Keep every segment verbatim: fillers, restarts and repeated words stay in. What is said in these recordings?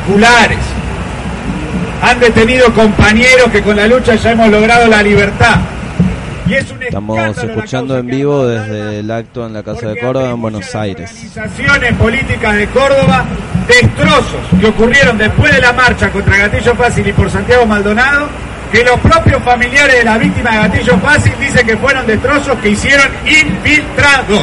populares. Han detenido compañeros que con la lucha ya hemos logrado la libertad. Y es un Estamos escuchando en vivo desde el acto en la Casa de Córdoba, en Buenos Aires. Organizaciones políticas de Córdoba, destrozos que ocurrieron después de la marcha contra Gatillo Fácil y por Santiago Maldonado, que los propios familiares de la víctima de Gatillo Fácil dicen que fueron destrozos que hicieron infiltrados.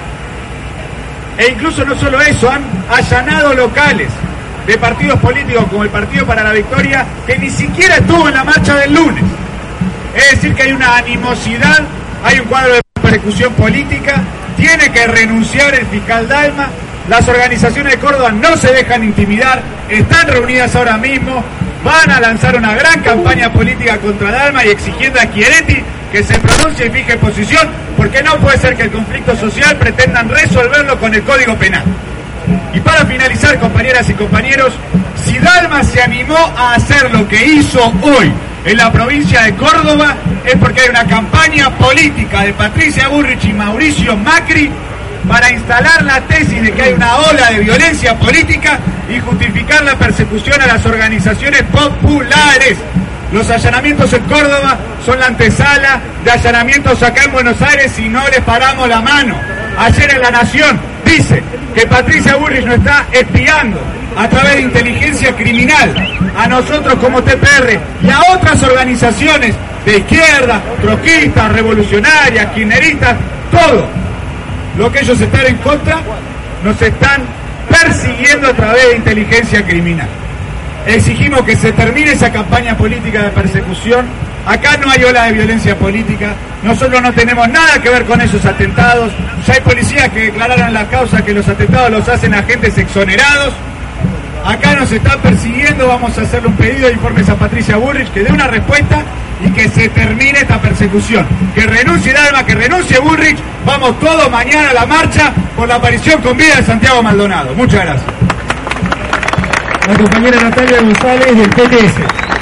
E incluso no solo eso, han allanado locales de partidos políticos como el Partido para la Victoria, que ni siquiera estuvo en la marcha del lunes. Es decir, que hay una animosidad, hay un cuadro de persecución política, tiene que renunciar el fiscal Dalma, las organizaciones de Córdoba no se dejan intimidar, están reunidas ahora mismo, van a lanzar una gran campaña política contra Dalma y exigiendo a Schiaretti que se pronuncie y fije posición, porque no puede ser que el conflicto social pretendan resolverlo con el Código Penal. Y para finalizar, compañeras y compañeros, si Dalma se animó a hacer lo que hizo hoy en la provincia de Córdoba, es porque hay una campaña política de Patricia Bullrich y Mauricio Macri para instalar la tesis de que hay una ola de violencia política y justificar la persecución a las organizaciones populares. Los allanamientos en Córdoba son la antesala de allanamientos acá en Buenos Aires si no les paramos la mano. Ayer en La Nación dice que Patricia Bullrich nos está espiando a través de inteligencia criminal a nosotros como T P R y a otras organizaciones de izquierda, troquistas, revolucionarias, kirchneristas, todo lo que ellos están en contra, nos están persiguiendo a través de inteligencia criminal. Exigimos que se termine esa campaña política de persecución. Acá no hay ola de violencia política, nosotros no tenemos nada que ver con esos atentados. Ya hay policías que declararon la causa que los atentados los hacen agentes exonerados. Acá nos están persiguiendo, vamos a hacerle un pedido de informes a Patricia Bullrich, que dé una respuesta y que se termine esta persecución. Que renuncie Dalma, que renuncie Bullrich, vamos todos mañana a la marcha por la aparición con vida de Santiago Maldonado. Muchas gracias. La compañera Natalia González del P T S.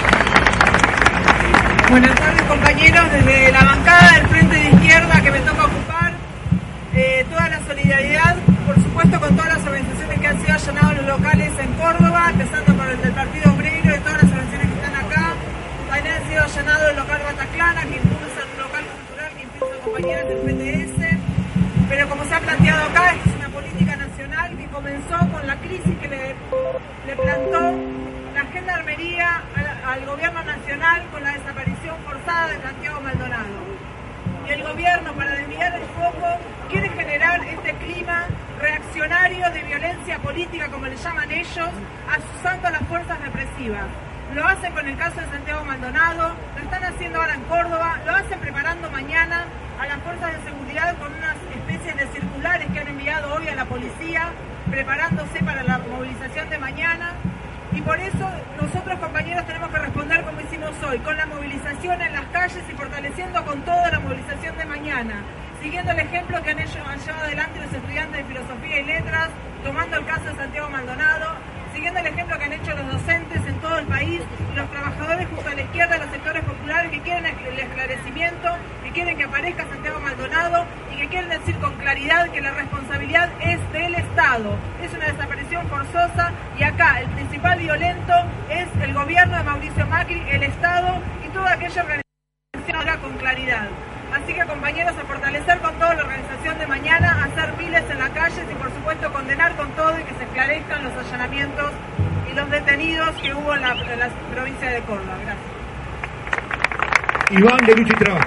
Buenas tardes, compañeros, desde la bancada del Frente de Izquierda que me toca ocupar, eh, toda la solidaridad, por supuesto, con todas las organizaciones que han sido allanados los locales en Córdoba, empezando por el del Partido Obrero y todas las organizaciones que están acá. También ha sido allanado el local Bataclana, que impulsa un local cultural que impulsa compañeras del P T S. Pero como se ha planteado acá, esta es una política nacional que comenzó con la crisis que le, le plantó la gendarmería al, al gobierno nacional con la desaparición forzada de Santiago Maldonado. Y el gobierno, para desviar el foco, quiere generar este clima reaccionario de violencia política, como le llaman ellos, asusando a las fuerzas represivas. Lo hacen con el caso de Santiago Maldonado, lo están haciendo ahora en Córdoba, lo hacen preparando mañana a las fuerzas de seguridad con unas especies de circulares que han enviado hoy a la policía, preparándose para la movilización de mañana. Y por eso nosotros, compañeros, tenemos que responder como hicimos hoy, con la movilización en las calles y fortaleciendo con toda la movilización de mañana, siguiendo el ejemplo que han, hecho, han llevado adelante los estudiantes de Filosofía y Letras, tomando el caso de Santiago Maldonado, siguiendo el ejemplo que han hecho los docentes en todo el país y los trabajadores junto a la izquierda, los sectores populares que quieren el esclarecimiento, que quieren que aparezca Santiago Maldonado y que quieren decir con claridad que la responsabilidad es del Estado. Es una desaparición forzosa y acá el principal violento es el gobierno de Mauricio Macri, el Estado y toda aquella organización habla con claridad. Así que, compañeros, a fortalecer con toda la organización de mañana, a hacer miles en las calles y, por supuesto, condenar con todo y que se esclarezcan los allanamientos y los detenidos que hubo en la, en la provincia de Córdoba. Gracias. Iván, de Lucha y Trabajo.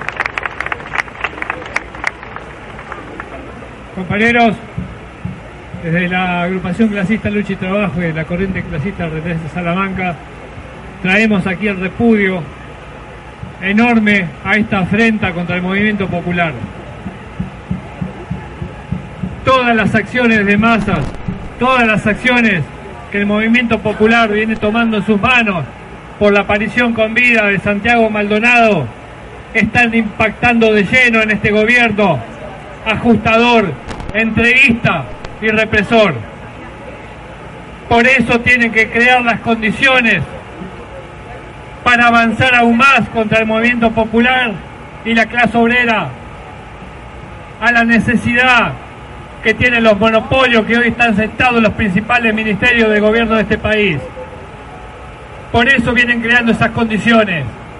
Compañeros, desde la agrupación clasista Lucha y Trabajo y la corriente clasista de Salamanca, traemos aquí el repudio enorme a esta afrenta contra el movimiento popular. Todas las acciones de masas, todas las acciones que el movimiento popular viene tomando en sus manos por la aparición con vida de Santiago Maldonado están impactando de lleno en este gobierno ajustador, entreguista y represor. Por eso tienen que crear las condiciones para avanzar aún más contra el movimiento popular y la clase obrera, a la necesidad que tienen los monopolios que hoy están sentados en los principales ministerios de gobierno de este país. Por eso vienen creando esas condiciones.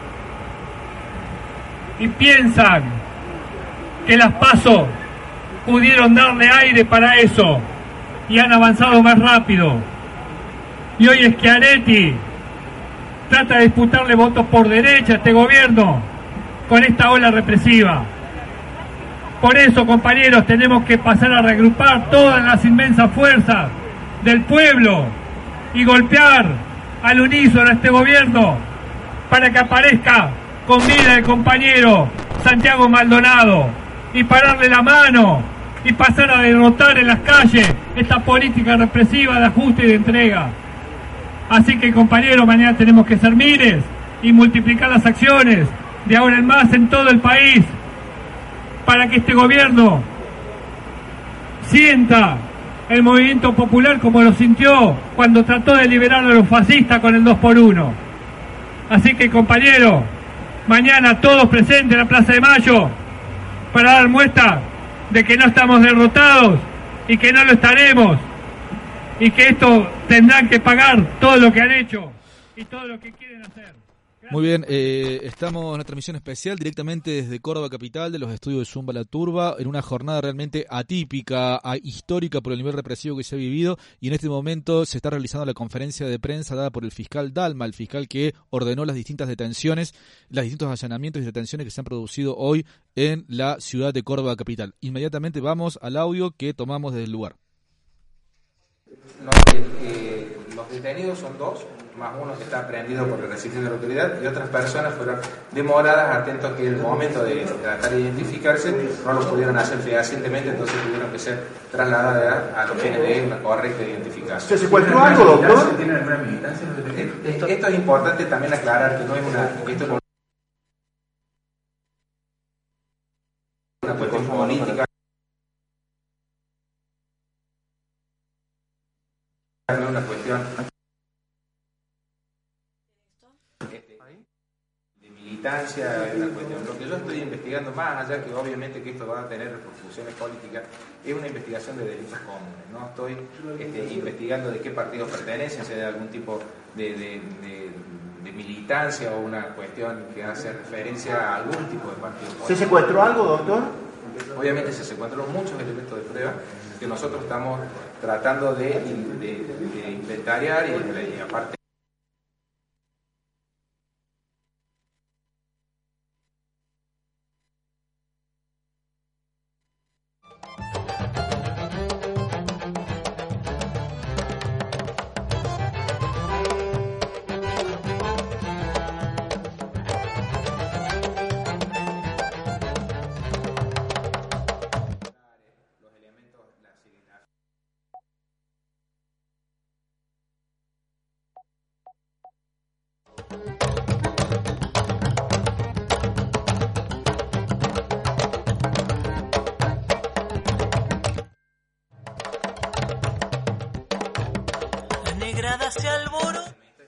Y piensan que las PASO pudieron darle aire para eso y han avanzado más rápido. Y hoy Schiaretti trata de disputarle votos por derecha a este gobierno con esta ola represiva. Por eso, compañeros, tenemos que pasar a reagrupar todas las inmensas fuerzas del pueblo y golpear al unísono a este gobierno para que aparezca con vida el compañero Santiago Maldonado y pararle la mano y pasar a derrotar en las calles esta política represiva de ajuste y de entrega. Así que, compañeros, mañana tenemos que ser miles y multiplicar las acciones de ahora en más en todo el país para que este gobierno sienta el movimiento popular como lo sintió cuando trató de liberar a los fascistas con el dos por uno. Así que, compañeros, mañana todos presentes en la Plaza de Mayo para dar muestra de que no estamos derrotados y que no lo estaremos y que esto tendrán que pagar todo lo que han hecho y todo lo que quieren hacer. Gracias. Muy bien, eh, estamos en una transmisión especial directamente desde Córdoba capital, de los estudios de Zumba La Turba, en una jornada realmente atípica, histórica por el nivel represivo que se ha vivido, y en este momento se está realizando la conferencia de prensa dada por el fiscal Dalma, el fiscal que ordenó las distintas detenciones, los distintos allanamientos y detenciones que se han producido hoy en la ciudad de Córdoba capital. Inmediatamente vamos al audio que tomamos desde el lugar. No, eh, los detenidos son dos, más uno que está aprehendido por la resistencia de la autoridad, y otras personas fueron demoradas, atentos que el momento de tratar de identificarse no lo pudieron hacer fehacientemente, entonces tuvieron que ser trasladadas a los fines de una correcta identificación. ¿Se secuestró algo, doctor? ¿Tiene alguna militancia? Esto, esto es importante también aclarar, que no es una, esto no es una cuestión política. No es una cuestión de militancia, es una cuestión. Lo que yo estoy investigando, más allá que obviamente que esto va a tener repercusiones políticas, es una investigación de delitos comunes. No estoy este, investigando de qué partidos pertenecen, si hay algún tipo de, de, de, de militancia o una cuestión que hace referencia a algún tipo de partido político. ¿Se secuestró algo, doctor? Obviamente se secuestraron muchos elementos de prueba que nosotros estamos tratando de, de, de inventariar y, y aparte se alboró.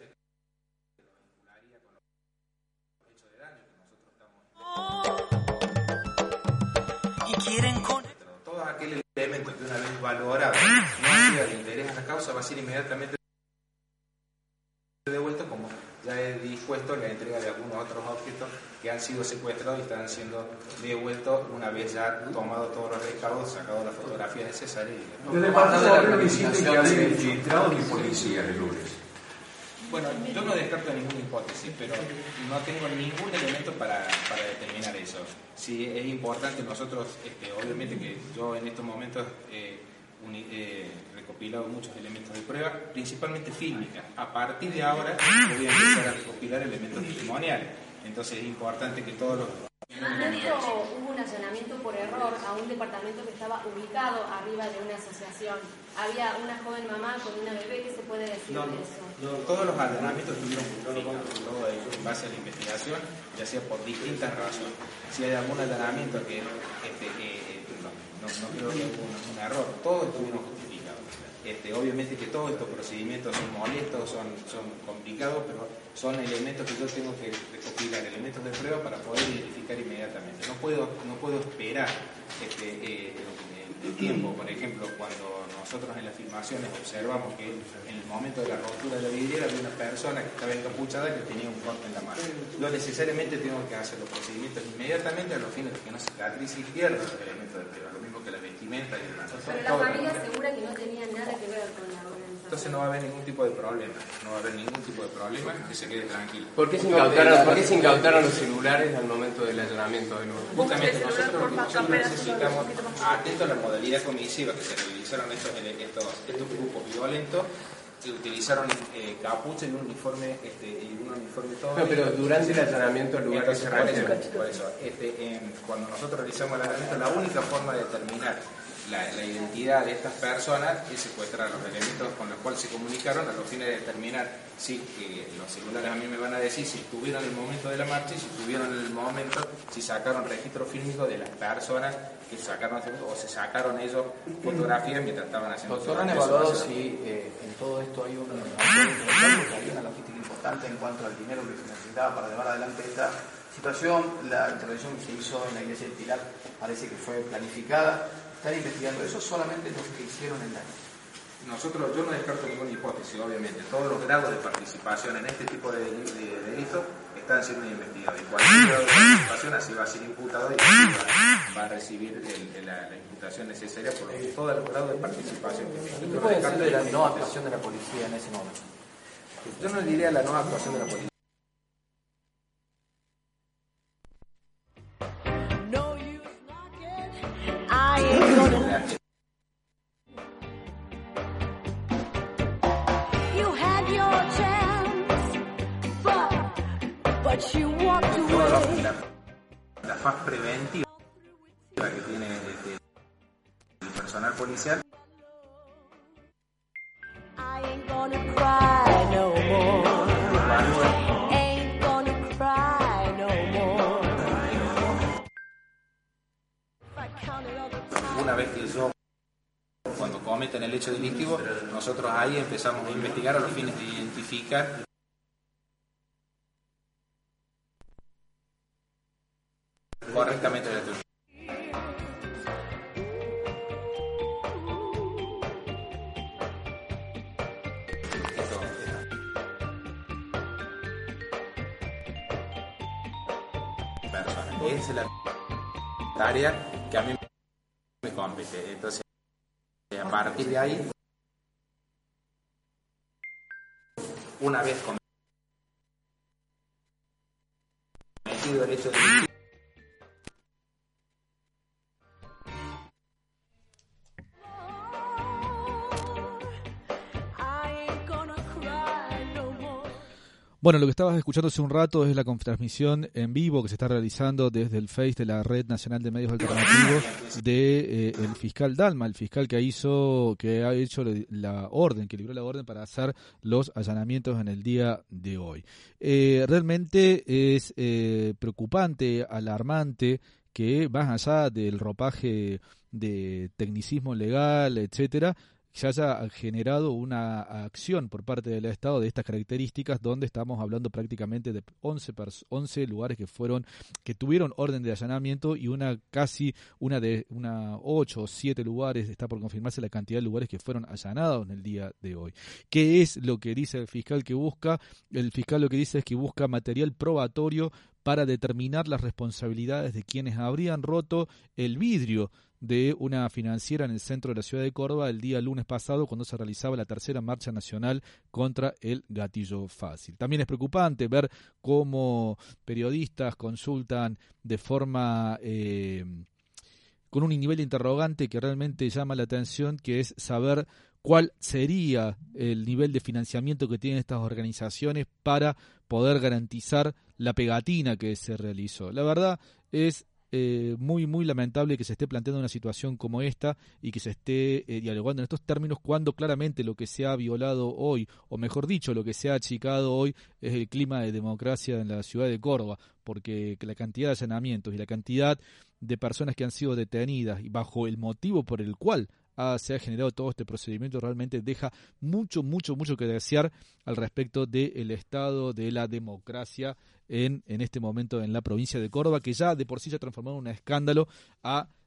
Y quieren con todos aquellos elementos que una vez valorados no han sido de interés a la causa va a ser inmediatamente devuelto, como ya he dispuesto la entrega de algunos otros objetos que han sido secuestrados y están siendo devueltos una vez ya tomado todos los recaudos, sacado las fotografías necesarias. ¿Desde cuándo de la planificación que había infiltrado mi policía de lunes? Bueno, yo no descarto ninguna hipótesis, pero no tengo ningún elemento para, para determinar eso. Sí, es importante nosotros, este, obviamente que yo en estos momentos he eh, eh, recopilado muchos elementos de prueba, principalmente fílmicas. A partir de ahora voy a empezar a recopilar elementos testimoniales. Entonces es importante que todos los... En un momento hubo un allanamiento por error a un departamento que estaba ubicado arriba de una asociación. Había una joven mamá con una bebé. ¿Qué se puede decir no, de eso? No, todos los allanamientos estuvieron justificados, todo ello en base a la investigación, ya sea por distintas razones. Si hay algún allanamiento que este, eh, no, no, no creo que hubo un, un error, todos estuvieron justificados. Este, obviamente que todos estos procedimientos son molestos, son, son complicados, pero son elementos que yo tengo que recopilar, elementos de prueba para poder identificar inmediatamente. No puedo, no puedo esperar este, eh, de tiempo. Por ejemplo, cuando nosotros en las filmaciones observamos que en el momento de la rotura de la vidriera había una persona que estaba encapuchada que tenía un corte en la mano. No necesariamente tengo que hacer los procedimientos inmediatamente a los fines de que no cicatrice y pierda los elementos de prueba, lo mismo que la vestimenta y demás. Pero la familia asegura que no tenía nada que ver con la organización. Entonces no va a haber ningún tipo de problema, no va a haber ningún tipo de problema, que se quede tranquilo. ¿Por qué se incautaron, ¿por qué se incautaron los celulares al momento del allanamiento de nuevo? Justamente nosotros lo que nosotros necesitamos, atento a la modalidad comisiva que se realizaron estos, estos, estos grupos violentos, que utilizaron eh, capucha y un uniforme, este, y un uniforme todo. No, pero durante el allanamiento al lugar que se realizó. Por eso, este, eh, cuando nosotros realizamos el allanamiento, la única forma de determinar La, la identidad de estas personas es secuestrar los elementos con los cuales se comunicaron a los fines de determinar si eh, los celulares a mí me van a decir si estuvieron en el momento de la marcha y si estuvieron en el momento, si sacaron registro fílmico de las personas que sacaron o se sacaron ellos fotografías mientras estaban haciendo. Doctor, ¿han evaluado si eh, en todo esto hay una, hay una logística importante en cuanto al dinero que se necesitaba para llevar adelante esta situación? La intervención que se hizo en la iglesia del Pilar parece que fue planificada. ¿Están investigando eso solamente los que hicieron el daño? Nosotros, yo no descarto ninguna hipótesis, obviamente. Todos los grados de participación en este tipo de, de, de delitos están siendo investigados. Y cualquier grado de participación así va a ser imputado y va, va a recibir el, el, la, la imputación necesaria por todos los grados de participación. ¿Qué puede decir de la no actuación de la policía en ese momento? Yo no diría la no actuación de la policía. La, la faz preventiva que tiene este, el personal policial. Una vez que yo, cuando cometen el hecho delictivo, nosotros ahí empezamos a investigar a los fines de identificar correctamente la teoría. Es la tarea que a mí me compete. Entonces, a partir de ahí, una vez cometido el hecho de Bueno, lo que estabas escuchando hace un rato es la transmisión en vivo que se está realizando desde el Face de la Red Nacional de Medios Alternativos de eh, el fiscal Dalma, el fiscal que hizo, que ha hecho la orden, que libró la orden para hacer los allanamientos en el día de hoy. Eh, realmente es eh, preocupante, alarmante, que más allá del ropaje de tecnicismo legal, etcétera, se haya generado una acción por parte del Estado de estas características, donde estamos hablando prácticamente de once, once lugares que fueron, que tuvieron orden de allanamiento, y una casi una de una ocho o siete lugares, está por confirmarse la cantidad de lugares que fueron allanados en el día de hoy. ¿Qué es lo que dice el fiscal que busca? El fiscal lo que dice es que busca material probatorio para determinar las responsabilidades de quienes habrían roto el vidrio de una financiera en el centro de la ciudad de Córdoba el día lunes pasado, cuando se realizaba la tercera marcha nacional contra el gatillo fácil. También es preocupante ver cómo periodistas consultan de forma eh, con un nivel de interrogante que realmente llama la atención, que es saber cuál sería el nivel de financiamiento que tienen estas organizaciones para poder garantizar la pegatina que se realizó. La verdad es Eh, muy muy lamentable que se esté planteando una situación como esta y que se esté eh, dialogando en estos términos, cuando claramente lo que se ha violado hoy, o mejor dicho, lo que se ha achicado hoy, es el clima de democracia en la ciudad de Córdoba, porque la cantidad de allanamientos y la cantidad de personas que han sido detenidas y bajo el motivo por el cual Ah, se ha generado todo este procedimiento realmente deja mucho, mucho, mucho que desear al respecto del estado de la democracia en, en este momento en la provincia de Córdoba, que ya de por sí se ha transformado en un escándalo a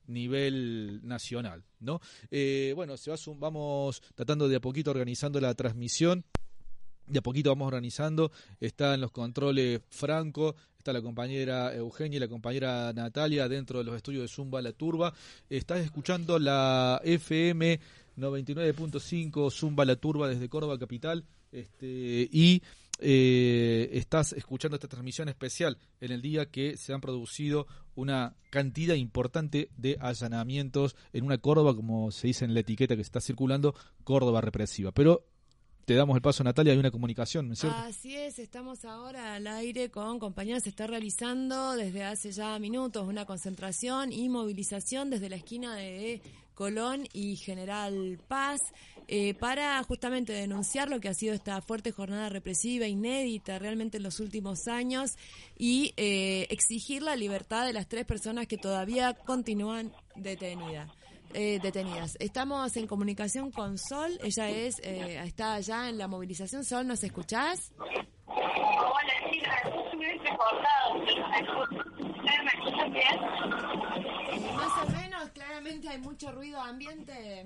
nivel nacional, ¿no? Eh, bueno, se va sum- vamos tratando de a poquito organizando la transmisión. De a poquito vamos organizando, está en los controles Franco, está la compañera Eugenia y la compañera Natalia dentro de los estudios de Zumba La Turba. Estás escuchando la F M noventa y nueve punto cinco Zumba La Turba desde Córdoba Capital, este, y eh, estás escuchando esta transmisión especial en el día que se han producido una cantidad importante de allanamientos en una Córdoba, como se dice en la etiqueta que está circulando, Córdoba represiva. Pero te damos el paso, Natalia, hay una comunicación, ¿no es cierto? Así es, estamos ahora al aire con compañeros. Se está realizando desde hace ya minutos una concentración y movilización desde la esquina de Colón y General Paz eh, para justamente denunciar lo que ha sido esta fuerte jornada represiva, inédita realmente en los últimos años, y eh, exigir la libertad de las tres personas que todavía continúan detenidas. Eh, detenidas. Estamos en comunicación con Sol, ella es eh, está allá en la movilización. Sol, ¿nos escuchás? Hola, sí, me he cortado, ¿me escuchan bien? Eh, más o menos, claramente hay mucho ruido ambiente.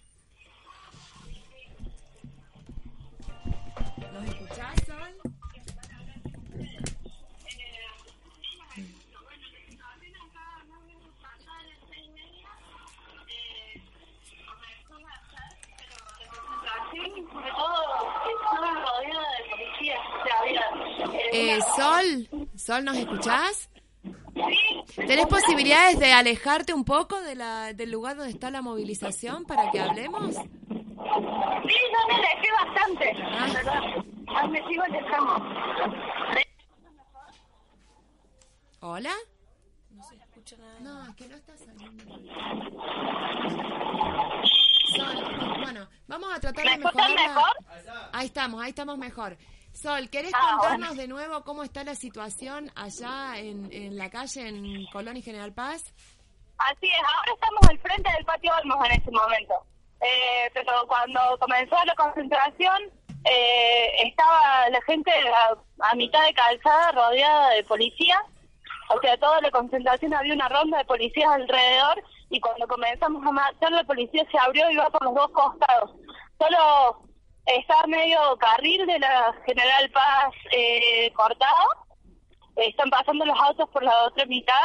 ¿Nos escuchás, Sol? Sobre todo estaba rodeada de policías, o sea, había, eh, Sol, Sol, ¿nos escuchás? Sí. ¿Tenés posibilidades de alejarte un poco de la, del lugar donde está la movilización para que hablemos? Sí, yo me alejé bastante, ah. ¿verdad? Ah, me sigo alejando. ¿Hola? No se escucha nada. No, es que no está saliendo. Sol, bueno, vamos a tratar de mejorar. ¿Me escuchan mejor? Ahí estamos, ahí estamos mejor. Sol, ¿querés ah, contarnos bueno. de nuevo cómo está la situación allá en, en la calle, en Colón y General Paz? Así es, ahora estamos al frente del Patio Olmos en este momento. Eh, pero cuando comenzó la concentración, eh, estaba la gente a, a mitad de calzada rodeada de policías. O sea, toda la concentración había una ronda de policías alrededor, y cuando comenzamos a marchar la policía se abrió y va por los dos costados. Solo está medio carril de la General Paz eh, cortado, están pasando los autos por la otra mitad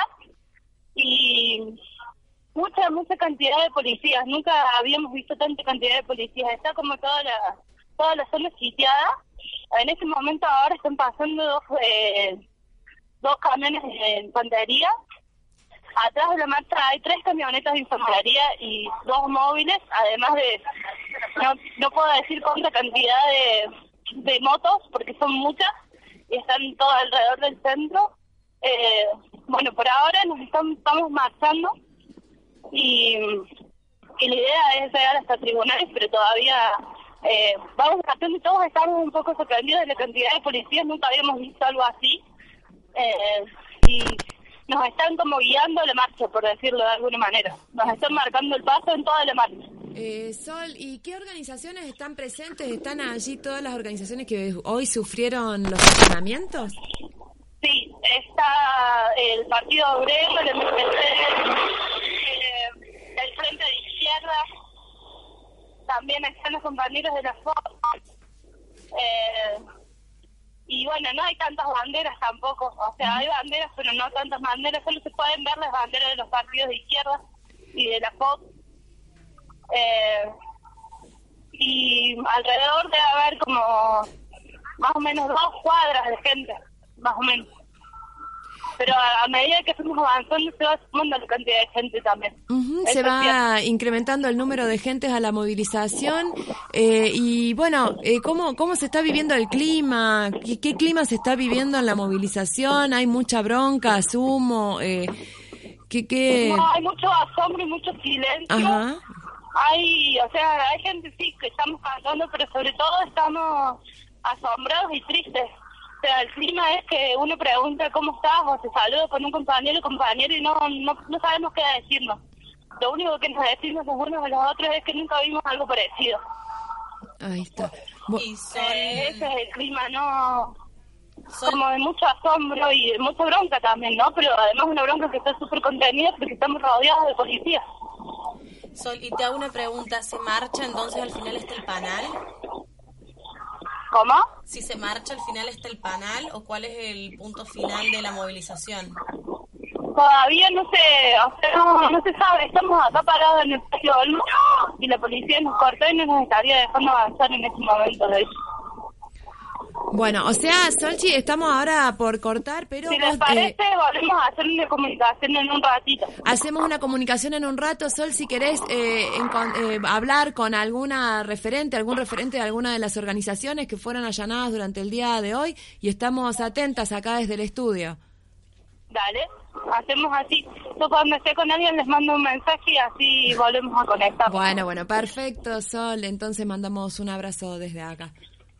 y mucha, mucha cantidad de policías. Nunca habíamos visto tanta cantidad de policías. Está como toda la, toda la zona sitiada. En este momento ahora están pasando dos... Eh, dos camiones de infantería. Atrás de la marcha hay tres camionetas de infantería y dos móviles, además de, no, no puedo decir cuánta cantidad de, de motos, porque son muchas, y están todas alrededor del centro. Eh, bueno, por ahora nos están, estamos marchando, y, y la idea es llegar hasta tribunales, pero todavía eh, vamos marchando y todos estamos un poco sorprendidos de la cantidad de policías. Nunca habíamos visto algo así. Eh, y nos están como guiando la marcha, por decirlo de alguna manera. Nos están marcando el paso en toda la marcha. Eh, Sol, ¿y qué organizaciones están presentes? ¿Están allí todas las organizaciones que hoy sufrieron los allanamientos? Sí, está el Partido Obrero, el M P C, eh, el Frente de Izquierda, también están los compañeros de la F O P. Eh, Y bueno, no hay tantas banderas tampoco, o sea, hay banderas, pero no tantas banderas, solo se pueden ver las banderas de los partidos de izquierda y de la F O P. Eh, y alrededor debe haber como más o menos dos cuadras de gente, más o menos. Pero a, a medida que fuimos avanzando se va sumando la cantidad de gente también. Uh-huh, se va incrementando el número de gentes a la movilización. Eh, y bueno, eh, ¿cómo, ¿cómo se está viviendo el clima? ¿Qué, ¿Qué clima se está viviendo en la movilización? ¿Hay mucha bronca, asumo? Eh, ¿qué, qué... No, hay mucho asombro y mucho silencio. Ajá. Hay, o sea, hay gente sí que estamos cantando, pero sobre todo estamos asombrados y tristes. O sea, el clima es que uno pregunta cómo estás o se saluda con un compañero o compañero y no, no no sabemos qué decirnos. Lo único que nos decimos los unos a los otros es que nunca vimos algo parecido. Ahí está. Y eh, ese es el clima, no como de mucho asombro y de mucha bronca también, ¿no? Pero además una bronca que está súper contenida porque estamos rodeados de policía. Sol, y te hago una pregunta, ¿se marcha entonces al final está el panal? ¿Cómo? Si se marcha al final está el panal, o cuál es el punto final de la movilización. Todavía no se, o sea, no, no se sabe, estamos acá parados en el patio Olmo y la policía nos cortó y no nos estaría dejando avanzar en este momento, de hecho. Bueno, o sea, Solchi, estamos ahora por cortar, pero... Si les vos, parece, eh, volvemos a hacer una comunicación en un ratito. Hacemos una comunicación en un rato. Sol, si querés eh, en, con, eh, hablar con alguna referente, algún referente de alguna de las organizaciones que fueron allanadas durante el día de hoy, y estamos atentas acá desde el estudio. Dale, hacemos así. Yo cuando esté con alguien les mando un mensaje y así volvemos a conectar. Bueno, bueno, perfecto, Sol. Entonces mandamos un abrazo desde acá.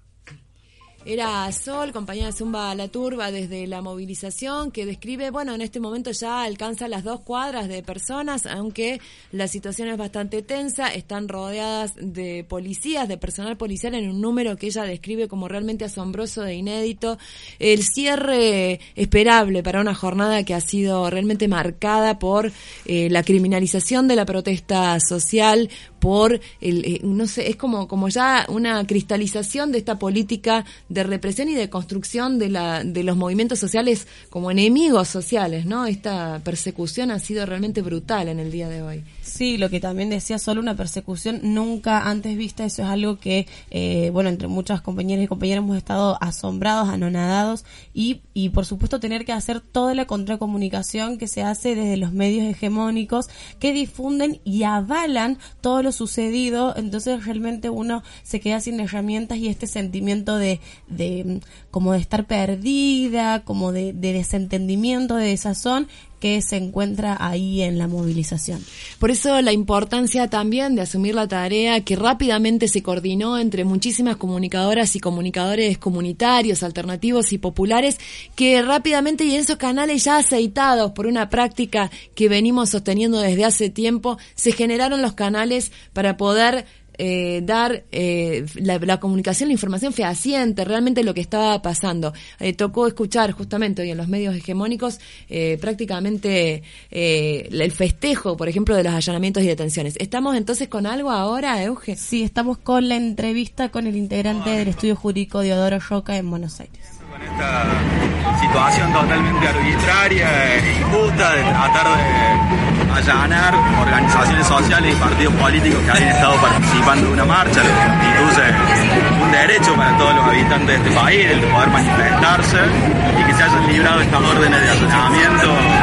Era Sol, compañera de Zumba La Turba, desde la movilización, que describe, bueno, en este momento ya alcanza las dos cuadras de personas, aunque la situación es bastante tensa, están rodeadas de policías, de personal policial en un número que ella describe como realmente asombroso e inédito. El cierre esperable para una jornada que ha sido realmente marcada por eh, la criminalización de la protesta social, por el, eh, no sé, es como, como ya una cristalización de esta política de represión y de construcción de la, de los movimientos sociales como enemigos sociales, ¿no? Esta persecución ha sido realmente brutal en el día de hoy. Sí, lo que también decía, solo una persecución nunca antes vista, eso es algo que, eh, bueno, entre muchas compañeras y compañeros hemos estado asombrados, anonadados, y, y por supuesto tener que hacer toda la contracomunicación que se hace desde los medios hegemónicos que difunden y avalan todo lo sucedido. Entonces realmente uno se queda sin herramientas y este sentimiento de, de como de estar perdida, como de, de desentendimiento, de desazón, que se encuentra ahí en la movilización. Por eso la importancia también de asumir la tarea que rápidamente se coordinó entre muchísimas comunicadoras y comunicadores comunitarios, alternativos y populares, que rápidamente y en esos canales ya aceitados por una práctica que venimos sosteniendo desde hace tiempo, se generaron los canales para poder Eh, dar eh, la, la comunicación, la información fehaciente, realmente lo que estaba pasando. Eh, tocó escuchar justamente hoy en los medios hegemónicos eh, prácticamente eh, el festejo, por ejemplo, de los allanamientos y detenciones. ¿Estamos entonces con algo ahora, Euge? Sí, estamos con la entrevista con el integrante del estudio jurídico Diodoro Roca en Buenos Aires. Con esta situación totalmente arbitraria e injusta de tratar de allanar organizaciones sociales y partidos políticos que hayan estado participando de una marcha, lo que constituye un derecho para todos los habitantes de este país, el de poder manifestarse, y que se hayan librado estas órdenes de allanamiento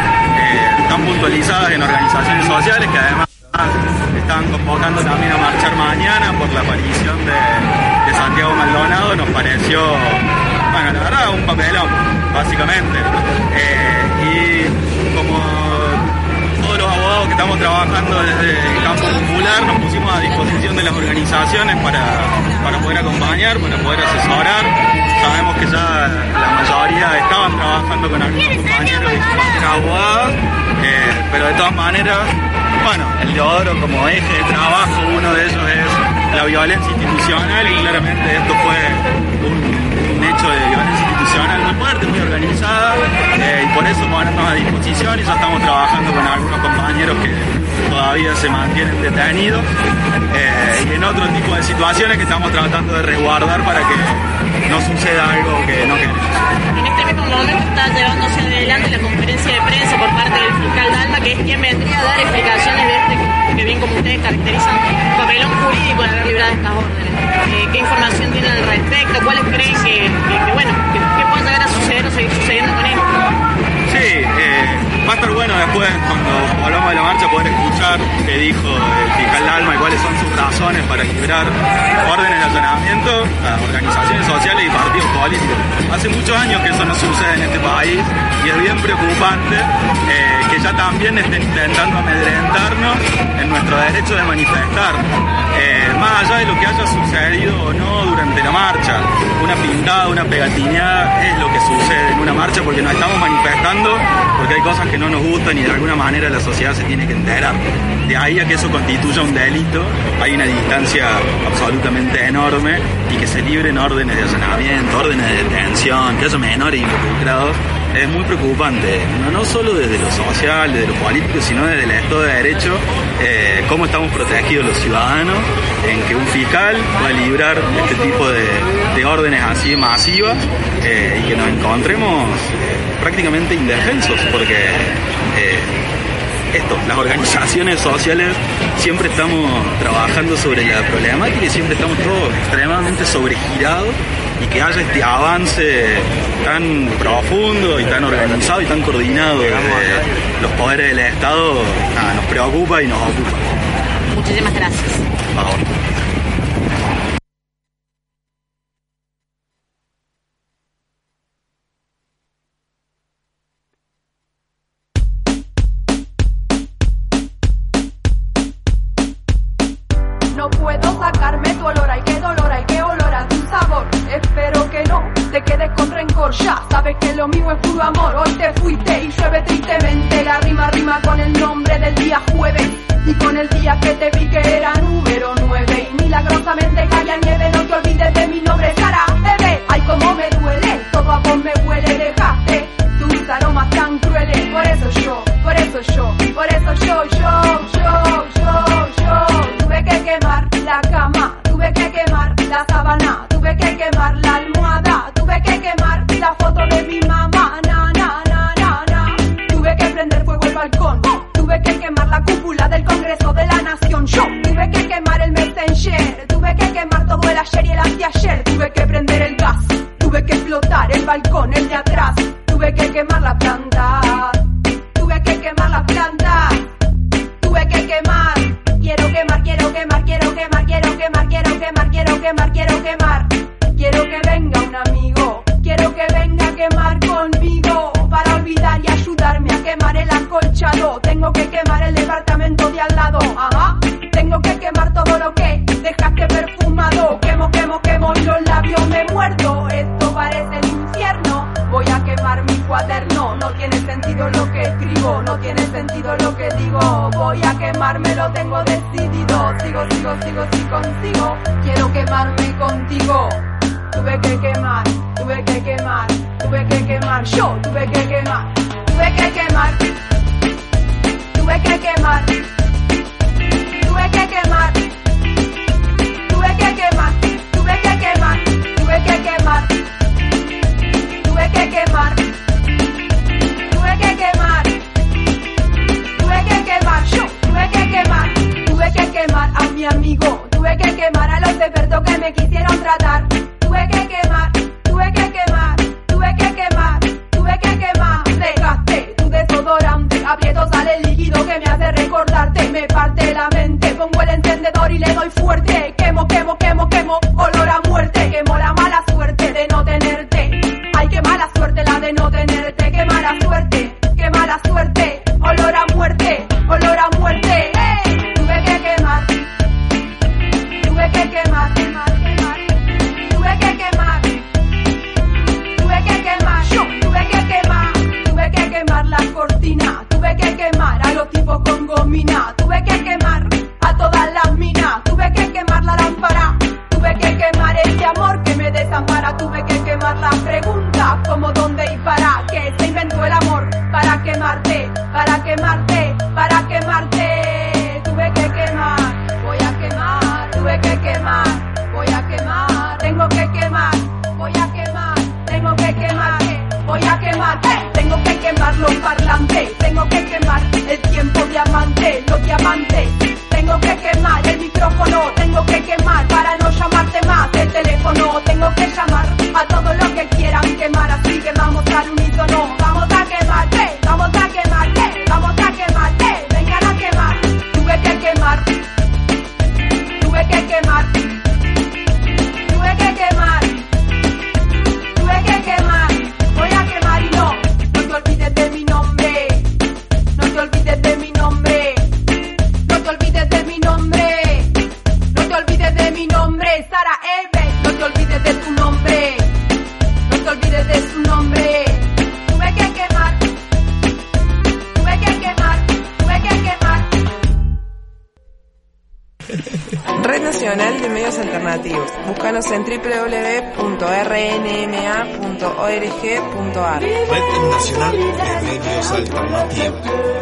eh, tan puntualizadas en organizaciones sociales que además están convocando también a marchar mañana por la aparición de, de Santiago Maldonado. Nos pareció, bueno, la verdad, un papelón, básicamente. Eh, y como todos los abogados que estamos trabajando desde el campo popular, nos pusimos a disposición de las organizaciones para, para poder acompañar, para poder asesorar. Sabemos que ya la mayoría estaban trabajando con algunos compañeros y compañeras abogadas, eh, pero de todas maneras, bueno, el Deodoro como eje de trabajo, uno de ellos es la violencia institucional, y claramente esto fue un, un hecho de violencia institucional muy fuerte, muy organizada, eh, y por eso ponernos a disposición, y ya estamos trabajando con algunos compañeros que todavía se mantienen detenidos, eh, y en otro tipo de situaciones que estamos tratando de resguardar para que no suceda algo que no queremos. En este mismo momento está llevándose adelante la conferencia de prensa por parte del fiscal Dalma, que es quien vendría a dar explicaciones de este, que bien como ustedes caracterizan, papelón jurídico de haber librado estas órdenes. Eh, ¿Qué información tienen al respecto? ¿Cuáles creen que, que, que bueno, que, que puede llegar a suceder o seguir sucediendo con esto? Sí, eh, va a estar bueno después, cuando hablamos de la marcha, poder escuchar qué dijo el fiscal Dalma y cuáles son sus razones para liberar órdenes de allanamiento a organizaciones sociales y partidos políticos. Hace muchos años que eso no sucede en este país y es bien preocupante eh, que ya también estén intentando amedrentarnos en nuestro derecho de manifestarnos. Eh, más allá de lo que haya sucedido o no durante la marcha, una pintada, una pegatineada es lo que sucede en una marcha, porque nos estamos manifestando porque hay cosas que no nos gustan y de alguna manera la sociedad se tiene que enterar. de ahí a que eso constituya un delito hay una distancia absolutamente enorme, y que se libren órdenes de allanamiento, órdenes de detención, que haya menores involucrados, es muy preocupante, no, no solo desde lo social, desde lo político, sino desde el Estado de Derecho, eh, cómo estamos protegidos los ciudadanos, en que un fiscal va a librar este tipo de, de órdenes así masivas, eh, y que nos encontremos eh, prácticamente indefensos, porque eh, esto, las organizaciones sociales siempre estamos trabajando sobre la problemática y siempre estamos todos extremadamente sobregirados, y que haya este avance tan profundo y tan organizado y tan coordinado de los poderes del Estado, nada, nos preocupa y nos ocupa. Muchísimas gracias. Por favor. No puedo sacarme tu olor, ay qué dolor, ay qué olor a tu sabor. Espero que no te quedes con rencor, ya sabes que lo mío es puro amor. Hoy te fuiste y llueve tristemente, la rima rima con el nombre del día jueves, y con el día que te vi que era número nueve, y milagrosamente caía nieve. No te olvides de mi nombre, Sara, bebé. Ay cómo me duele, todo a vos me huele, dejaste tus aromas tan crueles. Por eso yo, por eso yo, por eso yo, yo, yo, yo, yo tuve que quemar la cama, tuve que quemar la sábana, tuve que quemar la almohada, tuve que quemar la foto de mi mamá, na, na, na, na, na. Tuve que prender fuego el balcón, tuve que quemar la cúpula del Congreso de la Nación. Yo tuve que quemar el Messenger, tuve que quemar todo el ayer y el anteayer, tuve que prender el gas, tuve que explotar el balcón, el de atrás, tuve que quemar la planta, tuve que quemar la planta, tuve que quemar. Quiero quemar, quiero quemar, quiero quemar, quiero quemar, quiero quemar, quiero quemar, quiero quemar. Quiero que venga un amigo, quiero que venga a quemar conmigo, para olvidar y ayudarme a quemar el acolchado. Tengo que quemar el departamento de al lado, ajá. Tengo que quemar todo lo que dejaste perfumado. Quemo, quemo, quemo y los labios me muerdo. Esto parece el infierno. Voy a quemar mi cuaderno. No tiene sentido lo que escribo, no tiene sentido lo que digo. Voy a quemarme, lo tengo decidido. Sigo, sigo, sigo, sí consigo. Quiero quemarme contigo. Tuve que quemar, tuve que quemar, tuve que quemar. Yo tuve que quemar, tuve que quemar, tuve que quemar, tuve que quemar, tuve que quemar, tuve que quemar, tuve que quemar, tuve que quemar, tuve que quemar, tuve que quemar. Yo tuve que quemar, tuve que quemar a mi amigo, tuve que quemar a los expertos que me quisieron tratar. Tuve que quemar, tuve que quemar, tuve que quemar, tuve que quemar. Dejaste tu desodorante, aprieto sale el líquido que me hace recordarte. Me parte la mente, pongo el encendedor y le doy fuerte. Quemo, quemo, quemo, quemo, olor a muerte. Quemo la mala suerte de no tenerte. Ay, qué mala suerte la de no tenerte. Qué mala suerte, qué mala suerte. Olor a muerte, olor a muerte. ¡Hey! Tuve que quemar, tuve que quemar, quemar, quemar. Tuve que quemar, tuve que quemar, yo tuve que quemar, tuve que quemar la cortina, tuve que quemar a los tipos con gomina, tuve que quemar a todas las minas, tuve que quemar la lámpara, tuve que quemar ese amor que me desampara, tuve que quemar las preguntas como dónde y para qué se inventó el amor, para quemarte, para quemarte, para quemarte, tuve que quemar, voy a quemar, tuve que quemar, voy a quemar. Tengo que quemar, voy a quemar, tengo que quemar, voy a quemar, eh, tengo que quemar los parlantes, tengo que quemar el tiempo diamante, los diamantes, tengo que quemar el micrófono, tengo que quemar para no llamarte más el teléfono, tengo que llamar a todos los que quieran quemar, así que vamos al unísono, vamos a quemar, eh, vamos a quemar, eh, vamos a quemar, eh, vengan a quemar, tuve que quemar, tuve que quemar. Tuve que quemar, tuve que quemar, voy a quemar y no, no te olvides de mi nombre, no te olvides de mi nombre, no te olvides de mi nombre, no te olvides de mi nombre, Sara Eve, no te olvides de tu nombre, no te medios alternativos. Búscanos en doble u doble u doble u punto r n m a punto org punto a r. Red Nacional de Medios Alternativos.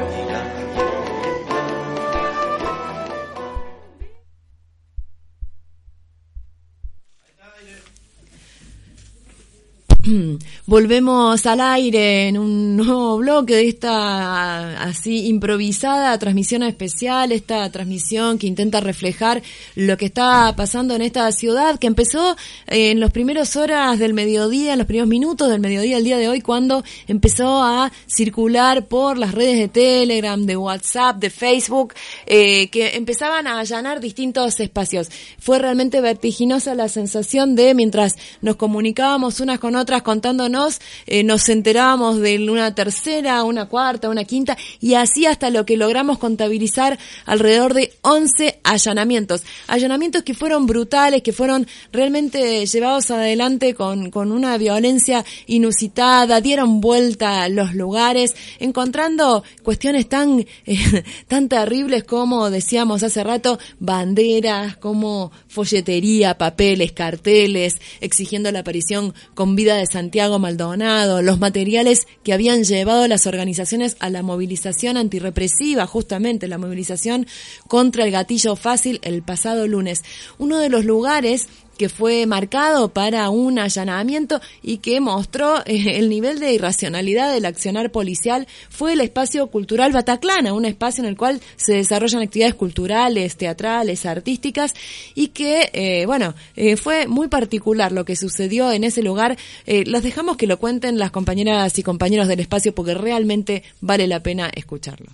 Volvemos al aire en un nuevo bloque de esta así improvisada transmisión especial, esta transmisión que intenta reflejar lo que está pasando en esta ciudad, que empezó en las primeras horas del mediodía, en los primeros minutos del mediodía del día de hoy, cuando empezó a circular por las redes de Telegram, de WhatsApp, de Facebook, eh, que empezaban a allanar distintos espacios. Fue realmente vertiginosa la sensación de, mientras nos comunicábamos unas con otras contándonos, Eh, nos enterábamos de una tercera, una cuarta, una quinta, y así hasta lo que logramos contabilizar alrededor de once allanamientos. Allanamientos que fueron brutales, que fueron realmente llevados adelante con, con una violencia inusitada, dieron vuelta a los lugares, encontrando cuestiones tan, eh, tan terribles como, decíamos hace rato, banderas, como folletería, papeles, carteles, exigiendo la aparición con vida de Santiago Maldonado, los materiales que habían llevado las organizaciones a la movilización antirrepresiva, justamente la movilización contra el gatillo fácil el pasado lunes. Uno de los lugares que fue marcado para un allanamiento y que mostró eh, el nivel de irracionalidad del accionar policial fue el espacio cultural Bataclana, un espacio en el cual se desarrollan actividades culturales, teatrales, artísticas, y que, eh, bueno, eh, fue muy particular lo que sucedió en ese lugar. Eh, los dejamos que lo cuenten las compañeras y compañeros del espacio porque realmente vale la pena escucharlo.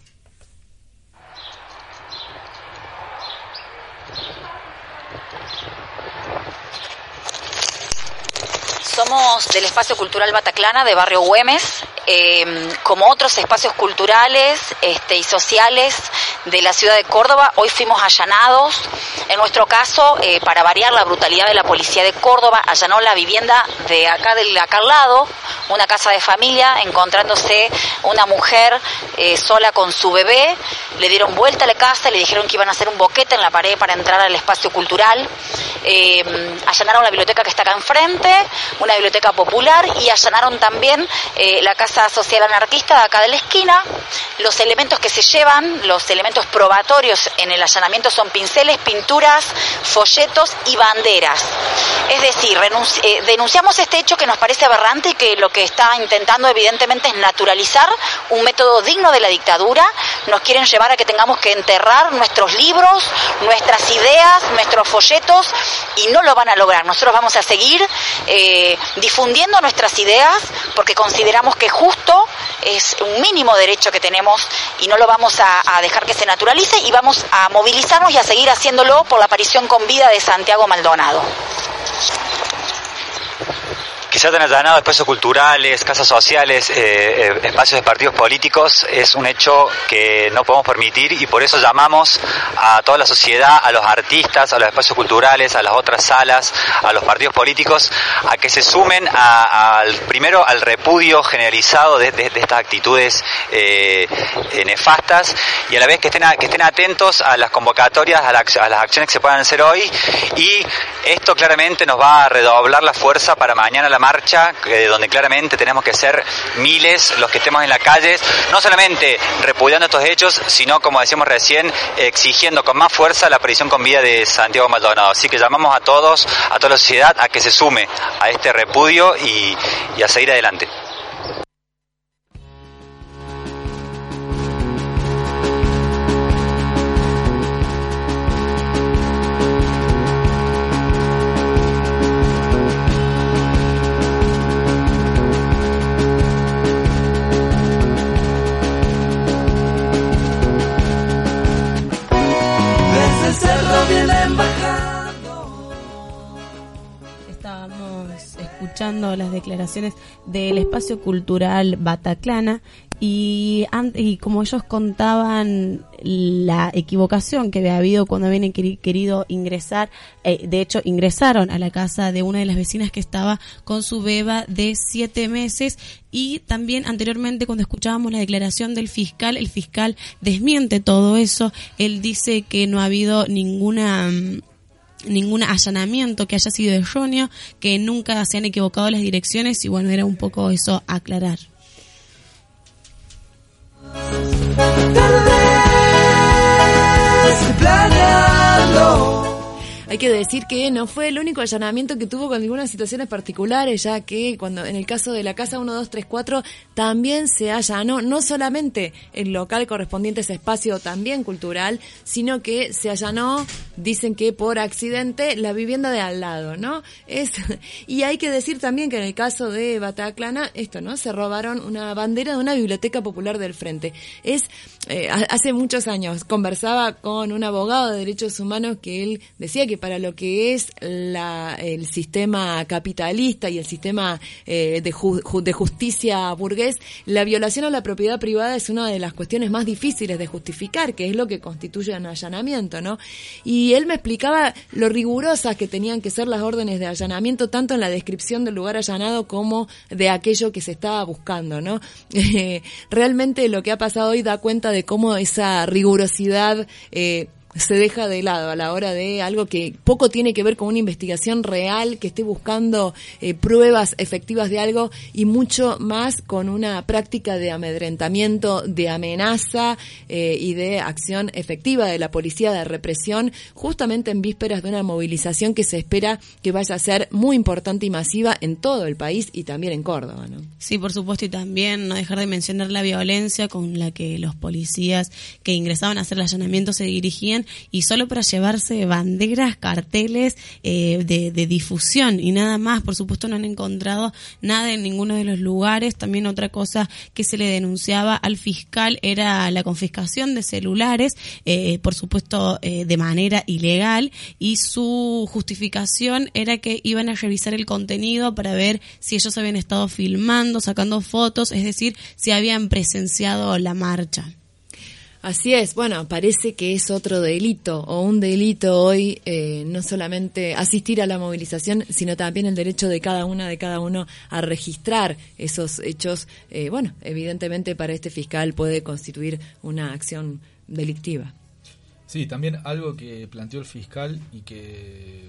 Somos del Espacio Cultural Bataclana de Barrio Güemes, eh, como otros espacios culturales este, y sociales de la ciudad de Córdoba. Hoy fuimos allanados. En nuestro caso, eh, para variar la brutalidad de la policía de Córdoba, allanó la vivienda de acá del acá al lado, una casa de familia, encontrándose una mujer eh, sola con su bebé. Le dieron vuelta a la casa, le dijeron que iban a hacer un boquete en la pared para entrar al espacio cultural. Eh, allanaron la biblioteca que está acá enfrente, una biblioteca popular, y allanaron también eh, la casa social anarquista de acá de la esquina. Los elementos que se llevan, los elementos probatorios en el allanamiento son pinceles, pinturas, folletos y banderas. Es decir, renunci- eh, denunciamos este hecho que nos parece aberrante y que lo que está intentando evidentemente es naturalizar un método digno de la dictadura. Nos quieren llevar a que tengamos que enterrar nuestros libros, nuestras ideas, nuestros folletos, y no lo van a lograr. Nosotros vamos a seguir eh, difundiendo nuestras ideas porque consideramos que justo es un mínimo derecho que tenemos y no lo vamos a, a dejar que se naturalice, y vamos a movilizarnos y a seguir haciéndolo por la aparición con vida de Santiago Maldonado. Que se hayan allanado espacios culturales, casas sociales, eh, eh, espacios de partidos políticos es un hecho que no podemos permitir, y por eso llamamos a toda la sociedad, a los artistas, a los espacios culturales, a las otras salas, a los partidos políticos, a que se sumen a, a, al, primero al repudio generalizado de, de, de estas actitudes eh, eh, nefastas, y a la vez que estén, a, que estén atentos a las convocatorias, a, la, a las acciones que se puedan hacer hoy, y esto claramente nos va a redoblar la fuerza para mañana la marcha, eh, donde claramente tenemos que ser miles los que estemos en la calle, no solamente repudiando estos hechos, sino, como decíamos recién, exigiendo con más fuerza la aparición con vida de Santiago Maldonado. Así que llamamos a todos, a toda la sociedad, a que se sume a este repudio y, y a seguir adelante. Escuchando las declaraciones del Espacio Cultural Bataclana, y, y como ellos contaban la equivocación que había habido cuando habían querido ingresar, eh, de hecho ingresaron a la casa de una de las vecinas que estaba con su beba de siete meses, y también anteriormente cuando escuchábamos la declaración del fiscal, el fiscal desmiente todo eso. Él dice que no ha habido ninguna ningún allanamiento que haya sido erróneo, que nunca se han equivocado las direcciones y bueno, era un poco eso aclarar. Hay que decir que no fue el único allanamiento que tuvo con algunas situaciones particulares, ya que cuando en el caso de la casa uno dos tres cuatro también se allanó no solamente el local correspondiente a ese espacio también cultural, sino que se allanó, dicen que por accidente, la vivienda de al lado, ¿no? Es y hay que decir también que en el caso de Bataclana, esto, ¿no? Se robaron una bandera de una biblioteca popular del Frente. Es eh, hace muchos años conversaba con un abogado de derechos humanos que él decía que para lo que es la, el sistema capitalista y el sistema eh, de, ju, de justicia burgués, la violación a la propiedad privada es una de las cuestiones más difíciles de justificar, que es lo que constituye un allanamiento, ¿no? Y él me explicaba lo rigurosas que tenían que ser las órdenes de allanamiento, tanto en la descripción del lugar allanado como de aquello que se estaba buscando, ¿no? Eh, realmente lo que ha pasado hoy da cuenta de cómo esa rigurosidad eh, se deja de lado a la hora de algo que poco tiene que ver con una investigación real que esté buscando eh, pruebas efectivas de algo y mucho más con una práctica de amedrentamiento, de amenaza eh, y de acción efectiva de la policía de represión, justamente en vísperas de una movilización que se espera que vaya a ser muy importante y masiva en todo el país y también en Córdoba, ¿no? Sí, por supuesto, y también no dejar de mencionar la violencia con la que los policías que ingresaban a hacer el allanamiento se dirigían y solo para llevarse banderas, carteles eh, de, de difusión y nada más. Por supuesto no han encontrado nada en ninguno de los lugares. También otra cosa que se le denunciaba al fiscal era la confiscación de celulares, eh, por supuesto eh, de manera ilegal, y su justificación era que iban a revisar el contenido para ver si ellos habían estado filmando, sacando fotos, es decir, si habían presenciado la marcha. Así es, bueno, parece que es otro delito o un delito hoy, eh, no solamente asistir a la movilización, sino también el derecho de cada una, de cada uno a registrar esos hechos. Eh, bueno, evidentemente para este fiscal puede constituir una acción delictiva. Sí, también algo que planteó el fiscal y que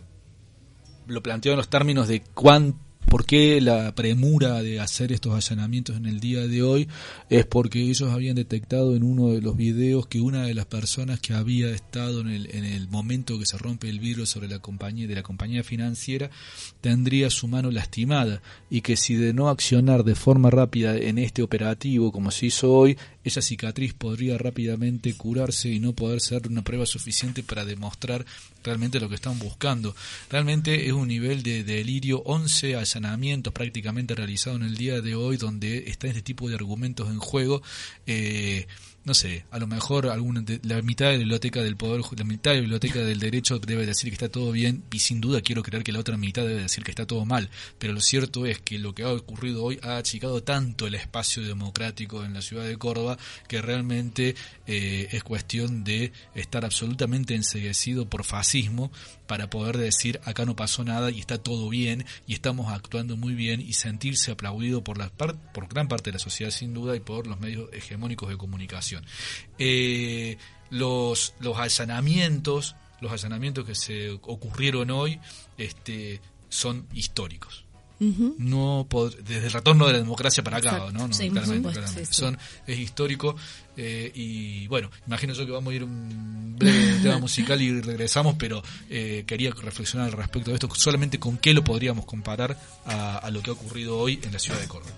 lo planteó en los términos de cuánto, ¿por qué la premura de hacer estos allanamientos en el día de hoy? Es porque ellos habían detectado en uno de los videos que una de las personas que había estado en el, en el momento que se rompe el vidrio sobre la compañía de la compañía financiera tendría su mano lastimada y que si de no accionar de forma rápida en este operativo como se hizo hoy, esa cicatriz podría rápidamente curarse y no poder ser una prueba suficiente para demostrar realmente lo que están buscando. Realmente es un nivel de delirio, once allanamientos prácticamente realizados en el día de hoy donde está este tipo de argumentos en juego. Eh, no sé, a lo mejor alguna de, la mitad de la biblioteca del poder, la mitad de la biblioteca del derecho debe decir que está todo bien y sin duda quiero creer que la otra mitad debe decir que está todo mal, pero lo cierto es que lo que ha ocurrido hoy ha achicado tanto el espacio democrático en la ciudad de Córdoba que realmente eh, es cuestión de estar absolutamente enceguecido por fascismo para poder decir acá no pasó nada y está todo bien y estamos actuando muy bien y sentirse aplaudido por la par- por gran parte de la sociedad sin duda y por los medios hegemónicos de comunicación. Eh, los los allanamientos los allanamientos que se ocurrieron hoy este son históricos. Uh-huh. No pod- desde el retorno de la democracia para acá, ¿no? no sí, claramente, supuesto, claramente. Sí, sí. Son es histórico eh, y bueno, imagino yo que vamos a ir un breve tema musical y regresamos, pero eh, quería reflexionar al respecto de esto, solamente con qué lo podríamos comparar a, a lo que ha ocurrido hoy en la ciudad de Córdoba.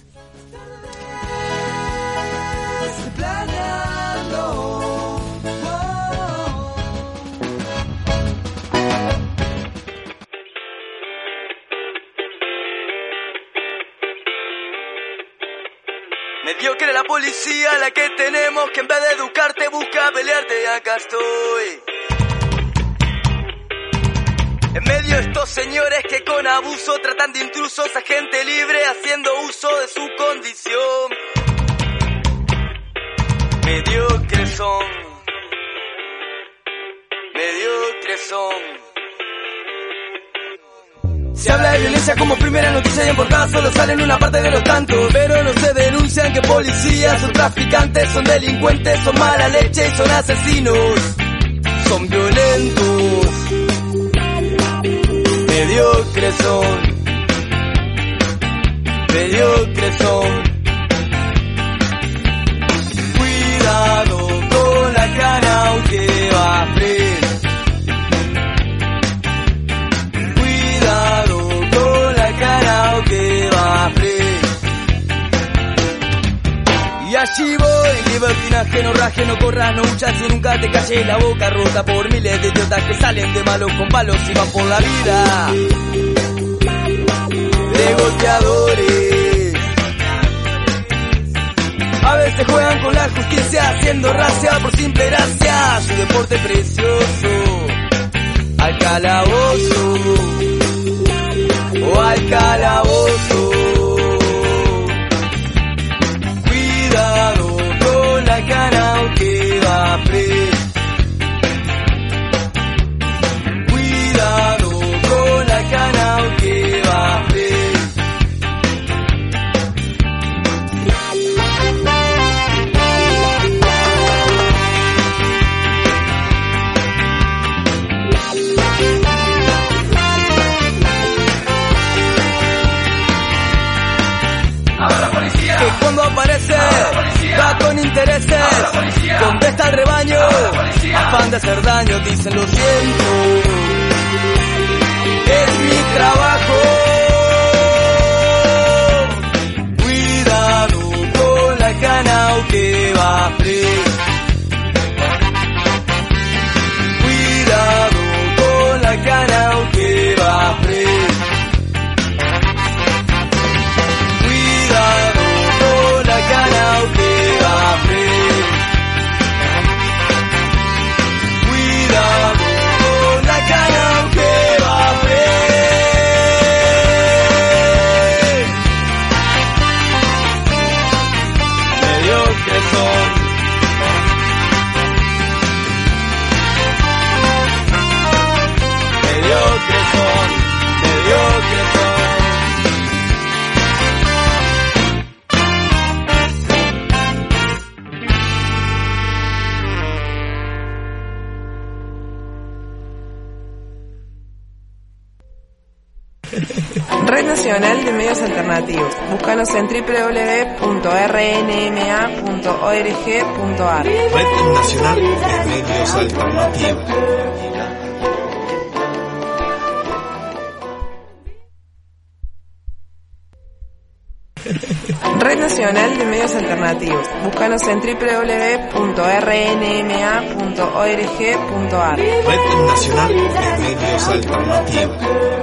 Mediocre la policía, la que tenemos, que en vez de educarte busca pelearte, y acá estoy. En medio de estos señores que con abuso tratan de intrusos a gente libre haciendo uso de su condición. Mediocres son, mediocres son. Se habla de violencia como primera noticia y en portada solo salen una parte de los tantos. Pero no se denuncian que policías son traficantes, son delincuentes, son mala leche y son asesinos. Son violentos. mediocres son, mediocres son. Cuidado con la cana aunque va fresca. Cuidado con la cana aunque va fresca. Y allí voy, libertinaje, no raje, no corras, no huchas y nunca te calles la boca rota por miles de idiotas que salen de malos con palos y van por la vida de golpeadores. A veces juegan con la justicia haciendo racia por simple gracia, su deporte precioso, al calabozo o al calabozo. Cuidado con la cana aunque va fresca. Cuidado con la cana aunque va fresca. Que cuando aparece va con intereses, contesta al rebaño, afán de hacer daño, dicen lo siento, es mi trabajo. Cuidado con la cana aunque va fresca. Cuidado con la cana aunque va fresca. La cana aunque va fresca. Cuidado con la cana aunque va fresca. Mediocres son. Mediocres son. Mediocres son. Red Nacional de Medios Alternativos. Búscanos en doble u doble u doble u punto r n m a punto org punto a r. Red Nacional de Medios Alternativos. Red Nacional de Medios Alternativos. Búscanos en doble u doble u doble u punto r n m a punto org punto a r. Red Nacional de Medios Alternativos.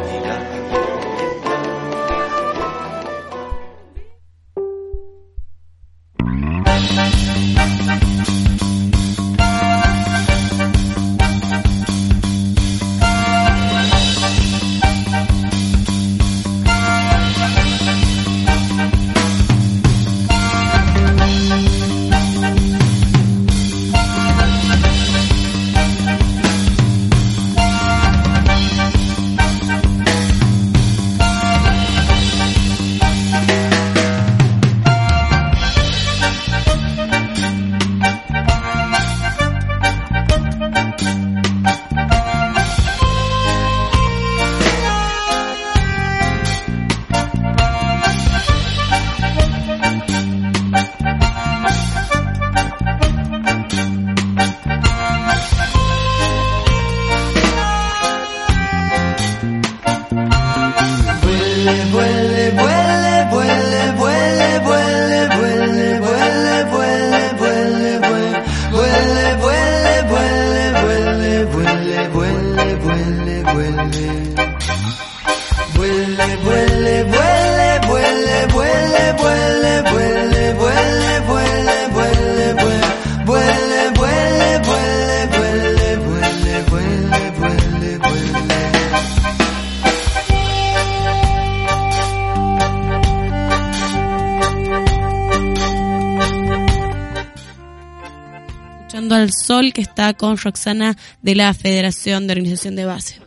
Al Sol, que está con Roxana de la Federación de Organización de Base.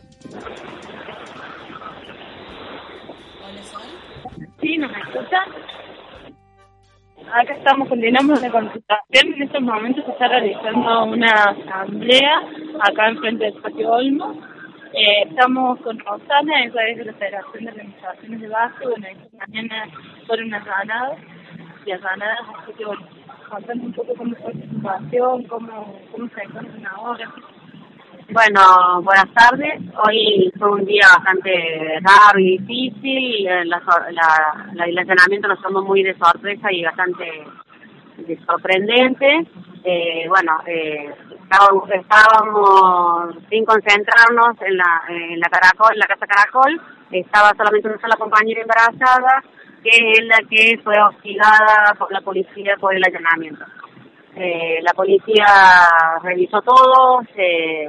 Sí, ¿nos escuchan? Acá estamos, continuamos la consultación. En estos momentos se está realizando una asamblea acá enfrente del Patio Olmo. Eh, estamos con Rosana, ella es de la Federación de Organizaciones de Base. Bueno, esta mañana fueron allanadas y allanadas, así que bueno, contando un poco cómo fue la situación, cómo, cómo se encuentran ahora. Bueno, buenas tardes. Hoy fue un día bastante raro y difícil. La, la, la, el allanamiento nos tomó muy de sorpresa y bastante de sorprendente. Eh, bueno, eh, estábamos, estábamos sin concentrarnos en la, en la Caracol, en la Casa Caracol. Estaba solamente una sola compañera embarazada, que es la que fue hostigada por la policía por el allanamiento. Eh, la policía revisó todo, se,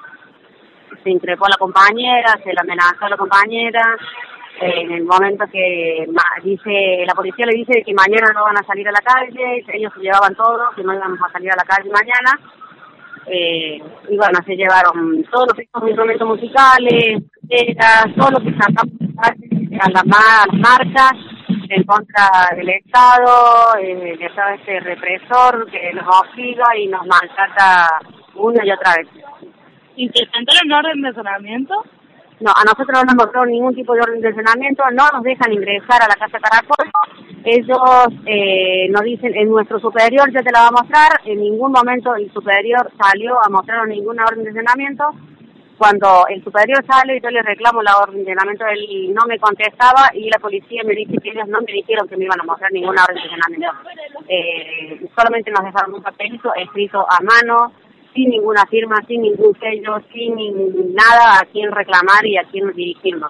se increpó a la compañera, se la amenazó a la compañera. Eh, en el momento que ma, dice la policía le dice que mañana no van a salir a la calle, ellos se llevaban todo, que no íbamos a salir a la calle mañana. Eh, y bueno, se llevaron todos los instrumentos musicales, todo lo que sacamos a, la, a las marchas en contra del Estado, eh, de Estado este represor que nos hostiga y nos maltrata una y otra vez. ¿Y presentaron orden de allanamiento? No, a nosotros no nos mostraron ningún tipo de orden de allanamiento, no nos dejan ingresar a la Casa Caracol. Ellos eh, nos dicen, en nuestro superior ya te la va a mostrar, en ningún momento el superior salió a mostrar ninguna orden de allanamiento. Cuando el superior sale y yo le reclamo la orden de allanamiento, él no me contestaba y la policía me dice que ellos no me dijeron que me iban a mostrar ninguna orden de allanamiento. Eh, solamente nos dejaron un papelito escrito a mano, sin ninguna firma, sin ningún sello, sin nada a quién reclamar y a quién dirigirnos.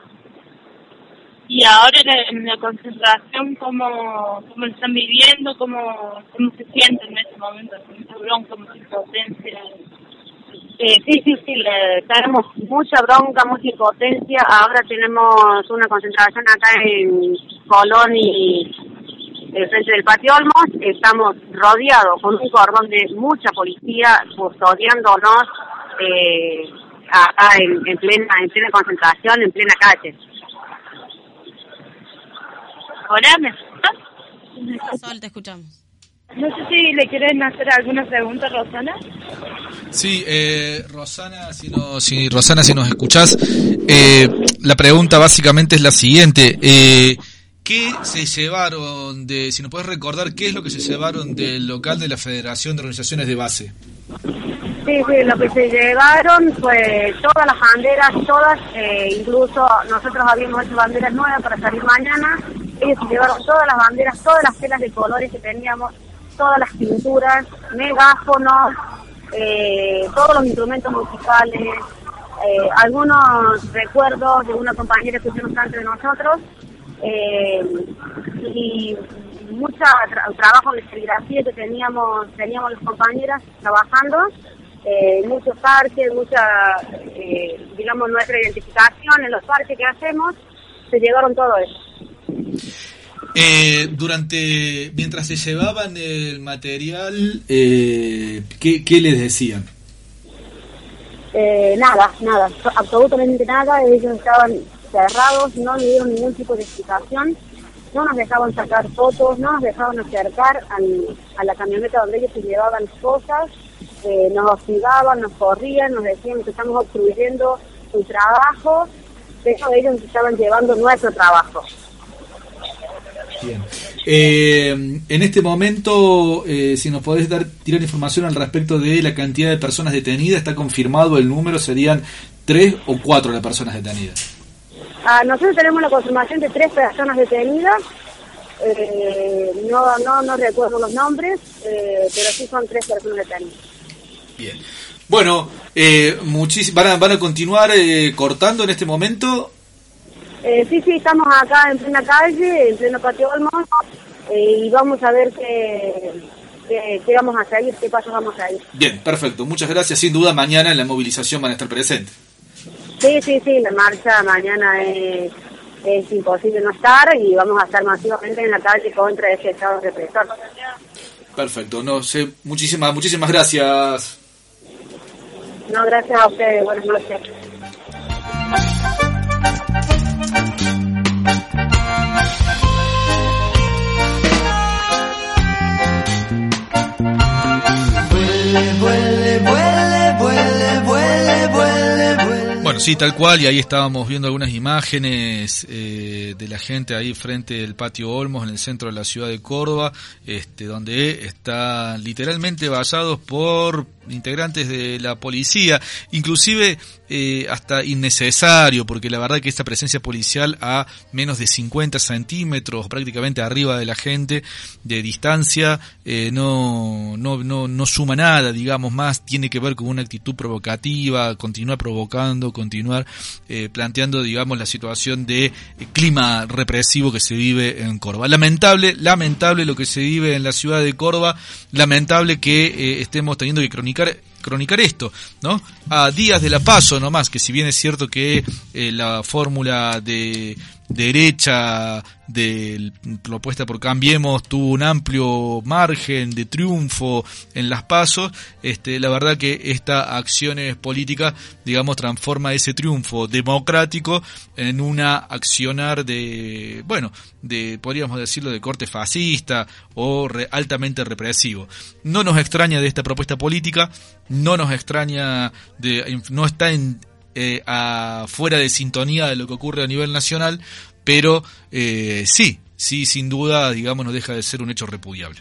Y ahora en la concentración, ¿cómo, cómo lo están viviendo? ¿Cómo, cómo se sienten en este momento? ¿Con mucha bronca, mucha impotencia? Eh, sí, sí, sí, le, tenemos mucha bronca, mucha impotencia. Ahora tenemos una concentración acá en Colón y el frente del Patio Olmos. Estamos rodeados con un cordón de mucha policía custodiándonos eh, acá en, en plena en plena concentración, en plena calle. Hola, ¿me escuchas? Sol, te escuchamos. No sé si le quieren hacer alguna pregunta, Rosana. Sí, eh, Rosana, si, no, si Rosana, si nos escuchás, eh, la pregunta básicamente es la siguiente. Eh, ¿Qué se llevaron de, si nos puedes recordar, qué es lo que se llevaron del local de la Federación de Organizaciones de Base? Sí, sí, lo que se llevaron fue todas las banderas, todas, eh, incluso nosotros habíamos hecho banderas nuevas para salir mañana. Ellos se llevaron todas las banderas, todas las telas de colores que teníamos, todas las pinturas, megáfonos, eh, todos los instrumentos musicales, eh, algunos recuerdos de una compañera que hicimos antes de nosotros, eh, y mucho tra- trabajo de serigrafía que teníamos teníamos las compañeras trabajando, eh, muchos parques, mucha, eh, digamos, nuestra identificación en los parques que hacemos, se llevaron todo eso. Eh, durante, mientras se llevaban el material, eh, ¿qué, qué les decían? Eh, nada, nada, absolutamente nada. Ellos estaban cerrados, no nos dieron ningún tipo de explicación, no nos dejaban sacar fotos, no nos dejaban acercar al, a la camioneta donde ellos se llevaban cosas, eh, nos hostigaban, nos corrían, nos decían que estamos obstruyendo su trabajo, pero ellos estaban llevando nuestro trabajo. Bien. Eh, en este momento, eh, si nos podés dar tirar información al respecto de la cantidad de personas detenidas, ¿está confirmado el número? ¿Serían tres o cuatro las personas detenidas? Ah, nosotros tenemos la confirmación de tres personas detenidas. Eh, no, no, no recuerdo los nombres, eh, pero sí son tres personas detenidas. Bien. Bueno, eh, muchis- van, a, van a continuar eh, cortando en este momento. Eh, sí, sí, estamos acá en plena calle, en pleno Patio Olmos, eh, y vamos a ver qué, qué, qué vamos a seguir, qué pasos vamos a ir. Bien, perfecto. Muchas gracias. Sin duda, mañana en la movilización van a estar presentes. Sí, sí, sí, la marcha mañana es, es imposible no estar y vamos a estar masivamente en la calle contra ese Estado represor. Perfecto. No sé, muchísimas, muchísimas gracias. No, gracias a ustedes. Buenas noches. Vuele, vuele, vuele, vuele, vuele, vuele, vuele. Bueno, sí, tal cual, y ahí estábamos viendo algunas imágenes eh, de la gente ahí frente del Patio Olmos, en el centro de la ciudad de Córdoba, este, donde están literalmente vallados por integrantes de la policía, inclusive eh, hasta innecesario, porque la verdad que esta presencia policial a menos de cincuenta centímetros, prácticamente arriba de la gente, de distancia, eh, no, no, no, no suma nada, digamos, más tiene que ver con una actitud provocativa, continuar provocando, continuar eh, planteando, digamos, la situación de eh, clima represivo que se vive en Córdoba. Lamentable, lamentable lo que se vive en la ciudad de Córdoba, lamentable que eh, estemos teniendo que cronicar cronicar esto, ¿no? A días de la PASO nomás, que si bien es cierto que eh, la fórmula de derecha de propuesta por Cambiemos tuvo un amplio margen de triunfo en las PASO, este, la verdad que esta acciones políticas, digamos, transforma ese triunfo democrático en una accionar de, bueno, de, podríamos decirlo, de corte fascista o re, altamente represivo. No nos extraña de esta propuesta política, no nos extraña de, no está en Eh, a, fuera de sintonía de lo que ocurre a nivel nacional, pero eh, sí, sí, sin duda, digamos, no deja de ser un hecho repudiable.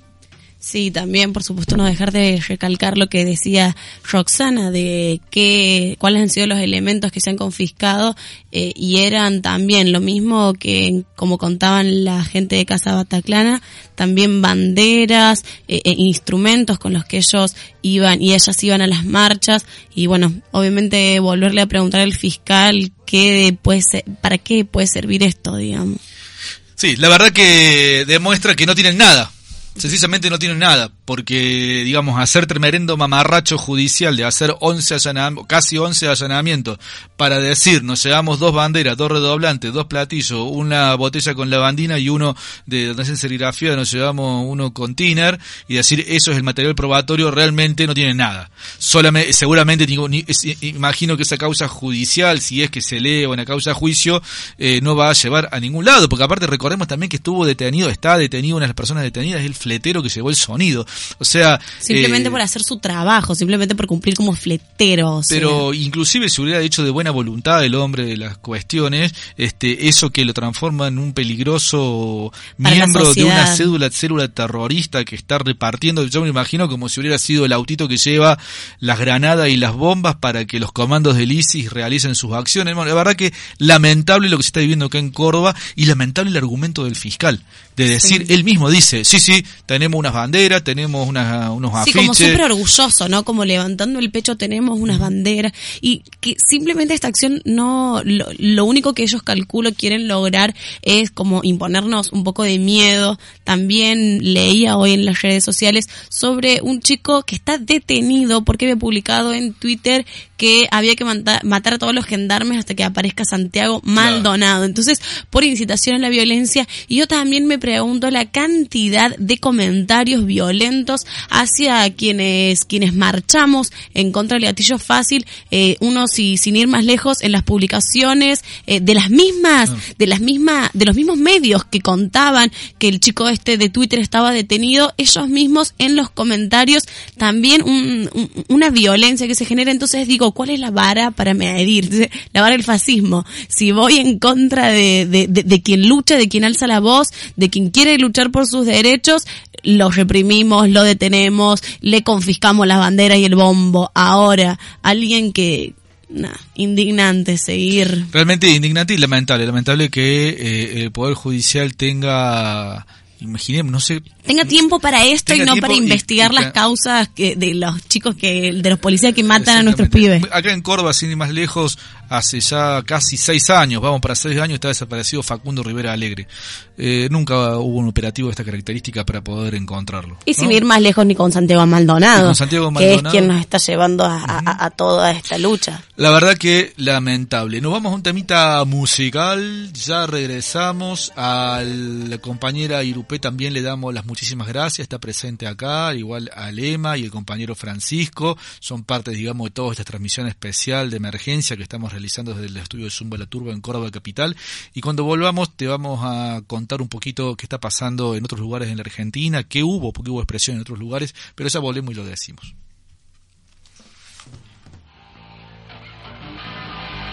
Sí, también, por supuesto, no dejar de recalcar lo que decía Roxana de qué, cuáles han sido los elementos que se han confiscado, eh, y eran también lo mismo que, como contaban la gente de Casa Bataclana, también banderas, eh, eh, instrumentos con los que ellos iban y ellas iban a las marchas, y bueno, obviamente volverle a preguntar al fiscal qué puede ser, para qué puede servir esto, digamos. Sí, la verdad que demuestra que no tienen nada. Sencillamente no tienen nada, porque, digamos, hacer tremendo mamarracho judicial de hacer once allanamientos, casi once allanamientos, para decir, nos llevamos dos banderas, dos redoblantes, dos platillos, una botella con lavandina y uno de donde hacen serigrafía, nos llevamos uno con tiner, y decir, eso es el material probatorio, realmente no tienen nada. Solamente, seguramente, ni, ni, es, imagino que esa causa judicial, si es que se eleva una causa de juicio, eh, no va a llevar a ningún lado, porque aparte recordemos también que estuvo detenido, está detenido, una de las personas detenidas es el fletero que llevó el sonido, o sea, simplemente eh, por hacer su trabajo, simplemente por cumplir como fletero, o sea. Pero inclusive si hubiera hecho de buena voluntad el hombre de las cuestiones, este, eso que lo transforma en un peligroso para miembro de una célula, célula terrorista que está repartiendo, yo me imagino como si hubiera sido el autito que lleva las granadas y las bombas para que los comandos del ISIS realicen sus acciones. Bueno, la verdad que lamentable lo que se está viviendo acá en Córdoba, y lamentable el argumento del fiscal, de decir, sí. Él mismo dice, sí, sí, tenemos unas banderas, tenemos unas, unos sí, afiches. Sí, como súper orgulloso, ¿no? Como levantando el pecho, tenemos unas banderas, y que simplemente esta acción no, lo, lo único que ellos calculo quieren lograr es como imponernos un poco de miedo. También leía hoy en las redes sociales sobre un chico que está detenido porque había publicado en Twitter que había que matar, matar a todos los gendarmes hasta que aparezca Santiago Maldonado. Claro. Entonces, por incitación a la violencia. Y yo también me pregunto la cantidad de comentarios violentos hacia quienes quienes marchamos en contra del gatillo fácil, eh, uno si, sin ir más lejos, en las publicaciones eh, de las mismas, no. de las mismas, de los mismos medios que contaban que el chico este de Twitter estaba detenido, ellos mismos en los comentarios también un, un, una violencia que se genera. Entonces digo, ¿cuál es la vara para medir? La vara del fascismo. Si voy en contra de, de, de, de quien lucha, de quien alza la voz, de quien quiere luchar por sus derechos, lo reprimimos, lo detenemos, le confiscamos las banderas y el bombo. Ahora, alguien que... Nah, indignante seguir. Realmente indignante y lamentable. Lamentable que eh, el Poder Judicial tenga... Imaginemos, no sé... Tenga tiempo para esto y no para investigar y, y, las causas que, de los chicos, que de los policías que matan a nuestros pibes. Acá en Córdoba, sin ir más lejos, hace ya casi seis años, vamos para seis años, está desaparecido Facundo Rivera Alegre. Eh, nunca hubo un operativo de esta característica para poder encontrarlo. Y ¿no? Sin ir más lejos ni con Santiago Maldonado, con Santiago Maldonado, que es quien nos está llevando a, a, a toda esta lucha. La verdad que lamentable. Nos vamos a un temita musical, ya regresamos. A la compañera Irupé también le damos las muchísimas gracias, está presente acá, igual a Lema y el compañero Francisco, son parte, digamos, de toda esta transmisión especial de emergencia que estamos realizando desde el estudio de Zumba La Turba en Córdoba capital, y cuando volvamos te vamos a contar un poquito qué está pasando en otros lugares en la Argentina, qué hubo, porque hubo expresión en otros lugares, pero ya volvemos y lo decimos.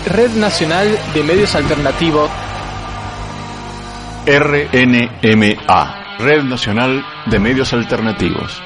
Red Nacional de Medios Alternativos. R N M A, Red Nacional de Medios Alternativos.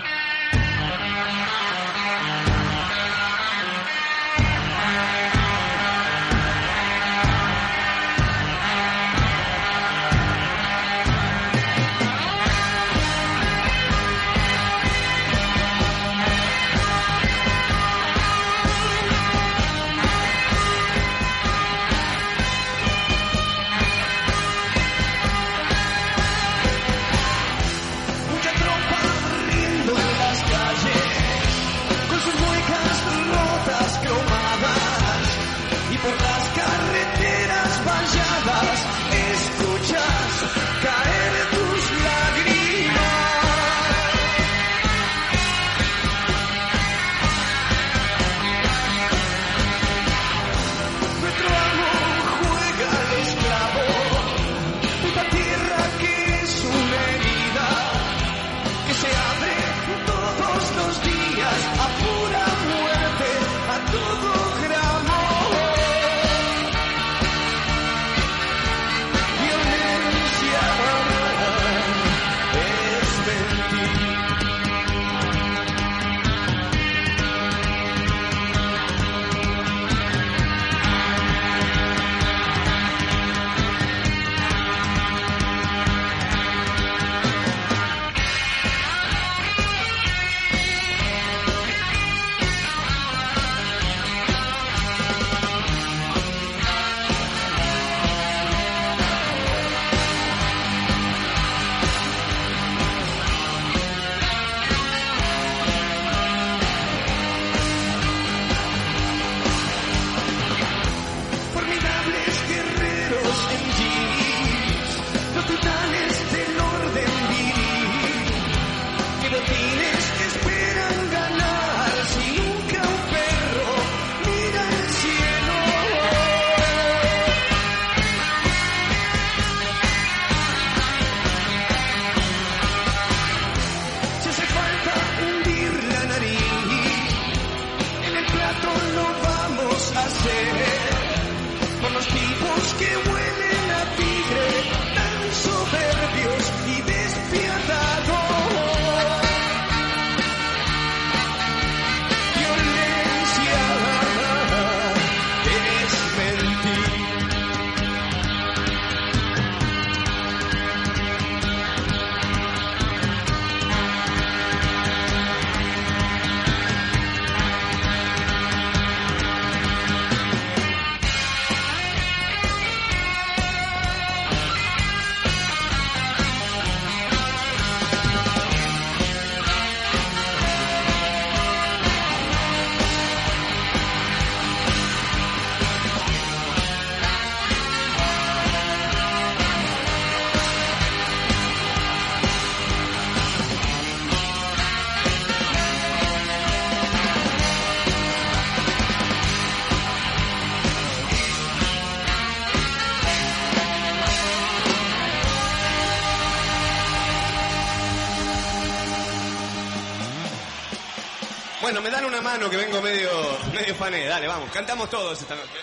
Bueno, me dan una mano que vengo medio, medio fané. Dale, vamos, cantamos todos esta noche.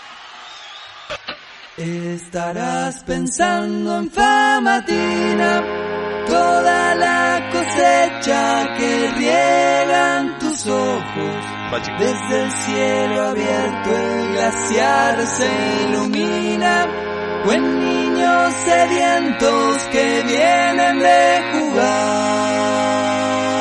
Estarás pensando en Famatina, toda la cosecha que riegan tus ojos. Desde el cielo abierto el glaciar se ilumina, o en niños sedientos que vienen de jugar.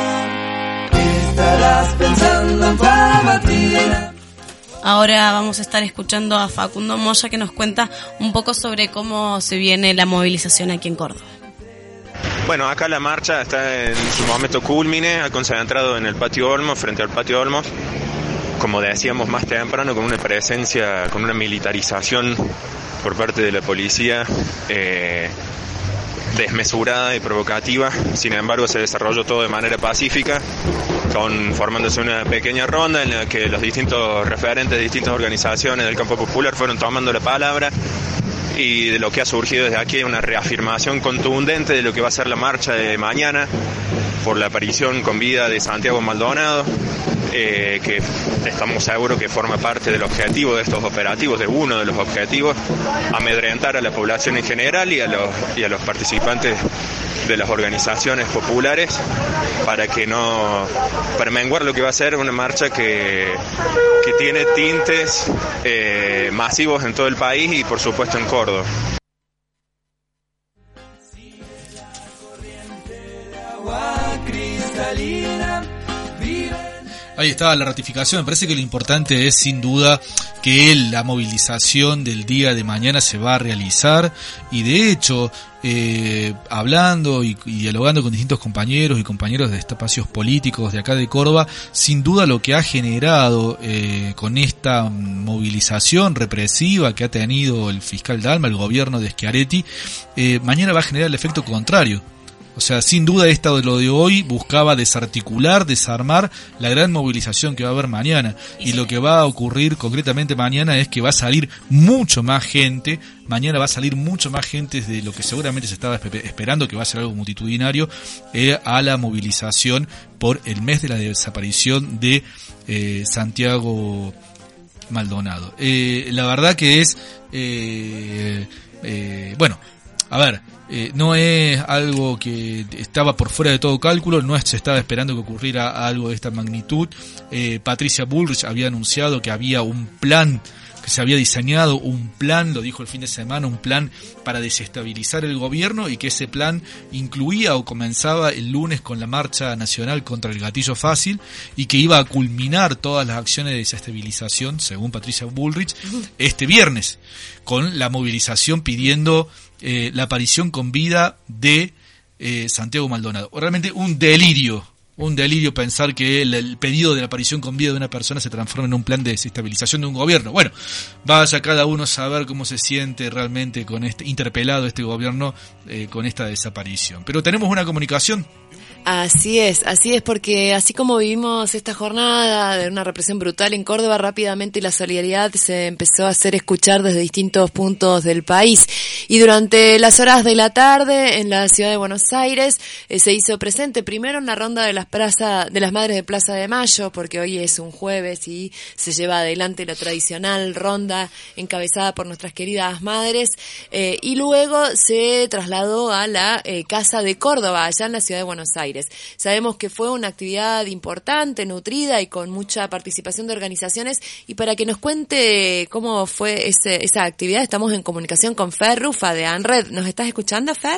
Estarás pensando en Famatina. Ahora vamos a estar escuchando a Facundo Moya, que nos cuenta un poco sobre cómo se viene la movilización aquí en Córdoba. Bueno, acá la marcha está en su momento cúlmine, ha concentrado en el Patio Olmos, frente al Patio Olmos, como decíamos más temprano, con una presencia, con una militarización por parte de la policía eh, desmesurada y provocativa. Sin embargo, se desarrolló todo de manera pacífica, con, formándose una pequeña ronda en la que los distintos referentes de distintas organizaciones del campo popular fueron tomando la palabra, y de lo que ha surgido desde aquí es una reafirmación contundente de lo que va a ser la marcha de mañana por la aparición con vida de Santiago Maldonado, eh, que estamos seguros que forma parte del objetivo de estos operativos, de uno de los objetivos, amedrentar a la población en general y a los, y a los participantes de las organizaciones populares para que no, para menguar lo que va a ser una marcha que, que tiene tintes eh, masivos en todo el país y por supuesto en Córdoba. Ahí está la ratificación. Me parece que lo importante es sin duda que la movilización del día de mañana se va a realizar y de hecho eh, hablando y, y dialogando con distintos compañeros y compañeros de espacios políticos de acá de Córdoba, sin duda lo que ha generado eh, con esta movilización represiva que ha tenido el fiscal Dalma, el gobierno de Schiaretti, eh, mañana va a generar el efecto contrario. O sea, sin duda esta de lo de hoy buscaba desarticular, desarmar la gran movilización que va a haber mañana. Y lo que va a ocurrir concretamente mañana es que va a salir mucho más gente, mañana va a salir mucho más gente de lo que seguramente se estaba esperando, que va a ser algo multitudinario, eh, a la movilización por el mes de la desaparición de eh, Santiago Maldonado. Eh, la verdad que es, eh, eh, bueno, a ver, eh, no es algo que estaba por fuera de todo cálculo, no se estaba esperando que ocurriera algo de esta magnitud. Eh, Patricia Bullrich había anunciado que había un plan, que se había diseñado un plan, lo dijo el fin de semana, un plan para desestabilizar el gobierno y que ese plan incluía o comenzaba el lunes con la marcha nacional contra el gatillo fácil y que iba a culminar todas las acciones de desestabilización, según Patricia Bullrich, este viernes, con la movilización pidiendo eh, la aparición con vida de eh, Santiago Maldonado. Realmente un delirio. Un delirio pensar que el, el pedido de la aparición con vida de una persona se transforma en un plan de desestabilización de un gobierno. Bueno, vaya cada uno a saber cómo se siente realmente con este interpelado este gobierno eh, con esta desaparición. Pero tenemos una comunicación. Así es, así es, porque así como vivimos esta jornada de una represión brutal en Córdoba, rápidamente la solidaridad se empezó a hacer escuchar desde distintos puntos del país. Y durante las horas de la tarde en la ciudad de Buenos Aires eh, se hizo presente primero en la ronda de las plaza, de las Madres de Plaza de Mayo, porque hoy es un jueves y se lleva adelante la tradicional ronda encabezada por nuestras queridas madres, eh, y luego se trasladó a la eh, Casa de Córdoba, allá en la ciudad de Buenos Aires. Sabemos que fue una actividad importante, nutrida y con mucha participación de organizaciones, y para que nos cuente cómo fue ese, esa actividad estamos en comunicación con Fer Rufa de ANRED. ¿Nos estás escuchando, Fer?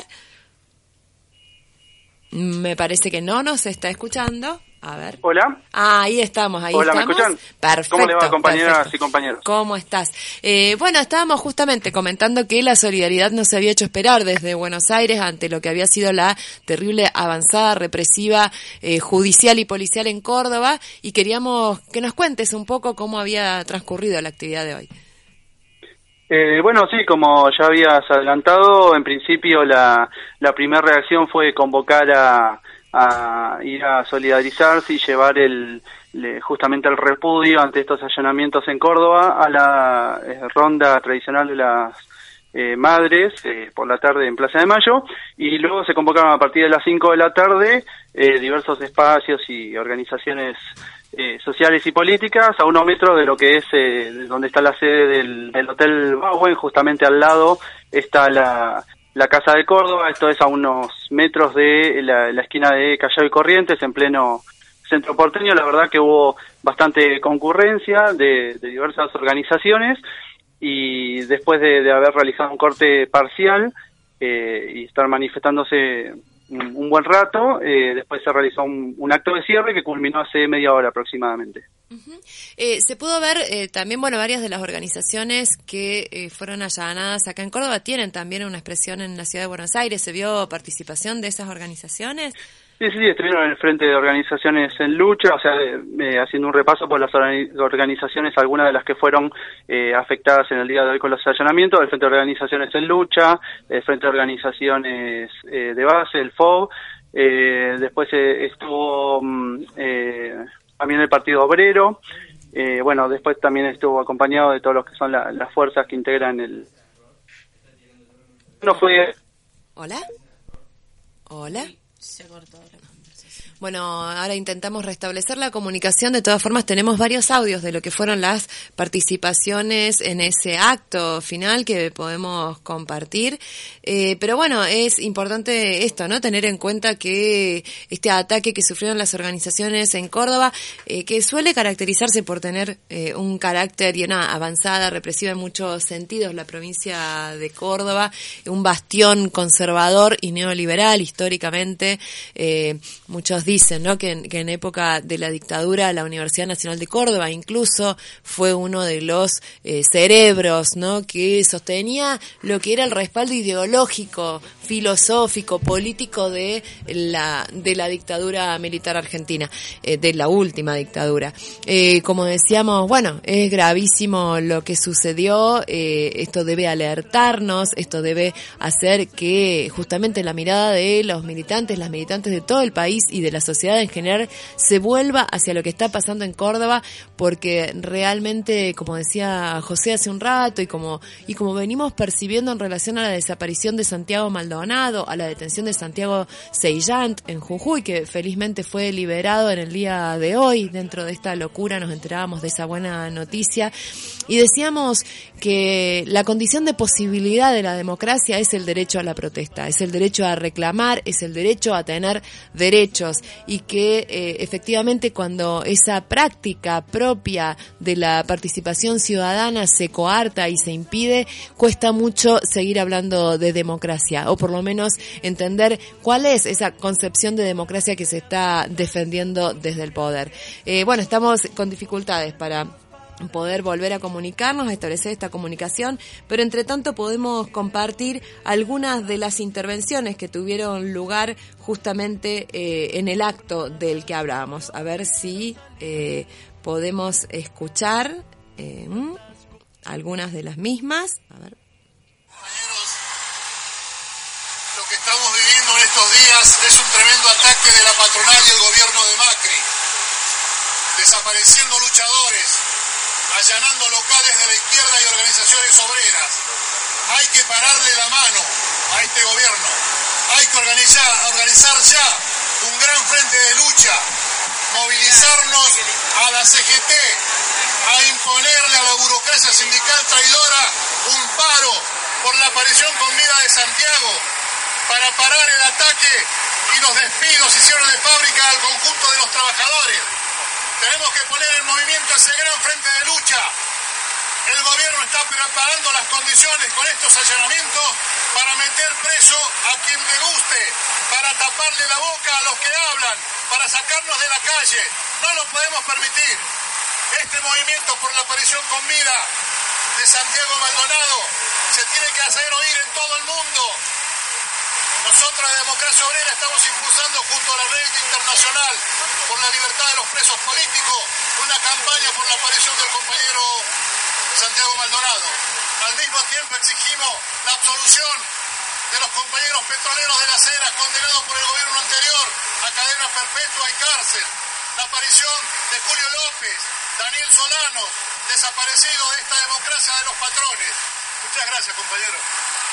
Me parece que no nos está escuchando. A ver. Hola. Ah, ahí estamos, ahí Hola, estamos. ¿me escuchan? Perfecto. ¿Cómo le va, compañeras perfecto. y compañeros? ¿Cómo estás? Eh, bueno, estábamos justamente comentando que la solidaridad no se había hecho esperar desde Buenos Aires ante lo que había sido la terrible avanzada represiva eh, judicial y policial en Córdoba, y queríamos que nos cuentes un poco cómo había transcurrido la actividad de hoy. Eh, bueno, sí, como ya habías adelantado, en principio la, la primera reacción fue convocar a a ir a solidarizarse y llevar el le, justamente el repudio ante estos allanamientos en Córdoba a la eh, ronda tradicional de las eh, madres eh, por la tarde en Plaza de Mayo, y luego se convocaron a partir de las cinco de la tarde eh, diversos espacios y organizaciones eh, sociales y políticas a unos metros de lo que es eh, donde está la sede del, del Hotel Bauen. Justamente al lado está la La Casa de Córdoba. Esto es a unos metros de la, la esquina de Callao y Corrientes, en pleno centro porteño. La verdad que hubo bastante concurrencia de, de diversas organizaciones, y después de, de haber realizado un corte parcial eh, y estar manifestándose un, un buen rato, eh, después se realizó un, un acto de cierre que culminó hace media hora aproximadamente. Uh-huh. Eh, se pudo ver eh, también, bueno, varias de las organizaciones que eh, fueron allanadas acá en Córdoba tienen también una expresión en la ciudad de Buenos Aires. ¿Se vio participación de esas organizaciones? Sí, sí, estuvieron en el frente de organizaciones en lucha, o sea, eh, haciendo un repaso por las organizaciones, algunas de las que fueron eh, afectadas en el día de hoy con los allanamientos: el frente de organizaciones en lucha, el frente de organizaciones eh, de base, el F O B, eh, después eh, estuvo eh, también el Partido Obrero, eh, bueno, después también estuvo acompañado de todos los que son la, las fuerzas que integran el... No fue... ¿Hola? ¿Hola? Se cortó. Bueno, ahora intentamos restablecer la comunicación. De todas formas, tenemos varios audios de lo que fueron las participaciones en ese acto final que podemos compartir. Eh, pero bueno, es importante esto, ¿no? Tener en cuenta que este ataque que sufrieron las organizaciones en Córdoba, eh, que suele caracterizarse por tener eh, un carácter y una avanzada represiva en muchos sentidos, la provincia de Córdoba, un bastión conservador y neoliberal históricamente. Eh, muchos dicen, ¿no?, que en, que en época de la dictadura la Universidad Nacional de Córdoba incluso fue uno de los eh, cerebros, ¿no?, que sostenía lo que era el respaldo ideológico, filosófico, político de la de la dictadura militar argentina, eh, de la última dictadura. Eh, como decíamos, bueno, es gravísimo lo que sucedió, eh, esto debe alertarnos, esto debe hacer que justamente la mirada de los militantes, las militantes de todo el país y de la sociedad en general se vuelva hacia lo que está pasando en Córdoba, porque realmente, como decía José hace un rato, y como y como venimos percibiendo en relación a la desaparición de Santiago Maldonado, a la detención de Santiago Seillant en Jujuy, que felizmente fue liberado en el día de hoy, dentro de esta locura nos enterábamos de esa buena noticia, y decíamos que la condición de posibilidad de la democracia es el derecho a la protesta, es el derecho a reclamar, es el derecho a tener derechos, y que eh, efectivamente cuando esa práctica propia de la participación ciudadana se coarta y se impide, cuesta mucho seguir hablando de democracia, o por lo menos entender cuál es esa concepción de democracia que se está defendiendo desde el poder. Eh, bueno, estamos con dificultades para poder volver a comunicarnos, a establecer esta comunicación, pero entre tanto podemos compartir algunas de las intervenciones que tuvieron lugar justamente eh, en el acto del que hablábamos. A ver si eh, podemos escuchar eh, algunas de las mismas. A ver. Lo que estamos viviendo en estos días es un tremendo ataque de la patronal y el gobierno de Macri, desapareciendo luchadores, allanando locales de la izquierda y organizaciones obreras. Hay que pararle la mano a este gobierno. Hay que organizar, organizar ya un gran frente de lucha, movilizarnos a la C G T, a imponerle a la burocracia sindical traidora un paro por la aparición con vida de Santiago, para parar el ataque y los despidos y cierre de fábrica al conjunto de los trabajadores. Tenemos que poner en movimiento ese gran frente de lucha. El gobierno está preparando las condiciones con estos allanamientos para meter preso a quien le guste, para taparle la boca a los que hablan, para sacarnos de la calle. No lo podemos permitir. Este movimiento por la aparición con vida de Santiago Maldonado se tiene que hacer oír en todo el mundo. Nosotros de Democracia Obrera estamos impulsando junto a la Red Internacional por la Libertad de los Presos Políticos una campaña por la aparición del compañero Santiago Maldonado. Al mismo tiempo exigimos la absolución de los compañeros petroleros de las Heras condenados por el gobierno anterior a cadena perpetua y cárcel. La aparición de Julio López, Daniel Solano, desaparecidos de esta democracia de los patrones. Muchas gracias, compañeros.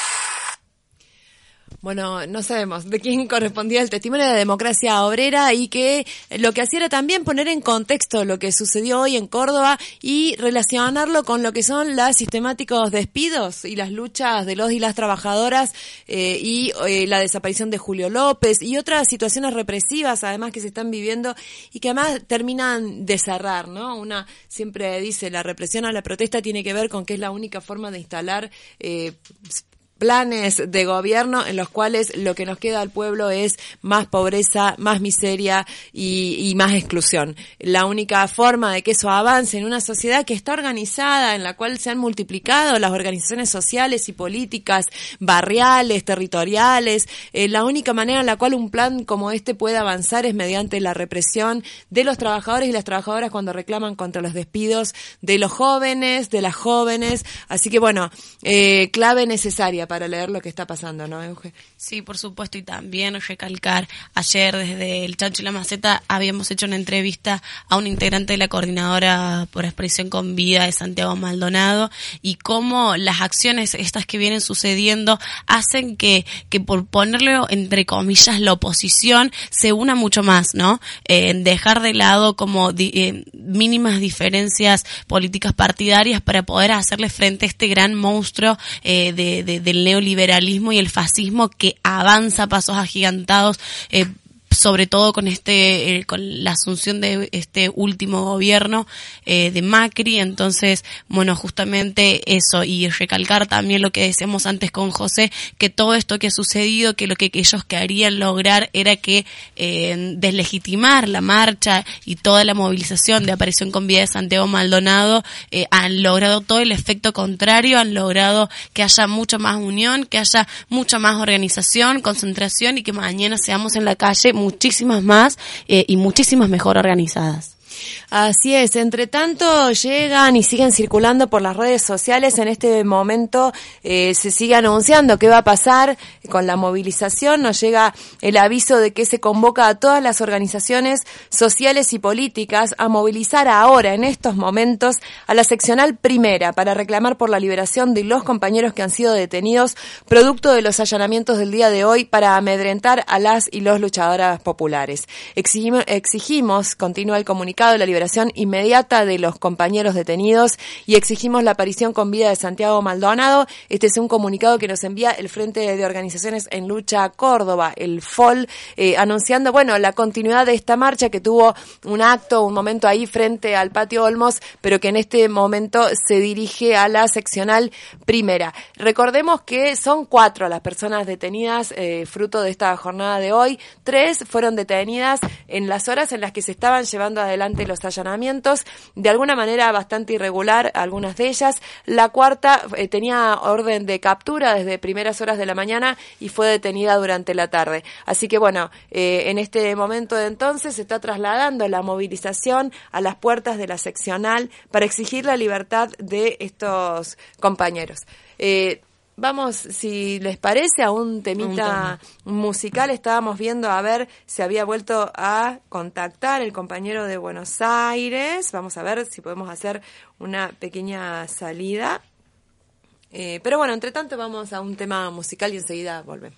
Bueno, no sabemos de quién correspondía el testimonio de Democracia Obrera, y que lo que hacía era también poner en contexto lo que sucedió hoy en Córdoba y relacionarlo con lo que son los sistemáticos despidos y las luchas de los y las trabajadoras eh, y eh, la desaparición de Julio López y otras situaciones represivas además que se están viviendo y que además terminan de cerrar, ¿no? Una siempre dice, la represión a la protesta tiene que ver con que es la única forma de instalar eh, planes de gobierno en los cuales lo que nos queda al pueblo es más pobreza, más miseria y, y más exclusión. La única forma de que eso avance en una sociedad que está organizada, en la cual se han multiplicado las organizaciones sociales y políticas, barriales, territoriales, eh, la única manera en la cual un plan como este puede avanzar es mediante la represión de los trabajadores y las trabajadoras cuando reclaman contra los despidos de los jóvenes, de las jóvenes. Así que bueno, eh, clave necesaria para leer lo que está pasando, ¿no, Euge? Sí, por supuesto, y también recalcar, ayer desde el Chancho y la Maceta habíamos hecho una entrevista a un integrante de la Coordinadora por Expresión con Vida de Santiago Maldonado, y cómo las acciones estas que vienen sucediendo hacen que, que por ponerlo entre comillas, la oposición se una mucho más, ¿no? Eh, dejar de lado como di, eh, mínimas diferencias políticas partidarias para poder hacerle frente a este gran monstruo eh, de, de, del neoliberalismo y el fascismo que avanza a pasos agigantados, eh, sobre todo con este eh, con la asunción de este último gobierno eh, de Macri. Entonces, bueno, justamente eso, y recalcar también lo que decíamos antes con José, que todo esto que ha sucedido, que lo que, que ellos querían lograr era que eh, deslegitimar la marcha y toda la movilización de Aparición con Vida de Santiago Maldonado, eh, han logrado todo el efecto contrario, han logrado que haya mucha más unión, que haya mucha más organización, concentración, y que mañana seamos en la calle muchísimas más eh, y muchísimas mejor organizadas. Así es, entre tanto llegan y siguen circulando por las redes sociales. En este momento eh, se sigue anunciando qué va a pasar con la movilización. Nos llega el aviso de que se convoca a todas las organizaciones sociales y políticas a movilizar ahora, en estos momentos, a la seccional primera para reclamar por la liberación de los compañeros que han sido detenidos producto de los allanamientos del día de hoy para amedrentar a las y los luchadoras populares. Exigimos, exigimos continúa el comunicado, de la liberación inmediata de los compañeros detenidos y exigimos la aparición con vida de Santiago Maldonado. Este es un comunicado que nos envía el Frente de Organizaciones en Lucha Córdoba, el F O L, eh, anunciando, bueno, la continuidad de esta marcha que tuvo un acto, un momento ahí frente al Patio Olmos, pero que en este momento se dirige a la seccional primera. Recordemos que son cuatro las personas detenidas eh, fruto de esta jornada de hoy. Tres fueron detenidas en las horas en las que se estaban llevando adelante los allanamientos, de alguna manera bastante irregular, algunas de ellas. La cuarta eh, tenía orden de captura desde primeras horas de la mañana y fue detenida durante la tarde. Así que bueno, eh, en este momento de entonces se está trasladando la movilización a las puertas de la seccional para exigir la libertad de estos compañeros. Eh, Vamos, si les parece, a un temita un musical. Estábamos viendo a ver si había vuelto a contactar el compañero de Buenos Aires. Vamos a ver si podemos hacer una pequeña salida. Eh, pero bueno, entre tanto vamos a un tema musical y enseguida volvemos.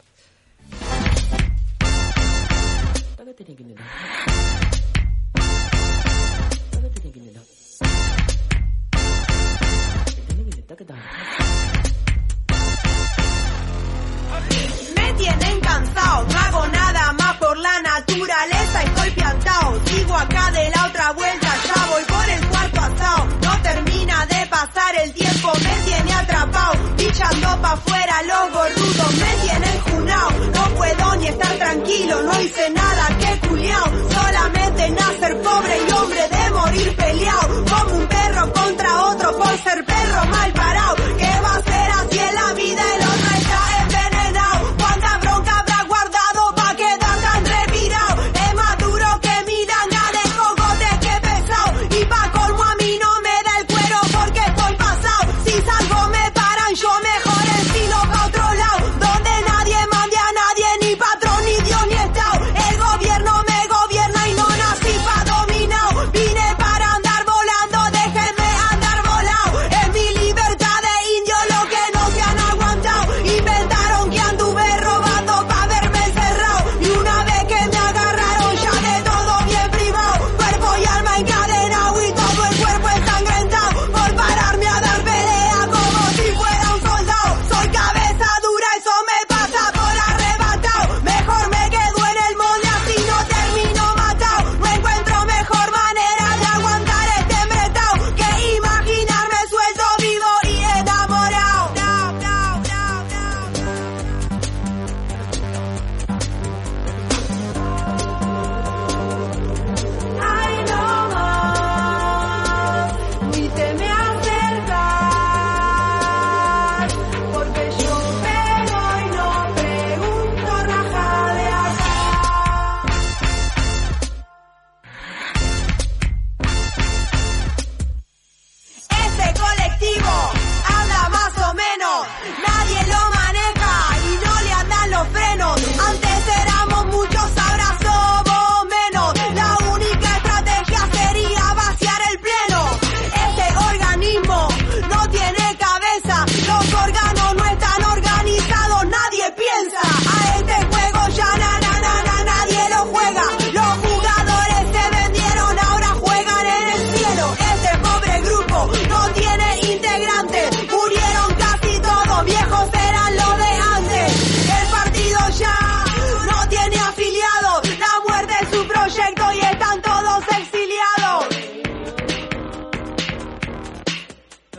Me tienen cansado, no hago nada más por la naturaleza, estoy piantao, sigo acá de la otra vuelta, ya voy por el cuarto asado, no termina de pasar el tiempo, me tiene atrapado, bichando pa' afuera los gorrudos, me tienen junao, no puedo ni estar tranquilo, no hice nada que culiao, solamente nacer pobre y hombre de morir peleado, como un perro contra otro por ser perro mal parado, ¿qué va a ser así en la vida? El otro está envenenado, cuánta bronca habrá guardado pa' quedar tan revirado, es más duro que mi danga de cogote que pesado, y pa' colmo a mí no me da el cuero porque estoy pasado, si salgo me paran, yo mejor estilo pa' otro lado, donde nadie mande a nadie, ni patrón, ni Dios, ni Estado, el gobierno me gobierna y no nací pa' dominado,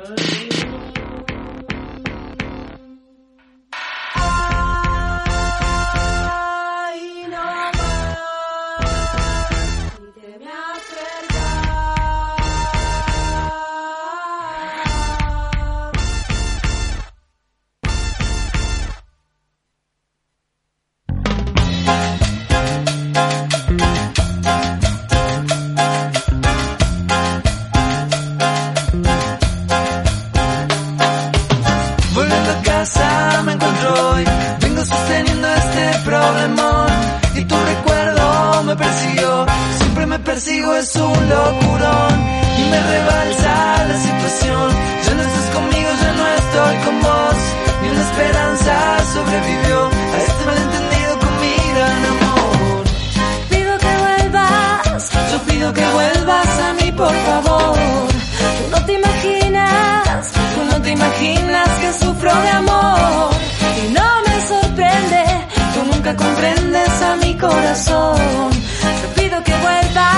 Persigo es un locurón y me rebalsa la situación. Ya no estás conmigo, ya no estoy con vos. Ni una esperanza sobrevivió a este malentendido con mi gran amor. Pido que vuelvas, yo pido que vuelvas a mí, por favor. Tú no te imaginas, tú no te imaginas que sufro de amor. Y no me sorprende, tú nunca comprendes a mi corazón. Yo pido que vuelvas.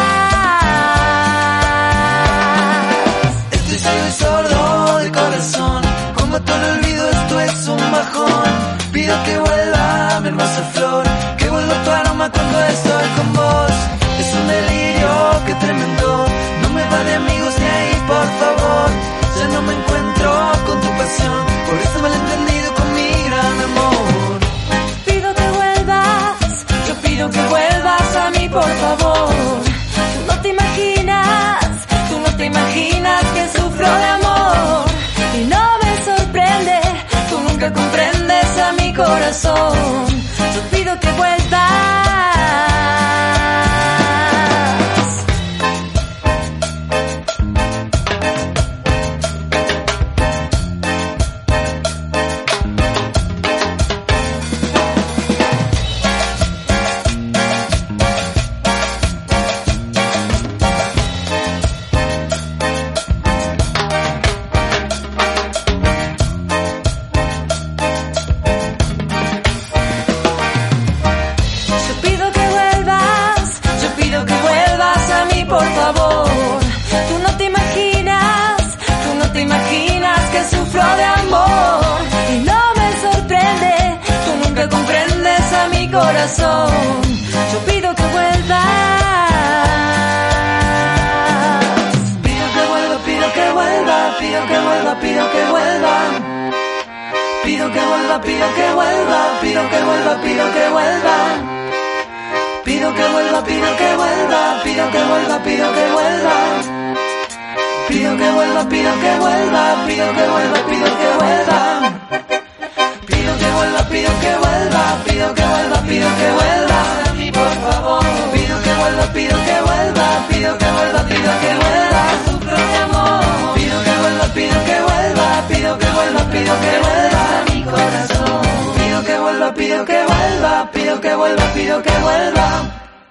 Estoy ciego y sordo de corazón. Como todo el olvido, esto es un bajón. Pido que vuelva mi hermosa flor, que vuelva tu aroma cuando estoy con vos. Es un delirio que tremendo, no me va de amigos ni ahí, por favor. Ya no me encuentro con tu pasión, por este malentendido con mi gran amor. Pido que vuelvas, yo pido que vuelvas a mí, por favor. Tú no te imaginas, tú no te imaginas que sufro de amor. Y no me sorprende, tú nunca comprendes a mi corazón. Yo pido que vuelvas. Yo pido que vuelvas. Pido que vuelva, pido que vuelva, pido que vuelva, pido que vuelva. Pido que vuelva, pido que vuelva, pido que vuelva, pido que vuelva. Pido que vuelva, pido que vuelva, pido que vuelva, pido que vuelva. Pido que vuelva, pido que vuelva, pido que vuelva, pido que vuelva. Pido que vuelva, pido que vuelva, pido que vuelva, pido que vuelva a mí, por favor. Pido que vuelva, pido que vuelva, pido que vuelva, pido que vuelva. Sufro de amor. Pido que vuelva, pido que vuelva, pido que vuelva, pido que vuelva a mi corazón. Pido que vuelva, pido que vuelva, pido que vuelva, pido que vuelva.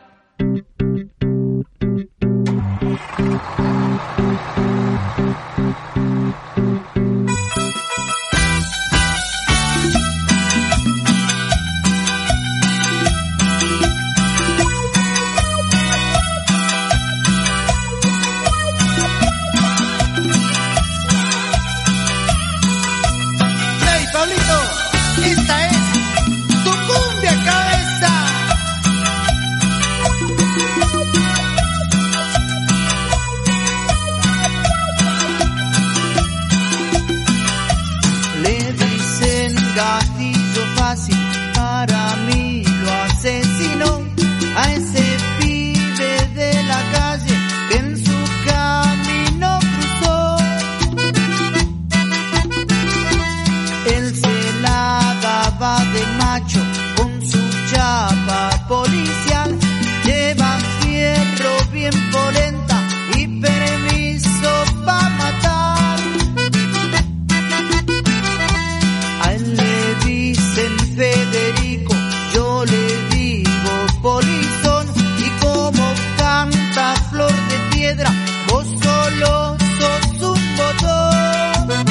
Esta es tu cumbia, cabeza. Le dicen gatillo fácil, para mí lo asesinó a ese pibe de la calle que en su camino cruzó. Él se la daba de macho con su chapa policial, lleva fierro bien polenta y permiso pa' matar. A él le dicen Federico, yo le digo polizón, y como canta Flor de Piedra, vos solo sos un botón.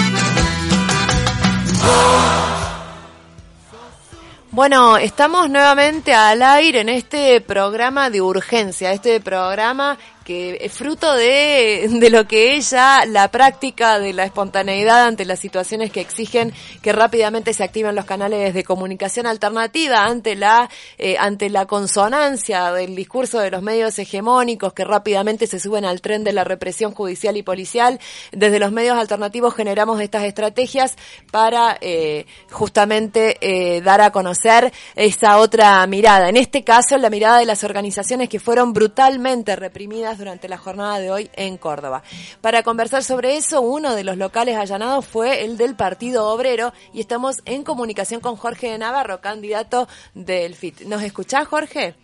Bueno, estamos nuevamente al aire en este programa de urgencia, este programa que es fruto de, de lo que ella, la práctica de la espontaneidad ante las situaciones que exigen que rápidamente se activen los canales de comunicación alternativa ante la eh, ante la consonancia del discurso de los medios hegemónicos que rápidamente se suben al tren de la represión judicial y policial. Desde los medios alternativos generamos estas estrategias para eh, justamente eh, dar a conocer esa otra mirada. En este caso, la mirada de las organizaciones que fueron brutalmente reprimidas durante la jornada de hoy en Córdoba. Para conversar sobre eso, uno de los locales allanados fue el del Partido Obrero y estamos en comunicación con Jorge de Navarro, candidato del F I T. ¿Nos escuchás, Jorge?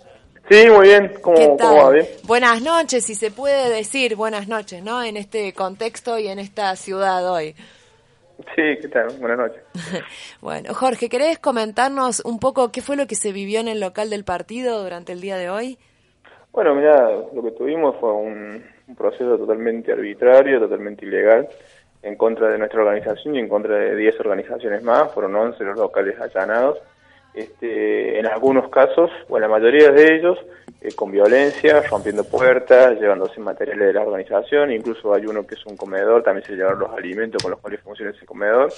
Sí, muy bien. ¿Cómo, ¿Qué tal? ¿Cómo va? ¿Bien? Buenas noches, si se puede decir buenas noches, ¿no? En este contexto y en esta ciudad hoy. Sí, ¿qué tal? Buenas noches. Bueno, Jorge, ¿querés comentarnos un poco qué fue lo que se vivió en el local del partido durante el día de hoy? Bueno, mira, lo que tuvimos fue un, un proceso totalmente arbitrario, totalmente ilegal, en contra de nuestra organización y en contra de diez organizaciones más. Fueron once los locales allanados. Este, en algunos casos, o en la mayoría de ellos, eh, con violencia, rompiendo puertas, llevándose materiales de la organización. Incluso hay uno que es un comedor, también se llevaron los alimentos con los cuales funciona ese comedor.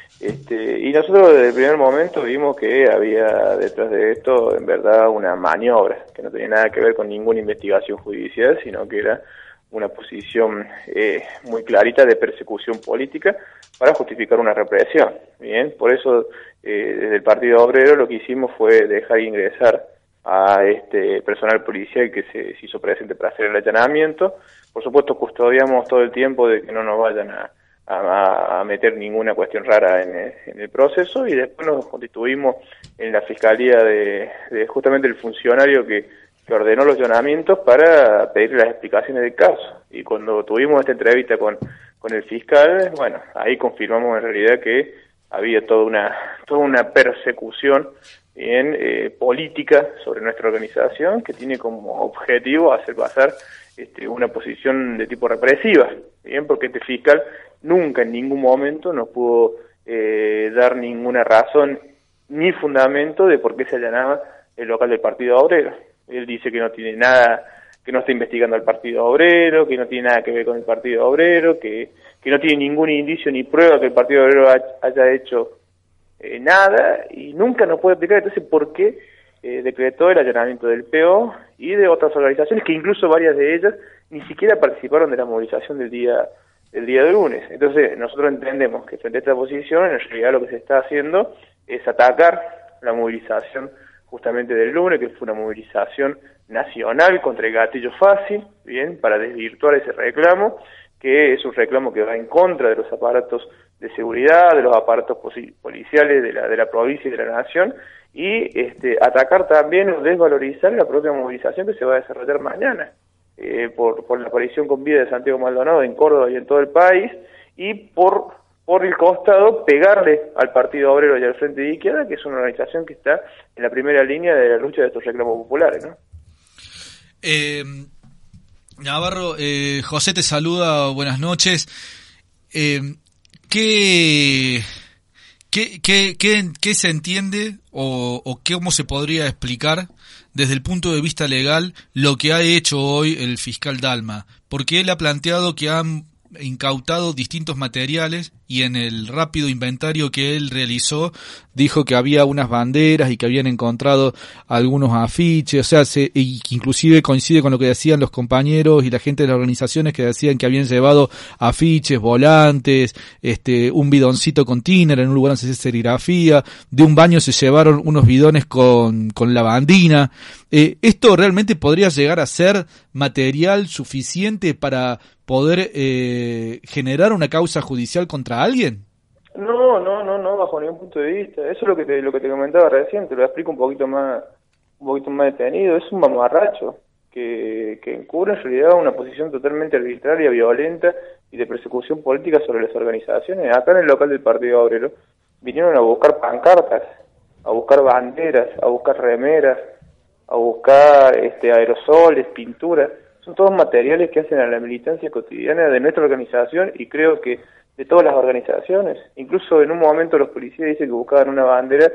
Este, y nosotros desde el primer momento vimos que había detrás de esto en verdad una maniobra que no tenía nada que ver con ninguna investigación judicial, sino que era una posición eh, muy clarita de persecución política para justificar una represión. Bien, por eso eh, desde el Partido Obrero lo que hicimos fue dejar ingresar a este personal policial que se, se hizo presente para hacer el allanamiento. Por supuesto custodiamos todo el tiempo de que no nos vayan a A, a meter ninguna cuestión rara en el, en el proceso, y después nos constituimos en la fiscalía de, de justamente el funcionario que, que ordenó los allanamientos para pedir las explicaciones del caso. Y cuando tuvimos esta entrevista con, con el fiscal, bueno, ahí confirmamos en realidad que había toda una toda una persecución en eh, política sobre nuestra organización que tiene como objetivo hacer pasar este, una posición de tipo represiva, bien, porque este fiscal nunca en ningún momento nos pudo eh, dar ninguna razón ni fundamento de por qué se allanaba el local del Partido Obrero. Él dice que no tiene nada, que no está investigando al Partido Obrero, que no tiene nada que ver con el Partido Obrero, que, que no tiene ningún indicio ni prueba que el Partido Obrero haya hecho eh, nada, y nunca nos puede explicar entonces por qué eh, decretó el allanamiento del P O y de otras organizaciones, que incluso varias de ellas ni siquiera participaron de la movilización del día el día de lunes. Entonces nosotros entendemos que frente a esta posición en realidad lo que se está haciendo es atacar la movilización justamente del lunes, que fue una movilización nacional contra el gatillo fácil, bien, para desvirtuar ese reclamo, que es un reclamo que va en contra de los aparatos de seguridad, de los aparatos policiales de la de la provincia y de la nación, y este atacar también o desvalorizar la propia movilización que se va a desarrollar mañana. Eh, por, por la aparición con vida de Santiago Maldonado en Córdoba y en todo el país, y por por el costado pegarle al Partido Obrero y al Frente de Izquierda, que es una organización que está en la primera línea de la lucha de estos reclamos populares, ¿no? Eh, Navarro, eh, José te saluda, buenas noches. Eh, ¿qué, qué, qué, qué, qué se entiende o, o cómo se podría explicar desde el punto de vista legal lo que ha hecho hoy el fiscal Dalma? Porque él ha planteado que han incautado distintos materiales y en el rápido inventario que él realizó dijo que había unas banderas y que habían encontrado algunos afiches, o sea, se, y que inclusive coincide con lo que decían los compañeros y la gente de las organizaciones que decían que habían llevado afiches, volantes, este, un bidoncito con tiner en un lugar donde se hace serigrafía, de un baño se llevaron unos bidones con, con lavandina. Eh, ¿Esto realmente podría llegar a ser material suficiente para poder eh, generar una causa judicial contra alguien? No, no, no, no, bajo ningún punto de vista. Eso es lo que te, lo que te comentaba recién, te lo explico un poquito más, un poquito más detenido. Es un mamarracho que, que encubre en realidad una posición totalmente arbitraria, violenta y de persecución política sobre las organizaciones. Acá en el local del Partido Obrero vinieron a buscar pancartas, a buscar banderas, a buscar remeras, a buscar este aerosoles, pinturas. Son todos materiales que hacen a la militancia cotidiana de nuestra organización y creo que de todas las organizaciones. Incluso en un momento los policías dicen que buscaban una bandera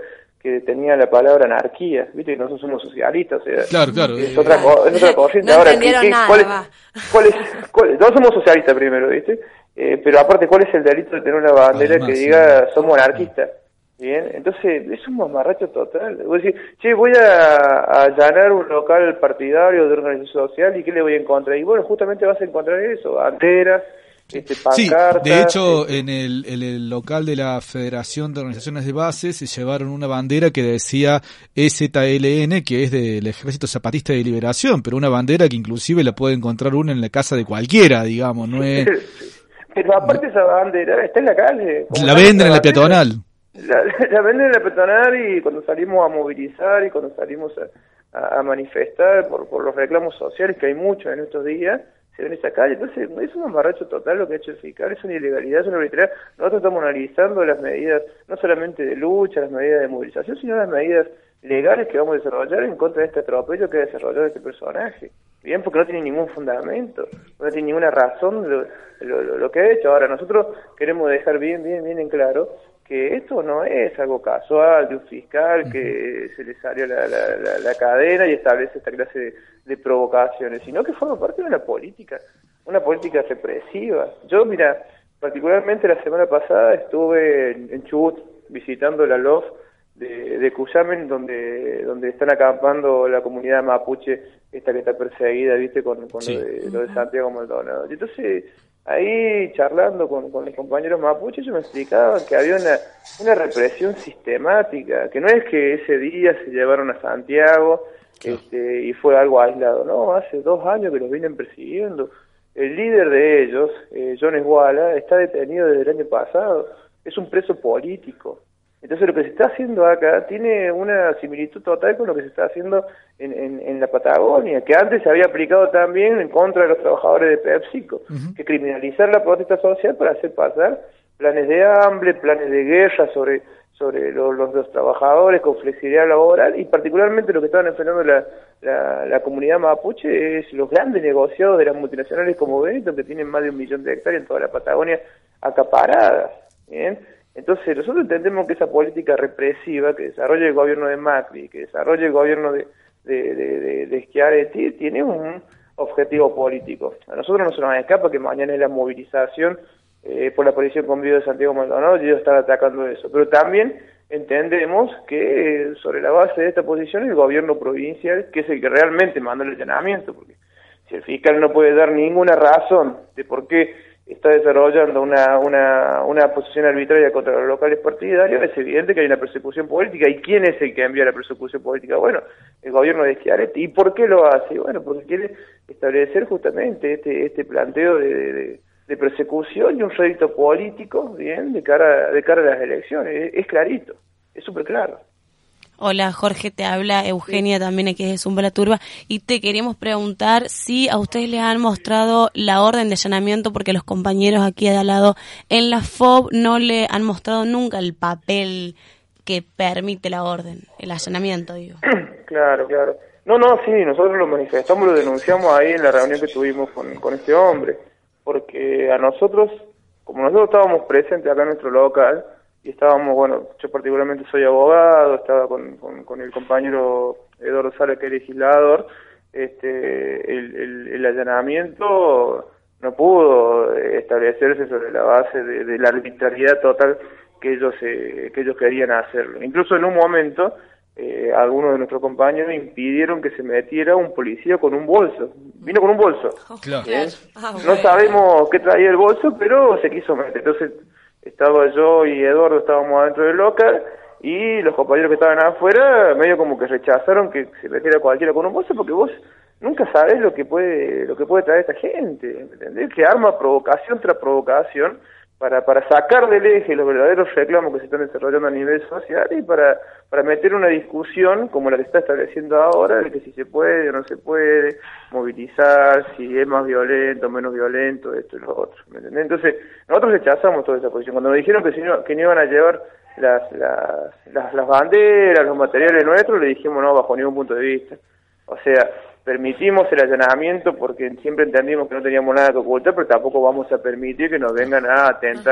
que tenía la palabra anarquía, viste que nosotros somos socialistas, o sea, claro, claro, es otra, co- es otra corriente. No Ahora, entendieron ¿qué- nada, cuál es, va. cuál es, cuál es- todos somos socialistas primero, viste, eh, pero aparte, ¿cuál es el delito de tener una bandera Además, que sí. diga somos anarquistas? Bien, entonces es un mamarracho total. Voy a decir, che, voy a, a allanar un local partidario de organización social y ¿qué le voy a encontrar? Y bueno, justamente vas a encontrar eso, banderas, este, Sí, pancartas. de hecho, este, en el, en el local de la Federación de Organizaciones de Base se llevaron una bandera que decía E Z L N, que es del Ejército Zapatista de Liberación, pero una bandera que inclusive la puede encontrar uno en la casa de cualquiera, digamos, no es... Pero aparte esa bandera está en la calle. como La está venden en la bandera. peatonal. La, la venden en la peatonal y cuando salimos a movilizar y cuando salimos a, a, a manifestar por, por los reclamos sociales, que hay muchos en estos días, se ven esa calle. Entonces es un amarracho total lo que ha hecho el fiscal, es una ilegalidad, es una arbitrariedad. Nosotros estamos analizando las medidas, no solamente de lucha, las medidas de movilización, sino las medidas legales que vamos a desarrollar en contra de este atropello que ha desarrollado este personaje. Bien, porque no tiene ningún fundamento, no tiene ninguna razón lo, lo, lo que ha hecho. Ahora, nosotros queremos dejar bien, bien, bien en claro que esto no es algo casual de un fiscal que se le salió la, la, la, la cadena y establece esta clase de, de provocaciones, sino que forma parte de una política, una política represiva. Yo, mira, particularmente la semana pasada estuve en, en Chubut visitando la L O F de, de Cuyamen, donde donde están acampando la comunidad mapuche, esta que está perseguida, viste, con, con sí. lo, de, lo de Santiago Maldonado. Y entonces, ahí charlando con, con los compañeros mapuches, ellos me explicaban que había una, una represión sistemática, que no es que ese día se llevaron a Santiago este, y fue algo aislado, no, hace dos años que los vienen persiguiendo. El líder de ellos, eh, John Esguala, está detenido desde el año pasado, es un preso político. Entonces lo que se está haciendo acá tiene una similitud total con lo que se está haciendo en, en, en la Patagonia, que antes se había aplicado también en contra de los trabajadores de PepsiCo, uh-huh. que criminalizar la protesta social para hacer pasar planes de hambre, planes de guerra sobre sobre los, los, los trabajadores con flexibilidad laboral, y particularmente lo que estaban enfrentando la, la, la comunidad mapuche es los grandes negociados de las multinacionales como Benetton, que tienen más de un millón de hectáreas en toda la Patagonia acaparadas, ¿bien? Entonces nosotros entendemos que esa política represiva que desarrolla el gobierno de Macri, que desarrolla el gobierno de, de, de, de, de Schiaretti, tiene un objetivo político. A nosotros no se nos escapa que mañana es la movilización eh, por la aparición con video de Santiago Maldonado y ellos están atacando eso. Pero también entendemos que eh, sobre la base de esta posición el gobierno provincial, que es el que realmente manda el allanamiento, porque si el fiscal no puede dar ninguna razón de por qué está desarrollando una, una, una posición arbitraria contra los locales partidarios, es evidente que hay una persecución política. ¿Y quién es el que envía la persecución política? Bueno, el gobierno de Schiaretti. ¿Y por qué lo hace? Bueno, porque quiere establecer justamente este este planteo de, de, de persecución y un rédito político, bien, de cara de cara a las elecciones. Es, es clarito, es súper claro. Hola Jorge, te habla Eugenia también aquí de Zumba la Turba y te queríamos preguntar si a ustedes les han mostrado la orden de allanamiento, porque los compañeros aquí de al lado en la F O B no le han mostrado nunca el papel que permite la orden, el allanamiento, digo. Claro, claro. No, no, sí, nosotros lo manifestamos, lo denunciamos ahí en la reunión que tuvimos con, con este hombre, porque a nosotros, como nosotros estábamos presentes acá en nuestro local, y estábamos, bueno, yo particularmente soy abogado, estaba con, con, con el compañero Eduardo Sala, que es legislador, este, el, el, el allanamiento no pudo establecerse sobre la base de, de la arbitrariedad total que ellos eh, que ellos querían hacerlo. Incluso en un momento, eh, algunos de nuestros compañeros impidieron que se metiera un policía con un bolso. Vino con un bolso. Claro. ¿Eh? Ah, bueno. No sabemos qué traía el bolso, pero se quiso meter. Entonces, estaba yo y Eduardo, estábamos adentro del local, y los compañeros que estaban afuera medio como que rechazaron que se metiera cualquiera con un bolso, porque vos nunca sabés lo que puede lo que puede traer esta gente, ¿entendés? Que arma provocación tras provocación para para sacar del eje los verdaderos reclamos que se están desarrollando a nivel social y para para meter una discusión como la que se está estableciendo ahora, de que si se puede o no se puede movilizar, si es más violento o menos violento, esto y lo otro, ¿me entendés? Entonces, nosotros rechazamos toda esa posición. Cuando nos dijeron que, si no, que no iban a llevar las, las, las, las banderas, los materiales nuestros, le dijimos no, bajo ningún punto de vista. O sea, permitimos el allanamiento porque siempre entendimos que no teníamos nada que ocultar, pero tampoco vamos a permitir que nos vengan a atentar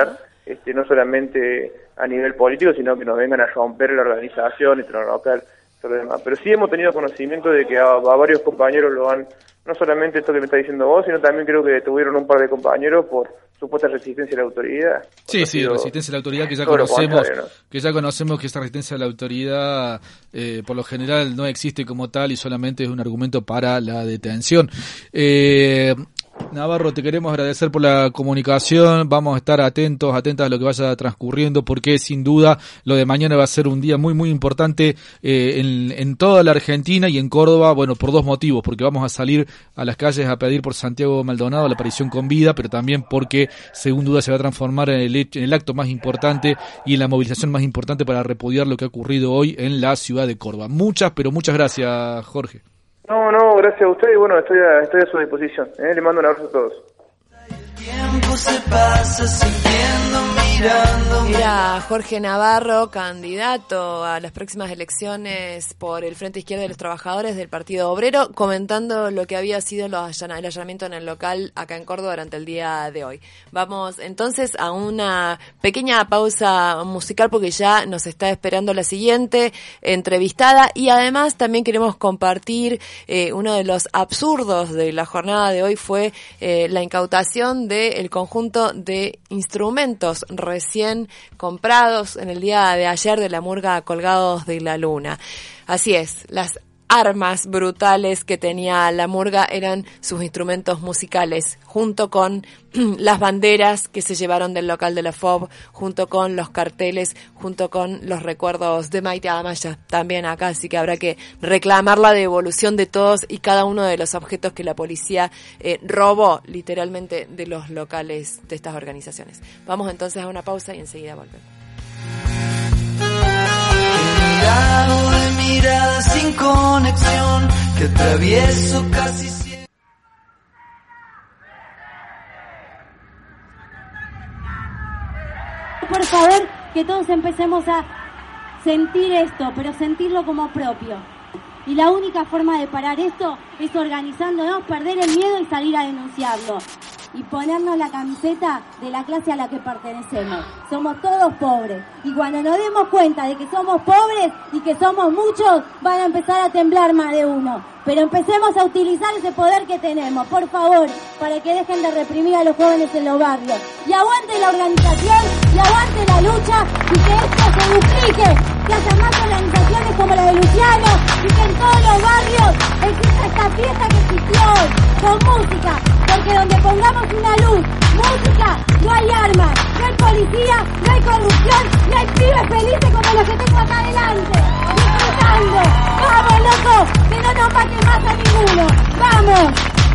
este, no solamente a nivel político, sino que nos vengan a romper la organización y local, todo lo demás. Pero sí hemos tenido conocimiento de que a, a varios compañeros lo han, no solamente esto que me está diciendo vos, sino también creo que tuvieron un par de compañeros por supuesta resistencia a la autoridad. Sí, sí, resistencia a la autoridad que ya conocemos, ¿no? que ya conocemos que esa resistencia a la autoridad eh, por lo general no existe como tal y solamente es un argumento para la detención. Eh, Navarro, te queremos agradecer por la comunicación, vamos a estar atentos, atentas a lo que vaya transcurriendo, porque sin duda lo de mañana va a ser un día muy muy importante eh, en, en toda la Argentina y en Córdoba, bueno, por dos motivos, porque vamos a salir a las calles a pedir por Santiago Maldonado la aparición con vida, pero también porque según duda se va a transformar en el, en el acto más importante y en la movilización más importante para repudiar lo que ha ocurrido hoy en la ciudad de Córdoba. Muchas, pero muchas gracias, Jorge. No, no, gracias a usted y bueno, estoy a, estoy a su disposición. ¿eh? Le mando un abrazo a todos. Tiempo se pasa siguiendo mirando. Era Jorge Navarro, candidato a las próximas elecciones por el Frente Izquierda de los Trabajadores del Partido Obrero, comentando lo que había sido los allana, el allanamiento en el local acá en Córdoba durante el día de hoy. Vamos entonces a una pequeña pausa musical porque ya nos está esperando la siguiente entrevistada y además también queremos compartir eh, uno de los absurdos de la jornada de hoy fue eh, la incautación del conjunto de instrumentos recién comprados en el día de ayer de la murga Colgados de la Luna. Así es, las armas brutales que tenía la murga eran sus instrumentos musicales, junto con las banderas que se llevaron del local de la F O B, junto con los carteles, junto con los recuerdos de Maite Amaya, también acá, así que habrá que reclamar la devolución de todos y cada uno de los objetos que la policía eh, robó literalmente de los locales de estas organizaciones. Vamos entonces a una pausa y enseguida volvemos. De mirada sin conexión que atravieso casi siempre. Por favor, que todos empecemos a sentir esto, pero sentirlo como propio. Y la única forma de parar esto es organizándonos, perder el miedo y salir a denunciarlo. Y ponernos la camiseta de la clase a la que pertenecemos. Somos todos pobres. Y cuando nos demos cuenta de que somos pobres y que somos muchos, van a empezar a temblar más de uno. Pero empecemos a utilizar ese poder que tenemos, por favor, para que dejen de reprimir a los jóvenes en los barrios. Y aguante la organización, y aguante la lucha, y que esto se duplique. Que haya más organizaciones como la de Luciano, y que en todos los barrios exista esta fiesta que existió hoy, con música. Porque donde pongamos una luz, música, no hay armas, no hay policía, no hay corrupción, no hay pibes felices como los que tengo acá adelante. Disfrutando. ¡Vamos, loco! Que no nos mate más a ninguno. ¡Vamos!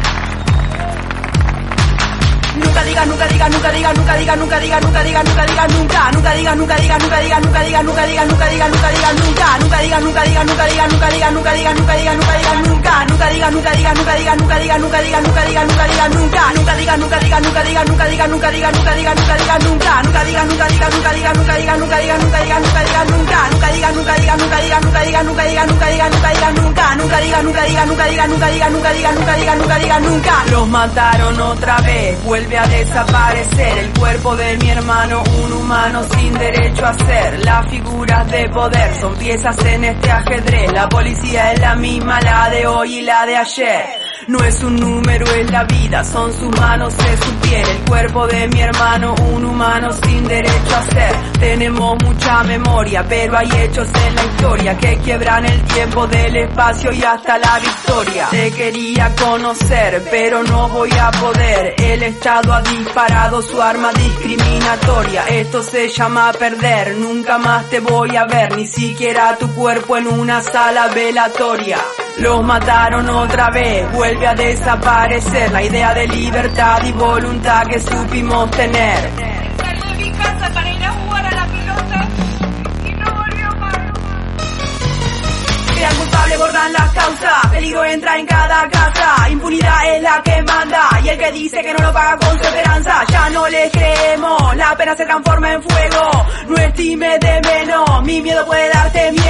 Nunca digas, nunca digas, nunca digas, nunca digas, nunca digas, nunca digas, nunca digas, nunca, nunca digas, nunca digas, nunca digas, nunca digas, nunca digas, nunca digas, nunca digas, nunca, nunca digas, nunca digas, nunca digas, nunca digas, nunca digas, nunca digas, nunca digas, nunca, nunca digas, nunca digas, nunca digas, nunca digas, nunca digas, nunca digas, nunca digas, nunca, nunca digas, nunca digas, nunca digas, nunca digas, nunca digas, nunca digas, nunca digas, nunca, nunca digas, nunca digas, nunca digas, nunca digas, nunca digas, nunca digas, nunca digas, nunca, nunca digas, nunca digas, nunca digas, nunca digas, nunca digas, nunca digas, nunca digas, nunca, nunca digas, nunca digas, nunca digas, nunca digas, nunca digas, nunca digas, nunca digas, nunca. Los mataron otra vez, vuelve a desaparecer el cuerpo de mi hermano, un humano sin derecho a ser. Las figuras de poder son piezas en este ajedrez. La policía es la misma, la de hoy y la de ayer. No es un número, es la vida, son sus manos, es su piel. El cuerpo de mi hermano, un humano sin derecho a ser. Tenemos mucha memoria, pero hay hechos en la historia que quiebran el tiempo del espacio y hasta la victoria. Te quería conocer, pero no voy a poder. El Estado ha disparado su arma discriminatoria. Esto se llama perder, nunca más te voy a ver, ni siquiera tu cuerpo en una sala velatoria. Los mataron otra vez, vuelve a desaparecer la idea de libertad y voluntad que supimos tener. Salí de mi casa para ir a jugar a la pelota y no volvió más. Crean culpable, borran las causas, peligro entra en cada casa, impunidad es la que manda y el que dice que no lo paga con su esperanza, ya no le creemos, la pena se transforma en fuego, no estime de menos, mi miedo puede darte miedo, no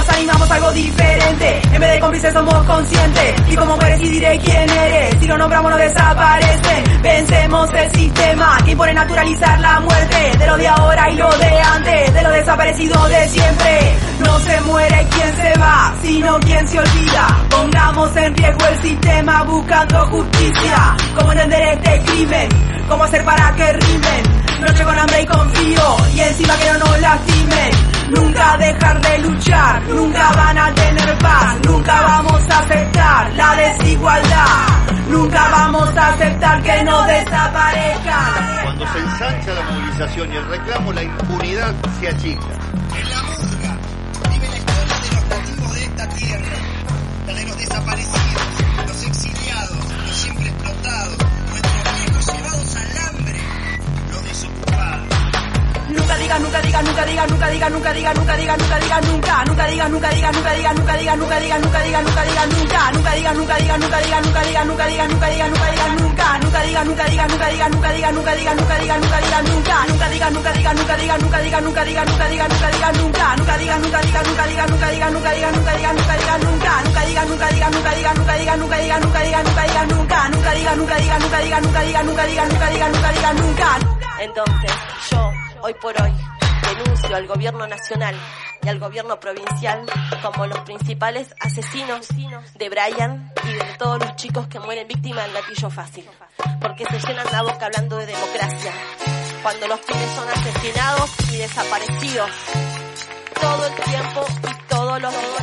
nos animamos a algo diferente. En vez de cómplices somos conscientes. Y como mueres y diré quién eres. Si lo nombramos no desaparecen. Vencemos el sistema que impone naturalizar la muerte. De lo de ahora y lo de antes. De lo desaparecido de siempre. No se muere quien se va, sino quien se olvida. Pongamos en riesgo el sistema buscando justicia. ¿Cómo entender este crimen? ¿Cómo hacer para que rimen? Noche con hambre y con frío, y encima que no nos lastimen. Nunca dejar de luchar, nunca van a tener paz. Nunca vamos a aceptar la desigualdad. Nunca vamos a aceptar que no desaparezcan. Cuando se ensancha la movilización y el reclamo, la impunidad se achica. En la murga vive la historia de los nativos de esta tierra, la de los desaparecidos, los exiliados, los siempre explotados, nuestros viejos llevados al hambre, los desocupados. Nunca digas, nunca digas, nunca digas, nunca digas, nunca digas, nunca digas, nunca digas, nunca, nunca digas, nunca digas, nunca digas, nunca digas, nunca digas, nunca digas, nunca digas, nunca, nunca digas, nunca digas, nunca digas, nunca digas, nunca digas, nunca digas, nunca digas, nunca, nunca digas, nunca digas, nunca digas, nunca digas, nunca digas, nunca digas, nunca digas, nunca, nunca digas, nunca digas, nunca digas, nunca digas, nunca digas, nunca digas, nunca digas, nunca, nunca digas, nunca digas, nunca digas, nunca digas, nunca digas, nunca digas, nunca digas, nunca, nunca digas, nunca digas, nunca digas, nunca digas, nunca digas, nunca digas, nunca digas, nunca, nunca digas, nunca digas, nunca digas, nunca digas, nunca digas, nunca digas, nunca digas, nunca. Entonces, yo, hoy por hoy, denuncio al gobierno nacional y al gobierno provincial como los principales asesinos de Brian y de todos los chicos que mueren víctimas del gatillo fácil, porque se llenan la boca hablando de democracia cuando los pibes son asesinados y desaparecidos todo el tiempo y todos los días.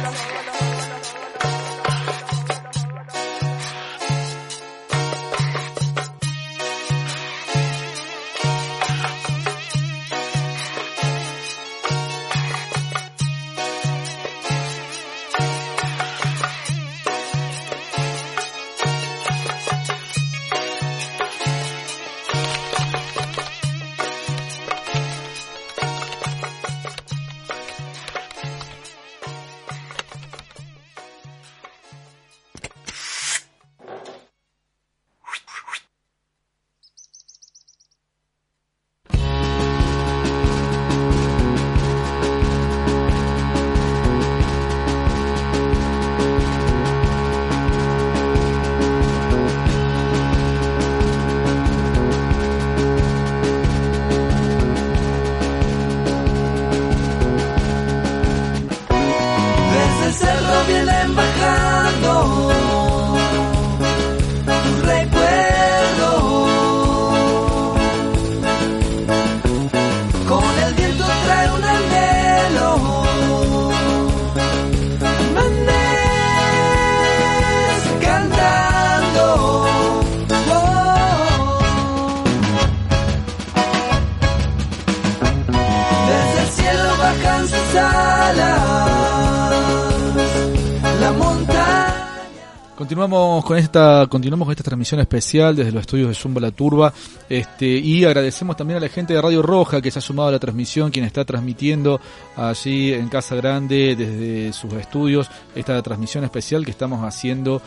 Continuamos con esta continuamos con esta transmisión especial desde los estudios de Zumba La Turba, este y agradecemos también a la gente de Radio Roja que se ha sumado a la transmisión, quien está transmitiendo allí en Casa Grande desde sus estudios esta transmisión especial que estamos haciendo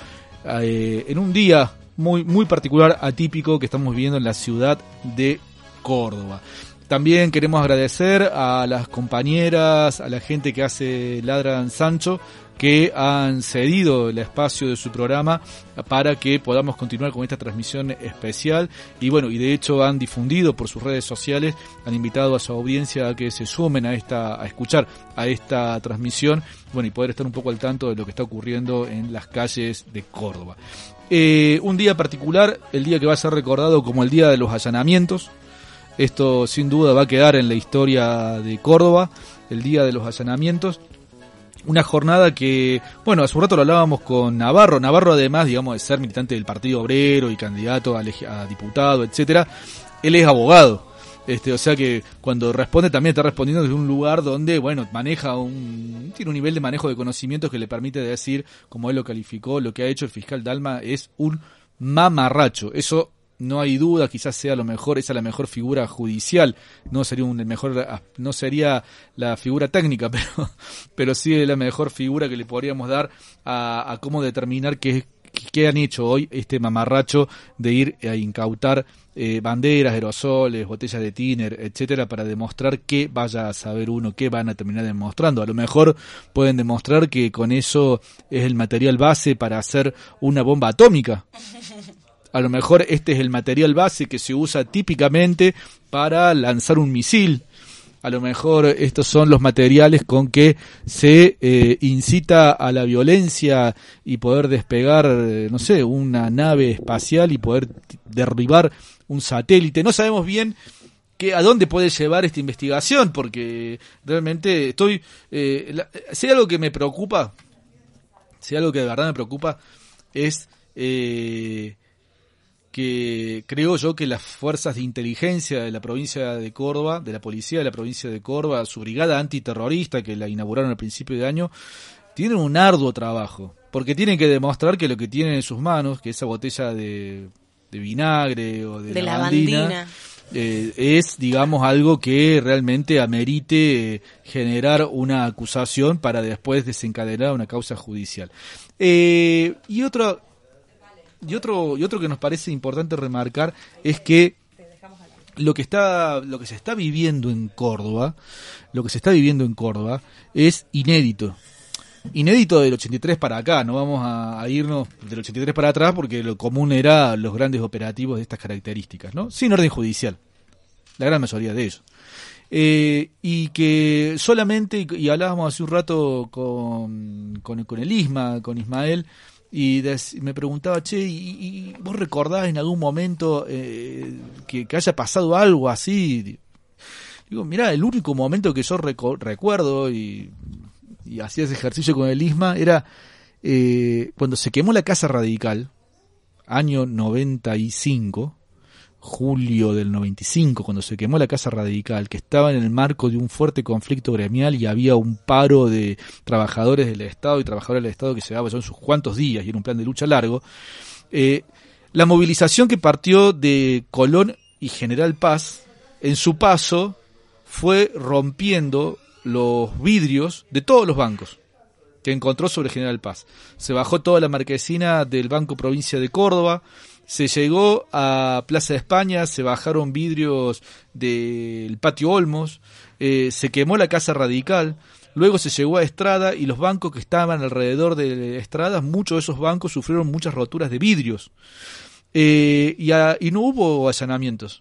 eh, en un día muy muy particular, atípico, que estamos viviendo en la ciudad de Córdoba. También queremos agradecer a las compañeras, a la gente que hace Ladran Sancho, que han cedido el espacio de su programa para que podamos continuar con esta transmisión especial y bueno, y de hecho han difundido por sus redes sociales, han invitado a su audiencia a que se sumen a esta, a escuchar a esta transmisión, bueno, y poder estar un poco al tanto de lo que está ocurriendo en las calles de Córdoba. Eh, un día particular, el día que va a ser recordado como el día de los allanamientos. Esto sin duda va a quedar en la historia de Córdoba, el día de los allanamientos. Una jornada que, bueno, hace un rato lo hablábamos con Navarro. Navarro, además, digamos, de ser militante del Partido Obrero y candidato a, leg- a diputado, etcétera, él es abogado. Este, o sea que cuando responde también está respondiendo desde un lugar donde, bueno, maneja un, tiene un nivel de manejo de conocimientos que le permite decir, como él lo calificó, lo que ha hecho el fiscal Dalma es un mamarracho. Eso no hay duda, quizás sea lo mejor, esa es la mejor figura judicial, no sería un mejor, no sería la figura técnica, pero, pero sí es la mejor figura que le podríamos dar a, a cómo determinar qué es ¿qué han hecho hoy este mamarracho de ir a incautar eh, banderas, aerosoles, botellas de tiner, etcétera, para demostrar qué vaya a saber uno, qué van a terminar demostrando? A lo mejor pueden demostrar que con eso es el material base para hacer una bomba atómica. A lo mejor este es el material base que se usa típicamente para lanzar un misil. A lo mejor estos son los materiales con que se eh, incita a la violencia y poder despegar, eh, no sé, una nave espacial y poder t- derribar un satélite. No sabemos bien que, a dónde puede llevar esta investigación, porque realmente estoy... Eh, la, si hay algo que me preocupa, si hay algo que de verdad me preocupa, es... Eh, que creo yo que las fuerzas de inteligencia de la provincia de Córdoba, de la policía de la provincia de Córdoba, su brigada antiterrorista que la inauguraron al principio de año, tienen un arduo trabajo, porque tienen que demostrar que lo que tienen en sus manos, que esa botella de, de vinagre o de, de lavandina, lavandina. Eh, es, digamos, algo que realmente amerite eh, generar una acusación para después desencadenar una causa judicial. Eh, y otra... Y otro, y otro que nos parece importante remarcar es que lo que está, lo que se está viviendo en Córdoba, lo que se está viviendo en Córdoba es inédito. Inédito del ochenta y tres para acá, no vamos a, a irnos del ochenta y tres para atrás porque lo común era los grandes operativos de estas características, ¿no? Sin orden judicial, la gran mayoría de ellos. Eh, y que solamente, y hablábamos hace un rato con, con, con el Isma, con Ismael, y des, me preguntaba, che, ¿y, y vos recordás en algún momento eh, que, que haya pasado algo así? Digo, mirá, el único momento que yo reco- recuerdo y, y hacía ese ejercicio con el Isma era eh, cuando se quemó la Casa Radical, año noventa y cinco, julio del noventa y cinco, cuando se quemó la Casa Radical, que estaba en el marco de un fuerte conflicto gremial y había un paro de trabajadores del Estado y trabajadores del Estado que se daba ya en sus cuantos días y era un plan de lucha largo, eh, la movilización que partió de Colón y General Paz, en su paso fue rompiendo los vidrios de todos los bancos que encontró sobre General Paz. Se bajó toda la marquesina del Banco Provincia de Córdoba, se llegó a Plaza de España, se bajaron vidrios del Patio Olmos, eh, se quemó la Casa Radical, luego se llegó a Estrada y los bancos que estaban alrededor de Estrada, muchos de esos bancos sufrieron muchas roturas de vidrios. Eh, y, a, y no hubo allanamientos.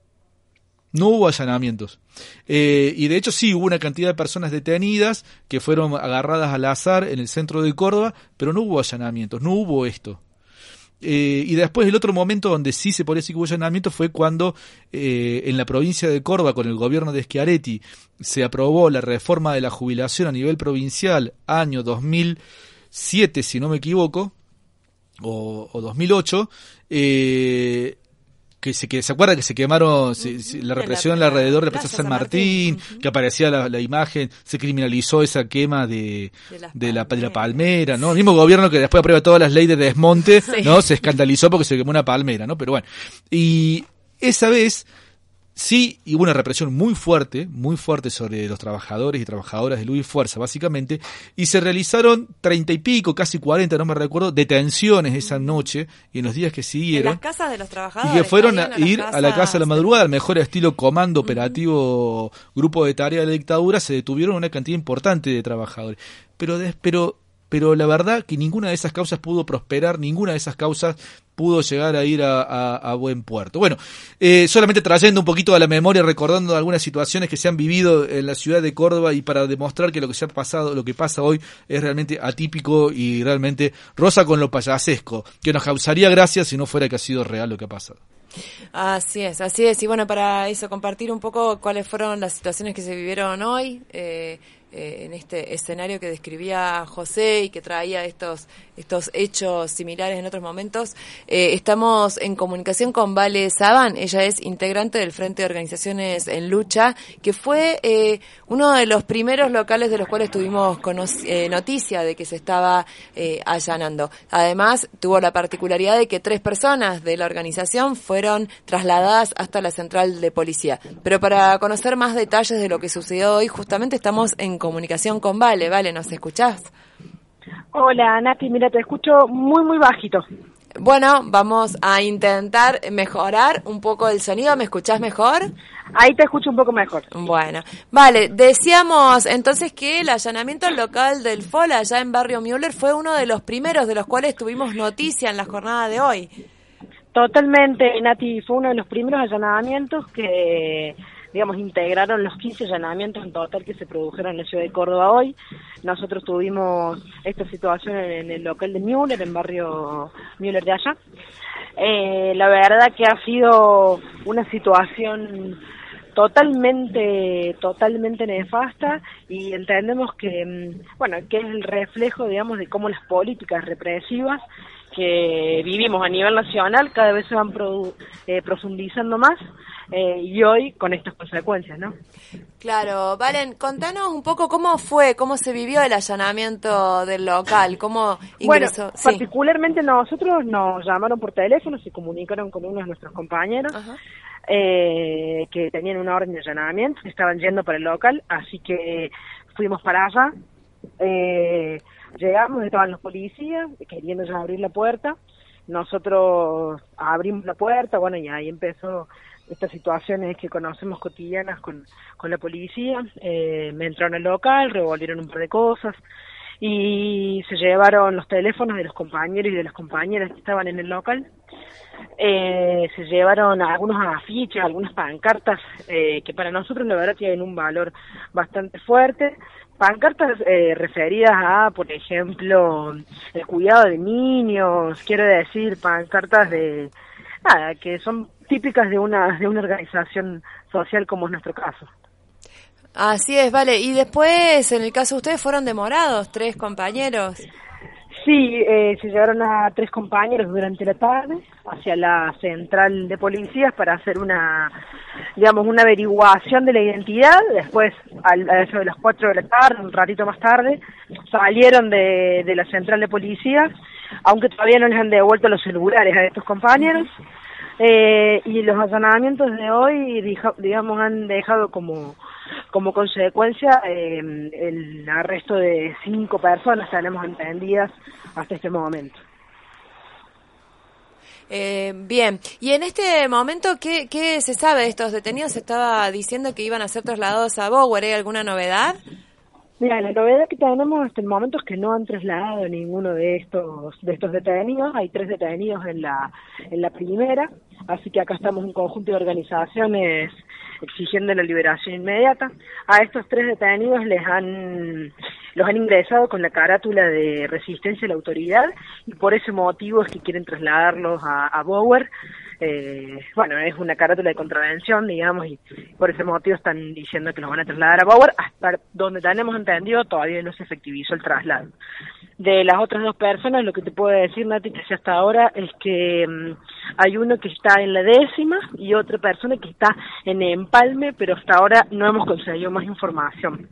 No hubo allanamientos. Eh, y de hecho sí hubo una cantidad de personas detenidas que fueron agarradas al azar en el centro de Córdoba, pero no hubo allanamientos, no hubo esto. Eh, y después el otro momento donde sí se podría decir que hubo allanamiento fue cuando eh, en la provincia de Córdoba con el gobierno de Schiaretti se aprobó la reforma de la jubilación a nivel provincial año dos mil siete si no me equivoco o, o dos mil ocho, eh, que se, que se acuerda que se quemaron se, se, la represión la, alrededor de la Plaza San Martín, Martín uh-huh. que aparecía la, la imagen, se criminalizó esa quema de, de, de, la, de la palmera, ¿no? El mismo gobierno que después aprueba todas las leyes de desmonte, sí. ¿no? Se escandalizó porque se quemó una palmera, ¿no? Pero bueno, y esa vez sí, y hubo una represión muy fuerte, muy fuerte sobre los trabajadores y trabajadoras de Luz y Fuerza, básicamente, y se realizaron treinta y pico, casi cuarenta, no me recuerdo, detenciones esa noche y en los días que siguieron. En las casas de los trabajadores. Y que fueron a ir a la casa de la madrugada, al mejor estilo comando operativo, uh-huh. grupo de tarea de la dictadura, se detuvieron una cantidad importante de trabajadores. Pero, de, pero, pero la verdad que ninguna de esas causas pudo prosperar, ninguna de esas causas pudo llegar a ir a, a, a buen puerto. Bueno, eh, solamente trayendo un poquito a la memoria, recordando algunas situaciones que se han vivido en la ciudad de Córdoba y para demostrar que lo que se ha pasado, lo que pasa hoy es realmente atípico y realmente roza con lo payasesco, que nos causaría gracia si no fuera que ha sido real lo que ha pasado. Así es, así es. Y bueno, para eso, compartir un poco cuáles fueron las situaciones que se vivieron hoy, eh, eh, en este escenario que describía José y que traía estos estos hechos similares en otros momentos. Eh, estamos en comunicación con Vale Saban, ella es integrante del Frente de Organizaciones en Lucha, que fue eh, uno de los primeros locales de los cuales tuvimos conoc- eh, noticia de que se estaba eh, allanando. Además, tuvo la particularidad de que tres personas de la organización fueron trasladadas hasta la central de policía. Pero para conocer más detalles de lo que sucedió hoy, justamente estamos en comunicación con Vale. Vale, ¿nos escuchás? Hola, Nati, mira, te escucho muy, muy bajito. Bueno, vamos a intentar mejorar un poco el sonido. ¿Me escuchás mejor? Ahí te escucho un poco mejor. Bueno, vale, decíamos entonces que el allanamiento local del F O L allá en Barrio Müller fue uno de los primeros de los cuales tuvimos noticia en la jornada de hoy. Totalmente, Nati, fue uno de los primeros allanamientos que, digamos, integraron los quince allanamientos en total que se produjeron en la ciudad de Córdoba hoy. Nosotros tuvimos esta situación en el local de Müller, en Barrio Müller de allá. Eh, la verdad que ha sido una situación totalmente, totalmente nefasta y entendemos que, bueno, que es el reflejo, digamos, de cómo las políticas represivas que vivimos a nivel nacional cada vez se van produ- eh, profundizando más eh, y hoy con estas consecuencias, ¿no? Claro, Valen, contanos un poco cómo fue, cómo se vivió el allanamiento del local, cómo ingresó. Bueno, sí. particularmente nosotros nos llamaron por teléfono, se comunicaron con uno de nuestros compañeros eh, que tenían una orden de allanamiento, estaban yendo para el local, así que fuimos para allá. Eh, Llegamos, estaban los policías queriendo ya abrir la puerta, nosotros abrimos la puerta, bueno, y ahí empezó estas situaciones que conocemos cotidianas con, con la policía. Eh, me entraron al local, revolvieron un par de cosas y se llevaron los teléfonos de los compañeros y de las compañeras que estaban en el local. Eh, se llevaron algunos afiches, algunas pancartas eh, que para nosotros la verdad tienen un valor bastante fuerte. Pancartas eh, referidas a, por ejemplo, el cuidado de niños, quiero decir, pancartas de, nada, que son típicas de una, de una organización social como es nuestro caso. Así es, vale. Y después, en el caso de ustedes, fueron demorados, tres compañeros. Sí, eh, se llevaron a tres compañeros durante la tarde hacia la central de policías para hacer una, digamos, una averiguación de la identidad. Después, al, a eso de las cuatro de la tarde, un ratito más tarde, salieron de, de la central de policías, aunque todavía no les han devuelto los celulares a estos compañeros. Eh, y los allanamientos de hoy, digamos, han dejado como como consecuencia eh, el arresto de cinco personas, tenemos entendidas hasta este momento. Eh, bien, y en este momento, ¿qué, qué se sabe de estos detenidos? Se estaba diciendo que iban a ser trasladados a Bower, ¿hay alguna novedad? Mira, la novedad que tenemos hasta el momento es que no han trasladado ninguno de estos de estos detenidos. Hay tres detenidos en la en la primera, así que acá estamos un conjunto de organizaciones exigiendo la liberación inmediata. A estos tres detenidos les han los han ingresado con la carátula de resistencia a la autoridad y por ese motivo es que quieren trasladarlos a, a Bower. Eh, bueno, es una carátula de contravención, digamos, y por ese motivo están diciendo que los van a trasladar a Bower. Hasta donde tenemos entendido todavía no se efectivizó el traslado. De las otras dos personas, lo que te puedo decir, Nati, que hasta ahora es que um, hay uno que está en la décima y otra persona que está en Empalme, pero hasta ahora no hemos conseguido más información.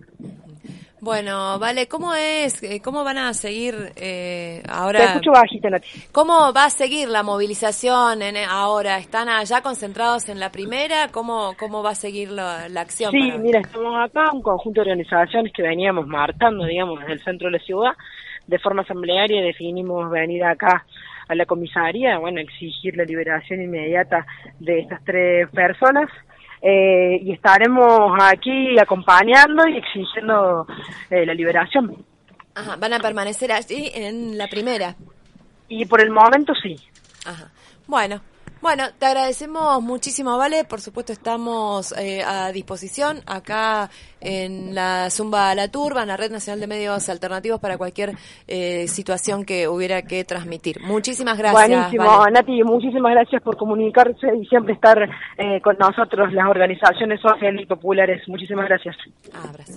Bueno, vale, ¿cómo es, cómo van a seguir eh, ahora? Te escucho bajita, Nati. ¿Cómo va a seguir la movilización en, ahora? ¿Están allá concentrados en la primera? ¿Cómo cómo va a seguir la, la acción? Sí, para... mira, estamos acá, un conjunto de organizaciones que veníamos marcando, digamos, desde el centro de la ciudad, de forma asamblearia definimos venir acá a la comisaría, bueno, exigir la liberación inmediata de estas tres personas. Eh, y estaremos aquí acompañando y exigiendo eh, la liberación. Ajá, ¿van a permanecer allí en la primera? Y por el momento sí. Ajá. Bueno, bueno, te agradecemos muchísimo, Vale. Por supuesto estamos eh, a disposición acá en la Zumba La Turba, en la Red Nacional de Medios Alternativos para cualquier eh, situación que hubiera que transmitir. Muchísimas gracias. Buenísimo, Vale. Nati, muchísimas gracias por comunicarse y siempre estar eh, con nosotros, las organizaciones sociales y populares. Muchísimas gracias. Abrazo.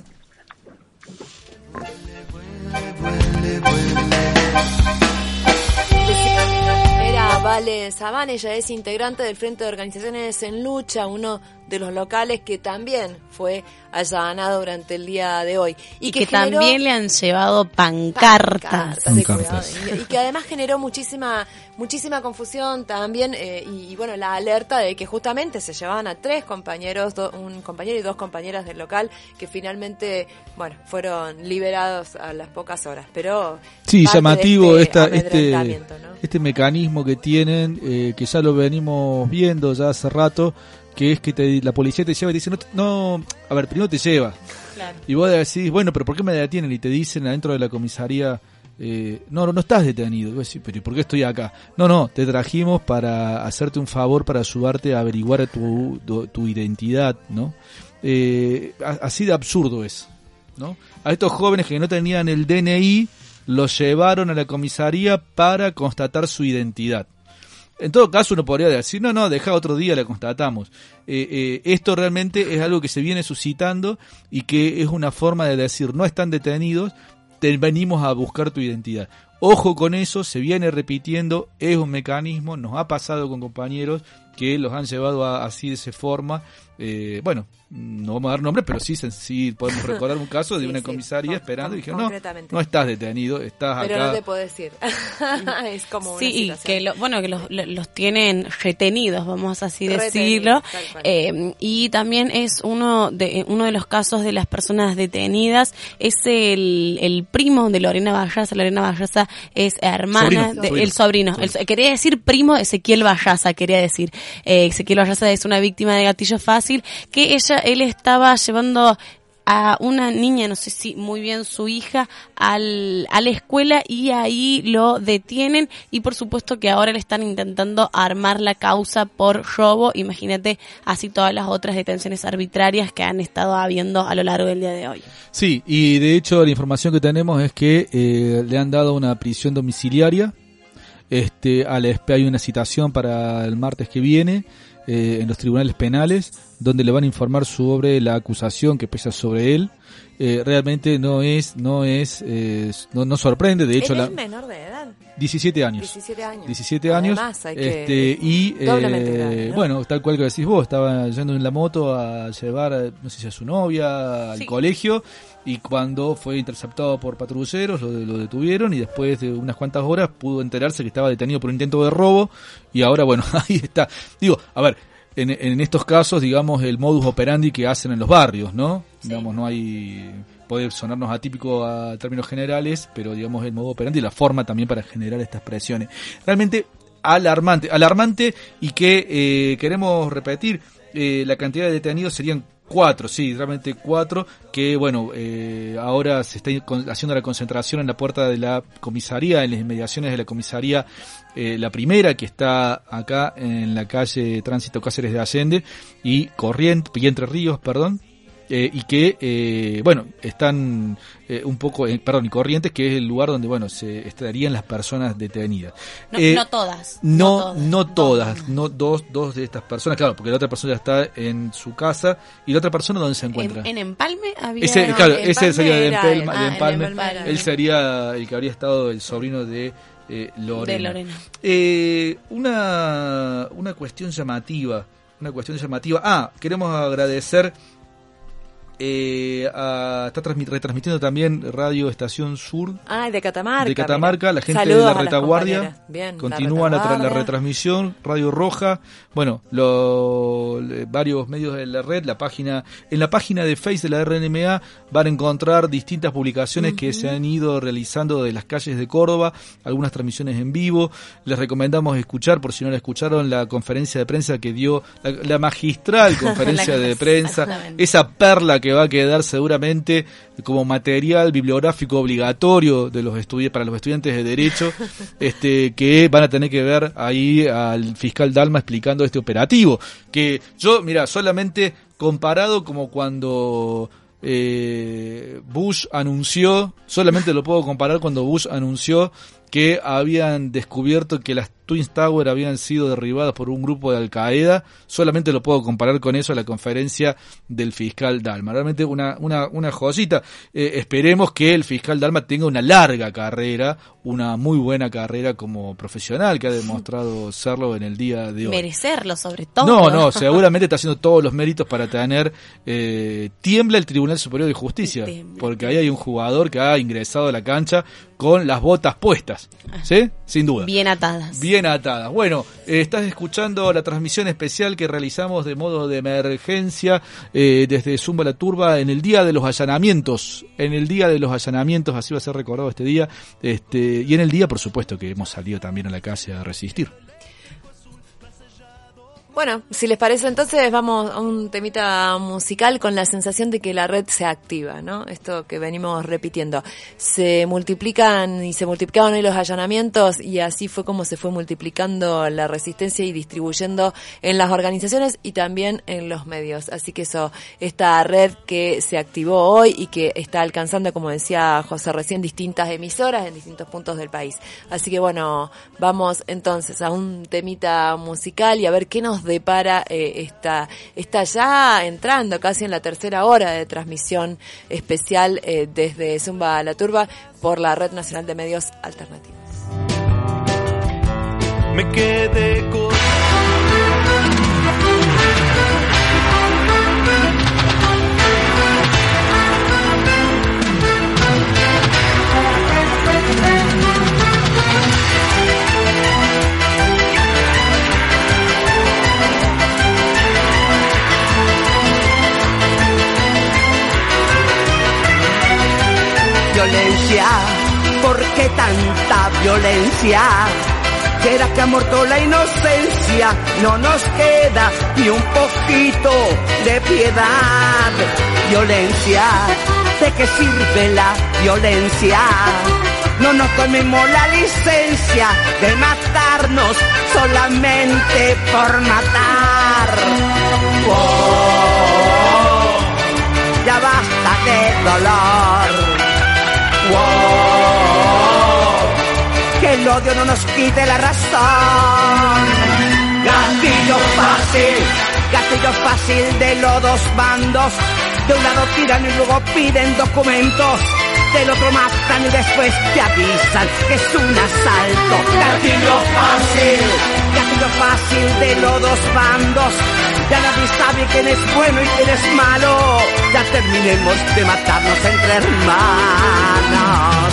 Era Vale Sabán, ella es integrante del Frente de Organizaciones en Lucha, uno de los locales que también fue allanado durante el día de hoy. Y, y que, que generó también le han llevado pancartas. pancartas, de pancartas. Y, y que además generó muchísima muchísima confusión también, eh, y, y bueno, la alerta de que justamente se llevaban a tres compañeros, do, un compañero y dos compañeras del local, que finalmente, bueno, fueron liberados a las pocas horas. Pero sí, llamativo este, esta, este, ¿no? este mecanismo que tienen, eh, que ya lo venimos viendo ya hace rato, que es que te, la policía te lleva y te dice, no, no, a ver, primero te lleva. Claro. Y vos decís, bueno, pero ¿por qué me detienen? Y te dicen adentro de la comisaría, eh, no, no estás detenido. Y vos decís, pero ¿por qué estoy acá? No, no, te trajimos para hacerte un favor, para ayudarte a averiguar tu, tu, tu identidad, ¿no? Eh, así de absurdo es, ¿no? A estos jóvenes que no tenían el D N I, los llevaron a la comisaría para constatar su identidad. En todo caso uno podría decir, no, no, deja otro día, la constatamos. Eh, eh, esto realmente es algo que se viene suscitando y que es una forma de decir, no están detenidos, te venimos a buscar tu identidad. Ojo con eso, se viene repitiendo, es un mecanismo, nos ha pasado con compañeros que los han llevado a, así de esa forma. Eh, bueno, no vamos a dar nombres, pero sí, sí podemos recordar un caso de sí, una comisaría sí, esperando y dijeron, no, no estás detenido, estás pero acá. Pero no te puedo decir. Es como sí, una y que lo, bueno, que los, los tienen retenidos, vamos así retenidos, decirlo. Eh, y también es uno de uno de los casos de las personas detenidas, es el, el primo de Lorena Bayaza. Lorena Bayaza es hermana, sobrino, de, sobrino, el sobrino. sobrino. El, quería decir primo de Ezequiel Bayaza, quería decir. Eh, Ezequiel Bayaza es una víctima de gatillo fácil, que ella, él estaba llevando a una niña, no sé si muy bien su hija, al, a la escuela, y ahí lo detienen, y por supuesto que ahora le están intentando armar la causa por robo. Imagínate así todas las otras detenciones arbitrarias que han estado habiendo a lo largo del día de hoy. Sí, y de hecho la información que tenemos es que eh, le han dado una prisión domiciliaria. Este, a la E S P hay una citación para el martes que viene eh, en los tribunales penales, donde le van a informar sobre la acusación que pesa sobre él. Eh, realmente no es, no es, eh, no, no sorprende. De hecho, él la es menor de edad. diecisiete años. diecisiete años. diecisiete años. Además, hay este, que y doblemente eh, grave, ¿no? Bueno, tal cual que decís vos, estaba yendo en la moto a llevar, no sé si a su novia al sí. colegio, y cuando fue interceptado por patrulleros lo, lo detuvieron, y después de unas cuantas horas pudo enterarse que estaba detenido por un intento de robo, y ahora bueno, ahí está. Digo, a ver, en, en estos casos, digamos, el modus operandi que hacen en los barrios, ¿no? Sí. Digamos, no hay, puede sonarnos atípico a términos generales, pero digamos el modus operandi y la forma también para generar estas presiones. Realmente alarmante, alarmante, y que eh, queremos repetir, eh, la cantidad de detenidos serían cuatro, sí, realmente cuatro, que bueno, eh, ahora se está haciendo la concentración en la puerta de la comisaría, en las inmediaciones de la comisaría, eh, la primera, que está acá en la calle Tránsito Cáceres de Allende y Corrientes, y Entre Ríos, perdón, eh, y que, eh, bueno, están eh, un poco, eh, perdón, y Corrientes, que es el lugar donde, bueno, se estarían las personas detenidas. No, eh, no todas. No, no todas, no todas, no dos, dos de estas personas, claro, porque la otra persona ya está en su casa, y la otra persona, ¿dónde se encuentra? En, en Empalme había... Ese, claro, Empalme ese sería de era Empalme, el, de ah, Empalme. el Empalme. Él sería el que habría estado el sobrino de eh, Lorena. De Lorena. Eh, una, una cuestión llamativa, una cuestión llamativa. Ah, queremos agradecer... Eh, a, está transmit, retransmitiendo también Radio Estación Sur ah, de Catamarca, de Catamarca, la gente Saludos de la retaguardia. Bien, continúa la, la, la retransmisión, Radio Roja, bueno, lo, varios medios de la red, la página, en la página de Facebook de la R N M A van a encontrar distintas publicaciones uh-huh. que se han ido realizando de las calles de Córdoba, algunas transmisiones en vivo. Les recomendamos escuchar, por si no la escucharon, la conferencia de prensa que dio, la, la magistral conferencia de prensa, esa perla que que va a quedar seguramente como material bibliográfico obligatorio de los estudiantes para los estudiantes de Derecho, este que van a tener que ver ahí al fiscal Dalma explicando este operativo, que yo, mira, solamente comparado como cuando eh, Bush anunció, solamente lo puedo comparar cuando Bush anunció que habían descubierto que las Twin Towers habían sido derribadas por un grupo de Al Qaeda. Solamente lo puedo comparar con eso a la conferencia del fiscal Dalma. Realmente una una una joyita. Eh, esperemos que el fiscal Dalma tenga una larga carrera, una muy buena carrera como profesional, que ha demostrado serlo en el día de hoy. Merecerlo, sobre todo. No, no, seguramente está haciendo todos los méritos para tener... Eh, tiembla el Tribunal Superior de Justicia, tiembla, porque ahí hay un jugador que ha ingresado a la cancha con las botas puestas, ¿sí? Sin duda. Bien atadas. Bien atadas. Bueno, eh, estás escuchando la transmisión especial que realizamos de modo de emergencia eh, desde Zumba la Turba en el día de los allanamientos. En el día de los allanamientos, así va a ser recordado este día. Este, y en el día, por supuesto, que hemos salido también a la calle a resistir. Bueno, si les parece, entonces vamos a un temita musical con la sensación de que la red se activa, ¿no? Esto que venimos repitiendo. Se multiplican y se multiplicaban hoy los allanamientos y así fue como se fue multiplicando la resistencia y distribuyendo en las organizaciones y también en los medios. Así que eso, esta red que se activó hoy y que está alcanzando, como decía José recién, distintas emisoras en distintos puntos del país. Así que bueno, vamos entonces a un temita musical y a ver qué nos depara eh, esta, está ya entrando casi en la tercera hora de transmisión especial eh, desde Zumba la Turba por la Red Nacional de Medios Alternativos. Me quedé con... Violencia, ¿por qué tanta violencia? ¿Será que ha muerto la inocencia? No nos queda ni un poquito de piedad. Violencia, ¿de qué sirve la violencia? No nos tomemos la licencia de matarnos solamente por matar. Oh, ya basta de dolor. Wow, que el odio no nos quite la razón. Gatillo fácil, gatillo fácil de los dos bandos. De un lado tiran y luego piden documentos. Del otro matan y después te avisan que es un asalto. Gatillo fácil, gatillo fácil de los dos bandos. Ya nadie sabe quién es bueno y quién es malo. Ya terminemos de matarnos entre hermanos.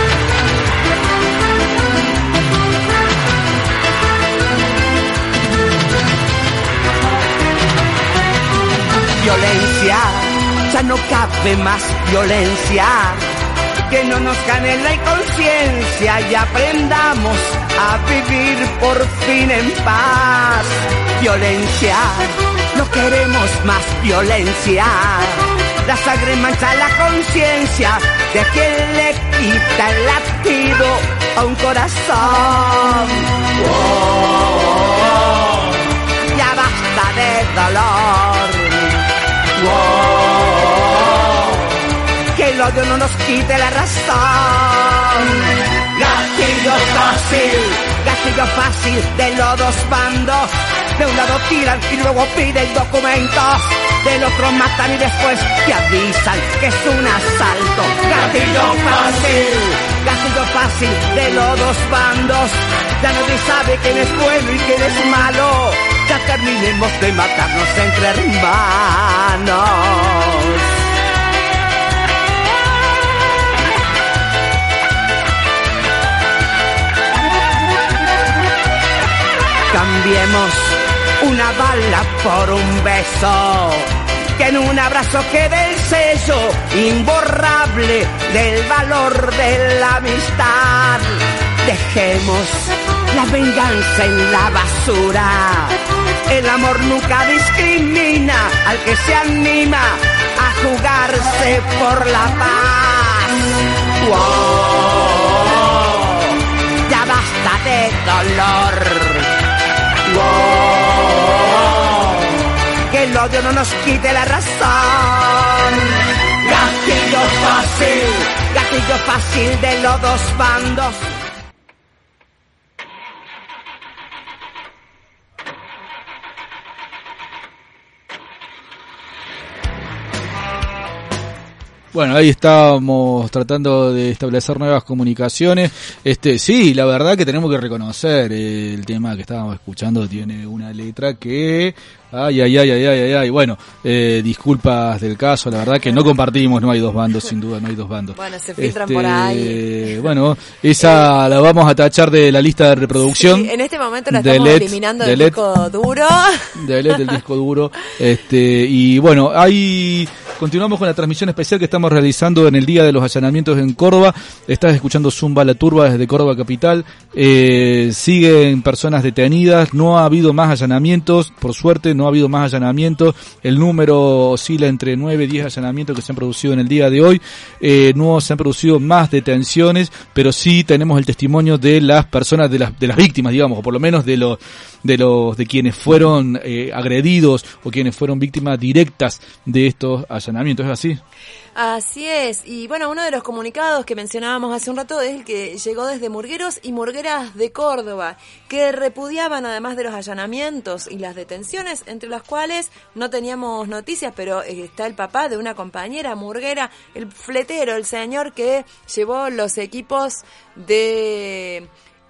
Violencia, ya no cabe más violencia. Que no nos gane la inconsciencia y aprendamos a vivir por fin en paz. Violencia, no queremos más violencia. La sangre mancha la conciencia de quien le quita el latido a un corazón. Oh, ya basta de dolor. Oh, que el odio no nos quite la razón. Gatillo fácil, gatillo fácil de los dos bandos. De un lado tiran y luego piden documentos. Del otro matan y después te avisan que es un asalto. Gatillo fácil, gatillo fácil de los dos bandos. Ya nadie sabe quién es bueno y quién es malo. Ya terminemos de matarnos entre hermanos. Cambiemos una bala por un beso, que en un abrazo quede el sello imborrable del valor de la amistad. Dejemos la venganza en la basura. El amor nunca discrimina al que se anima a jugarse por la paz. Wow, ya basta de dolor. Wow, que el odio no nos quite la razón. Gatillo fácil, gatillo fácil de los dos bandos. Bueno, ahí estábamos tratando de establecer nuevas comunicaciones. Este, sí, la verdad que tenemos que reconocer eh, el tema que estábamos escuchando tiene una letra que ay, ay, ay, ay, ay, ay, ay. Bueno, eh, disculpas del caso, la verdad que no compartimos, no hay dos bandos, sin duda, no hay dos bandos. Bueno, se filtran este, por ahí. Bueno, esa la vamos a tachar de la lista de reproducción. Sí, en este momento la Delete, estamos eliminando del delete, disco duro. Delete del disco duro. Este, y bueno, ahí continuamos con la transmisión especial que estamos realizando en el Día de los Allanamientos en Córdoba. Estás escuchando Zumba la Turba desde Córdoba Capital. Eh, siguen personas detenidas. No ha habido más allanamientos. Por suerte, no ha habido más allanamientos. El número oscila entre nueve y diez allanamientos que se han producido en el día de hoy. Eh, no se han producido más detenciones, pero sí tenemos el testimonio de las personas, de las, de las víctimas, digamos, o por lo menos de los, de los, de quienes fueron eh, agredidos o quienes fueron víctimas directas de estos allanamientos. ¿Es así? Así es, y bueno, uno de los comunicados que mencionábamos hace un rato es el que llegó desde Murgueros y Murgueras de Córdoba, que repudiaban además de los allanamientos y las detenciones, entre las cuales no teníamos noticias, pero está el papá de una compañera murguera, el fletero, el señor que llevó los equipos de...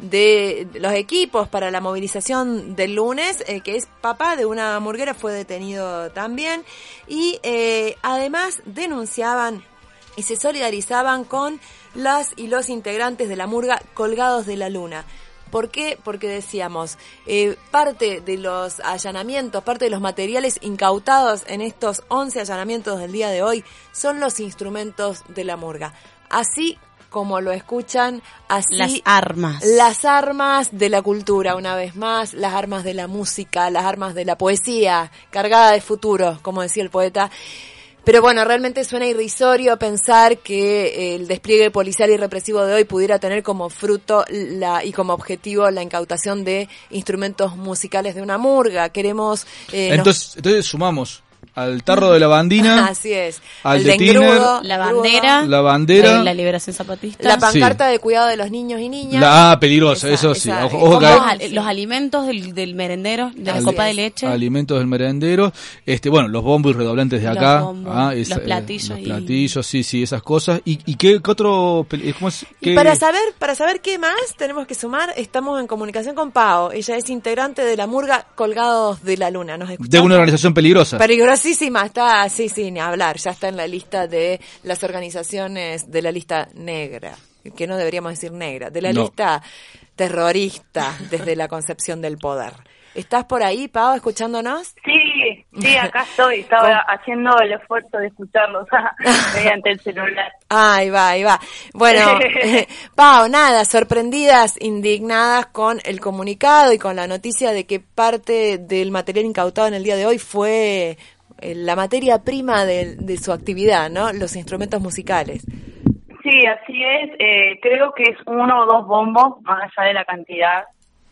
de los equipos para la movilización del lunes, eh, que es papá de una murguera, fue detenido también, y eh, además denunciaban y se solidarizaban con las y los integrantes de la murga Colgados de la Luna. ¿Por qué? Porque decíamos, eh, parte de los allanamientos, parte de los materiales incautados en estos once allanamientos del día de hoy son los instrumentos de la murga. Así como lo escuchan, así las armas. Las armas de la cultura, una vez más, las armas de la música, las armas de la poesía, cargada de futuro, como decía el poeta. Pero bueno, realmente suena irrisorio pensar que el despliegue policial y represivo de hoy pudiera tener como fruto la y como objetivo la incautación de instrumentos musicales de una murga. Queremos... Eh, entonces, nos... entonces sumamos al tarro de la bandina, así es, al de engrudo, la bandera, la bandera, la, la liberación zapatista, la pancarta sí. de cuidado de los niños y niñas. La, ah, peligrosa, esa, eso sí. Esa, ojo, ojo los, al, los alimentos del, del merendero, de al, la copa de leche. Alimentos del merendero. Este, bueno, los bombos y redoblantes de acá. Los, bombos, ah, es, los platillos. Eh, los platillos, sí, sí, esas cosas. ¿Y, y qué, qué otro? ¿Cómo es, qué? Y para saber, para saber qué más tenemos que sumar, estamos en comunicación con Pao. Ella es integrante de la murga Colgados de la Luna. ¿Nos escuchamos? De una organización peligrosa. Peligrosísima, está. Sí, sí, ni hablar, ya está en la lista de las organizaciones de la lista negra, que no deberíamos decir negra, de la no. lista terrorista desde la concepción del poder. ¿Estás por ahí, Pau, escuchándonos? Sí, sí, acá estoy, estaba haciendo el esfuerzo de escucharlos mediante el celular. Ahí va, ahí va. Bueno, eh, Pau, nada, sorprendidas, indignadas con el comunicado y con la noticia de que parte del material incautado en el día de hoy fue la materia prima de, de su actividad, ¿no? Los instrumentos musicales. Sí, así es. Eh, creo que es uno o dos bombos, más allá de la cantidad.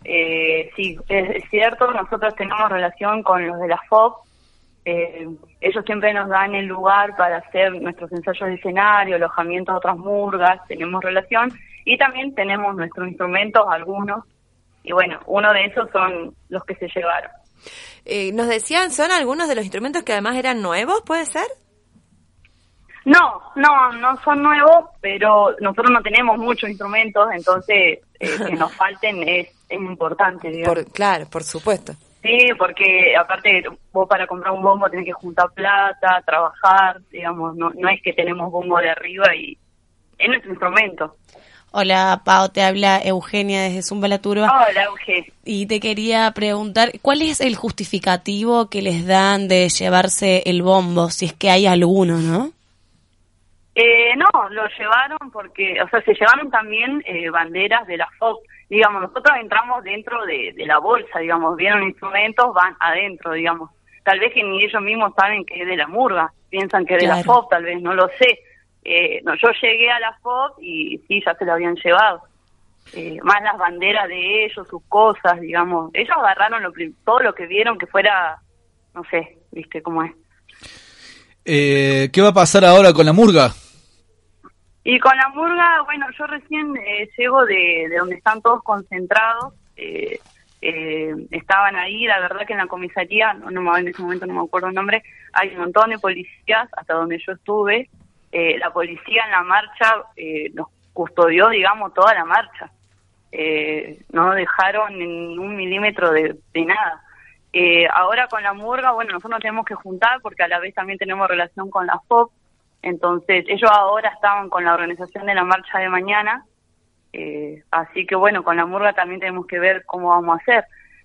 Eh, sí, es, es cierto, nosotros tenemos relación con los de la F O P. Eh, ellos siempre nos dan el lugar para hacer nuestros ensayos de escenario, alojamientos de otras murgas, tenemos relación. Y también tenemos nuestros instrumentos, algunos. Y bueno, uno de esos son los que se llevaron. Eh, nos decían, ¿son algunos de los instrumentos que además eran nuevos, puede ser? No, no, no son nuevos, pero nosotros no tenemos muchos instrumentos, entonces eh, que nos falten es, es importante, digamos. Por, claro, por supuesto. Sí, porque aparte vos para comprar un bombo tenés que juntar plata, trabajar, digamos, no, no es que tenemos bombo de arriba y es nuestro instrumento. Hola, Pau, te habla Eugenia desde Zumba la Turba. Hola, Eugenia. Y te quería preguntar, ¿cuál es el justificativo que les dan de llevarse el bombo, si es que hay alguno, no? Eh, no, lo llevaron porque, o sea, se llevaron también eh, banderas de la F O P. Digamos, nosotros entramos dentro de, de la bolsa, digamos, vieron instrumentos, van adentro, digamos. Tal vez que ni ellos mismos saben que es de la murga, piensan que es de claro. la F O P, tal vez, no lo sé. Eh, no, yo llegué a la F O P y sí, ya se lo habían llevado. Eh, más las banderas de ellos, sus cosas, digamos. Ellos agarraron lo, todo lo que vieron que fuera, no sé, viste cómo es. Eh, ¿Qué va a pasar ahora con la murga? Y con la murga, bueno, yo recién eh, llego de, de donde están todos concentrados. Eh, eh, estaban ahí, la verdad que en la comisaría, no, no en ese momento no me acuerdo el nombre, hay un montón de policías hasta donde yo estuve. eh, la policía en la marcha eh, nos custodió, digamos, toda la marcha. Eh, no dejaron en un milímetro de, de nada. Eh, ahora con la murga, bueno, nosotros nos tenemos que juntar porque a la vez también tenemos relación con la F O P, entonces ellos ahora estaban con la organización de la marcha de mañana, eh, así que bueno, con la murga también tenemos que ver cómo vamos a hacer.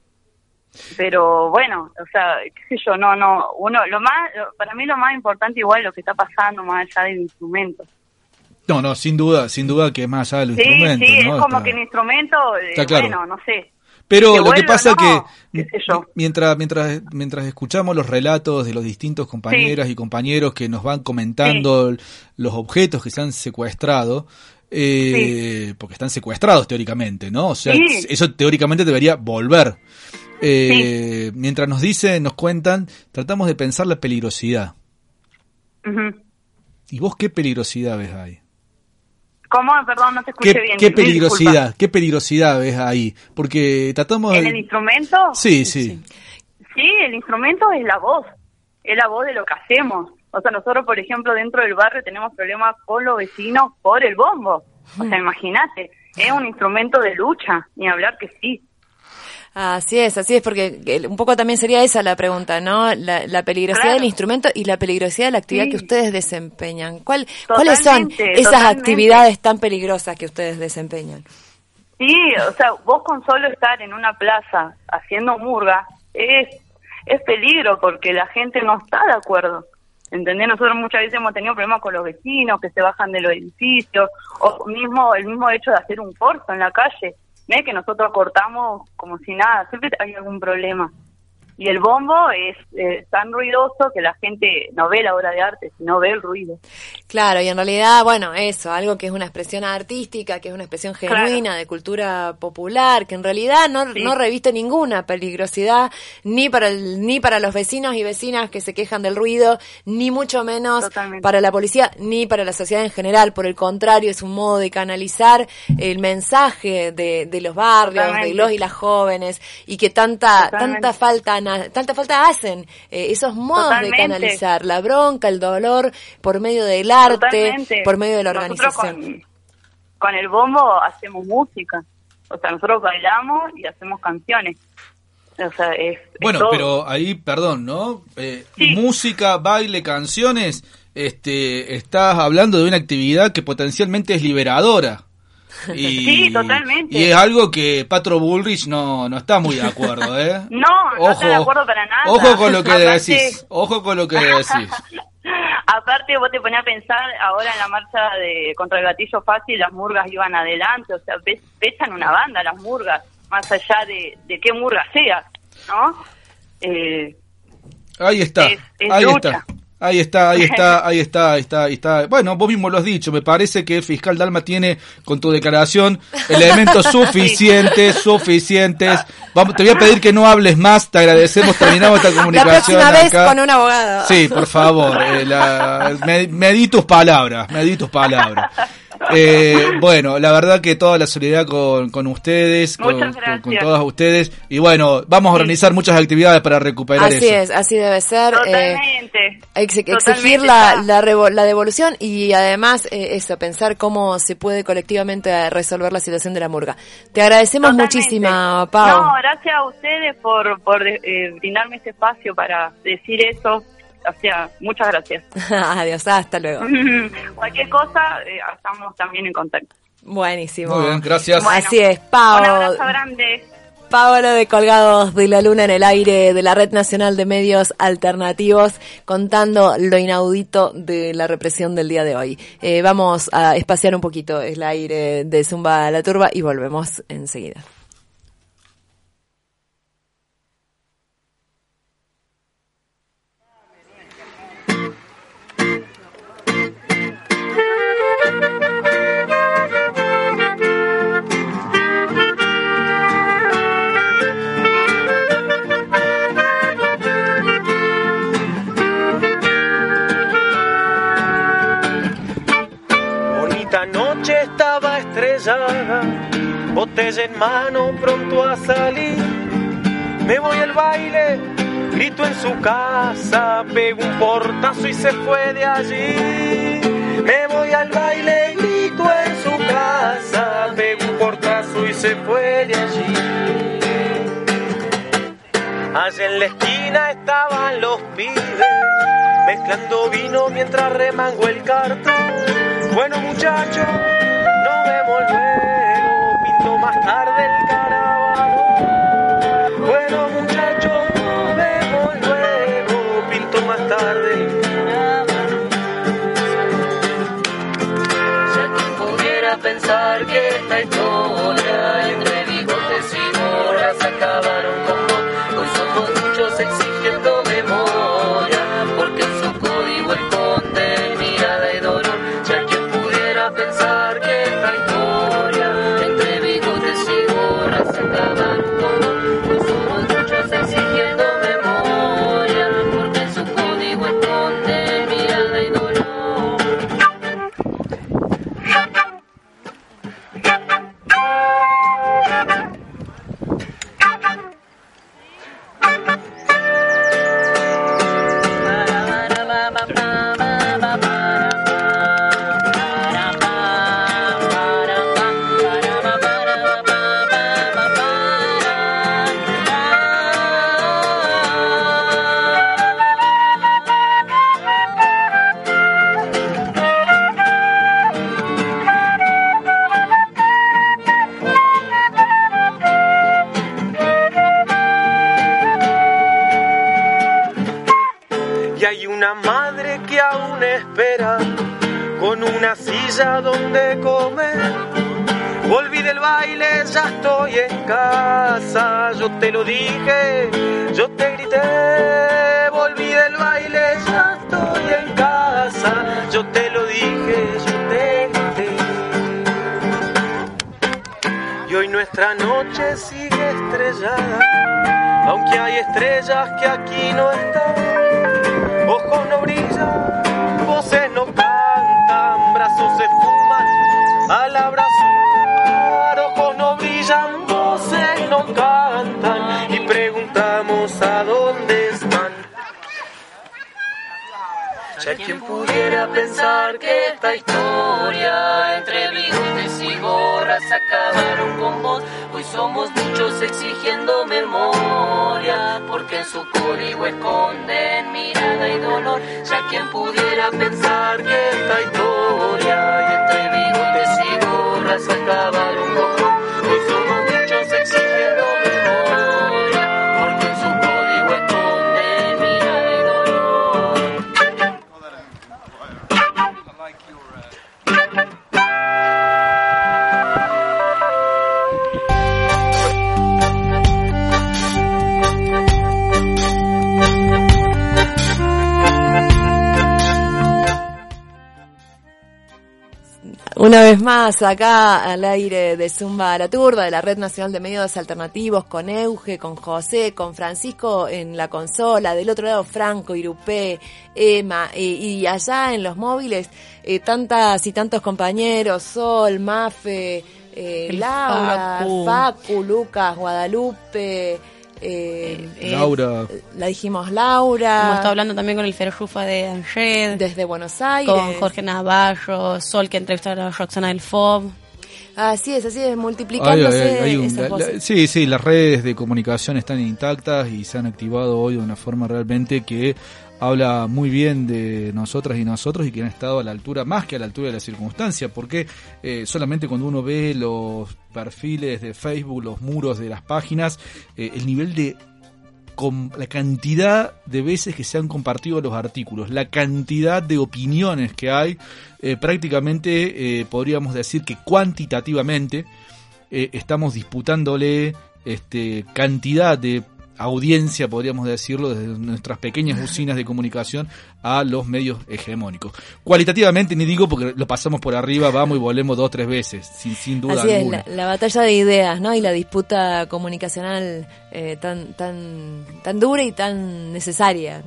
Pero bueno, o sea, qué sé yo, no, no, uno, lo más, lo, para mí lo más importante igual es lo que está pasando más allá del instrumento. No, no, sin duda, sin duda que es más allá del Sí, instrumento, sí, ¿no? es como Está- que el instrumento, eh, Está claro. bueno, no sé. Pero Que lo que vuelva, pasa no, que mientras mientras mientras escuchamos los relatos de los distintos compañeras y compañeros que nos van comentando l- los objetos que se han secuestrado, eh, porque están secuestrados teóricamente, ¿no? O sea, Sí. eso teóricamente debería volver. Eh, Mientras nos dicen, nos cuentan, tratamos de pensar la peligrosidad. Ujú. ¿Y vos qué peligrosidad ves ahí? ¿Cómo? Perdón, no te escuché ¿Qué, bien. qué Mil peligrosidad, qué peligrosidad ves ahí? Porque tratamos disculpas. de... ¿En el instrumento? Sí, sí. Sí, el instrumento es la voz, es la voz de lo que hacemos. O sea, nosotros, por ejemplo, dentro del barrio tenemos problemas con los vecinos por el bombo. O sea, imagínate, es un instrumento de lucha, ni hablar que sí. Así es, así es, porque eh, un poco también sería esa la pregunta, ¿no? La, la peligrosidad Claro. del instrumento y la peligrosidad de la actividad Sí. que ustedes desempeñan. ¿Cuál, ¿Cuáles son Totalmente, esas totalmente. actividades tan peligrosas que ustedes desempeñan? Sí, o sea, vos con solo estar en una plaza haciendo murga es, es peligro porque la gente no está de acuerdo. ¿Entendés? Nosotros muchas veces hemos tenido problemas con los vecinos que se bajan de los edificios o mismo el mismo hecho de hacer un corto en la calle. ¿Ves? Que nosotros cortamos como si nada, siempre hay algún problema. Y el bombo es eh, tan ruidoso que la gente no ve la obra de arte, sino ve el ruido. Claro, y en realidad, bueno, eso, algo que es una expresión artística, que es una expresión genuina Claro. de cultura popular, que en realidad no, Sí. no reviste ninguna peligrosidad ni para el, ni para los vecinos y vecinas que se quejan del ruido, ni mucho menos Totalmente. para la policía, ni para la sociedad en general. Por el contrario, es un modo de canalizar el mensaje de, de los barrios, Totalmente. de los y las jóvenes, y que tanta, Totalmente. tanta falta, na- tanta falta hacen eh, esos modos Totalmente. de canalizar la bronca, el dolor, por medio del arte, Totalmente. por medio de la Nosotros organización. Con, con el bombo hacemos música. O sea, nosotros bailamos y hacemos canciones. O sea, es, es Bueno, todo. pero ahí, perdón, ¿no? Eh, Música, baile, canciones, este, estás hablando de una actividad que potencialmente es liberadora. Y, Sí, totalmente. Y es algo que Patro Bullrich no, no está muy de acuerdo, ¿eh? No, no estoy de acuerdo para nada. Ojo con lo que Aparte- decís, ojo con lo que decís. Aparte, vos te ponías a pensar, ahora en la marcha de contra el gatillo fácil, las murgas iban adelante, o sea, pe- pesan una banda las murgas, más allá de, de qué murga sea, ¿no? Eh, Ahí está, Es- es ahí lucha. está. Ahí está, ahí está, ahí está, ahí está, ahí está. Bueno, vos mismo lo has dicho, me parece que Fiscal Dalma tiene con tu declaración elementos suficientes, suficientes. Vamos, te voy a pedir que no hables más, te agradecemos, terminamos esta La comunicación próxima vez acá. con un abogado. Sí, por favor, eh, la, me, me di tus palabras, me di tus palabras. Eh, bueno, la verdad que toda la solidaridad con, con ustedes, con, Muchas con, con gracias. todas ustedes, y bueno, vamos a organizar muchas actividades para recuperar Así eso. es, así debe ser. eh, Totalmente. ex- exigir Totalmente, la, está. la, revo- la devolución y además eh, eso, pensar cómo se puede colectivamente resolver la situación de la murga. Te agradecemos Totalmente. muchísimo, Pau. No, gracias a ustedes por, por eh, brindarme este espacio para decir eso. O sea, muchas gracias. Adiós, hasta luego. Cualquier cosa, eh, estamos también en contacto. Buenísimo. Muy bien, gracias. Bueno, Así es, Pau. Un abrazo grande. Pablo de Colgados de la Luna en el Aire de la Red Nacional de Medios Alternativos, contando lo inaudito de la represión del día de hoy. Eh, vamos a espaciar un poquito el aire de Zumba a la Turba y volvemos enseguida. Bonita noche estaba estrellada, botella en mano pronto a salir. Me voy al baile, grito en su casa, pego un portazo y se fue de allí. Me voy al baile, grito en su casa, pego un portazo y se fue de allí. Allá en la esquina estaban los pibes, mezclando vino mientras remango el cartón. Bueno muchachos, nos vemos luego, pinto más tarde el caravano. Bueno muchachos, nos vemos luego, pinto más tarde el caravano. Ya quien pudiera pensar que esta historia entre bigotes y moras acabaron con vos. Hoy somos muchos exigiendo memoria, porque en su código esconde mirada y dolor. Ya quien pudiera pensar que esta historia entre bigotes y gorras acabaron con vos. Hoy somos muchos exigiendo memoria, porque en su código esconde mirada y dolor. Y hay una madre que aún espera con una silla donde comer. Volví del baile, ya estoy en casa. Yo te lo dije, yo te grité. Volví del baile, ya estoy en casa. Yo te lo dije, yo te grité. Y hoy nuestra noche sigue estrellada, aunque hay estrellas que aquí no están. Ojos no brillan, voces no cantan, brazos se fuman al abrazar. Ojos no brillan, voces no cantan, y preguntamos a dónde están. Ya quien pudiera pensar que esta historia entre bigotes y gorras acabaron con vos. Hoy somos muchos exigiendo memoria, porque en su código esconden mirada y dolor. Ya quien pudiera pensar que esta historia entre bigotes y gorras acabaron con vos. Hoy somos muchos exigiendo memoria, porque en su código esconden mirada y dolor. Una vez más, acá al aire de Zumba la Turba, de la Red Nacional de Medios Alternativos, con Euge, con José, con Francisco en la consola, del otro lado Franco, Irupé, Emma, eh, y allá en los móviles, eh, tantas y tantos compañeros, Sol, Mafe, eh, Laura, Facu. Facu, Lucas, Guadalupe, Eh, eh, Laura. La dijimos Laura. Hemos estado hablando también con el Ferrufa de Anged. Desde Buenos Aires. Con Jorge Navarro, Sol, que entrevistó a Roxana del F O B. Así es, así es, multiplicándose. Hay, hay, hay un, esas la, voces. la, sí, sí, las redes de comunicación están intactas y se han activado hoy de una forma realmente que habla muy bien de nosotras y nosotros, y que han estado a la altura, más que a la altura de la circunstancia, porque eh, solamente cuando uno ve los perfiles de Facebook, los muros de las páginas, eh, el nivel de con la cantidad de veces que se han compartido los artículos, la cantidad de opiniones que hay, eh, prácticamente eh, podríamos decir que cuantitativamente eh, estamos disputándole este, cantidad de audiencia, podríamos decirlo, desde nuestras pequeñas usinas de comunicación a los medios hegemónicos. Cualitativamente, ni digo porque lo pasamos por arriba, vamos y volvemos dos, tres veces, sin, sin duda Así alguna. es, la, la batalla de ideas, ¿no? Y la disputa comunicacional eh, tan, tan, tan dura y tan necesaria, ¿no?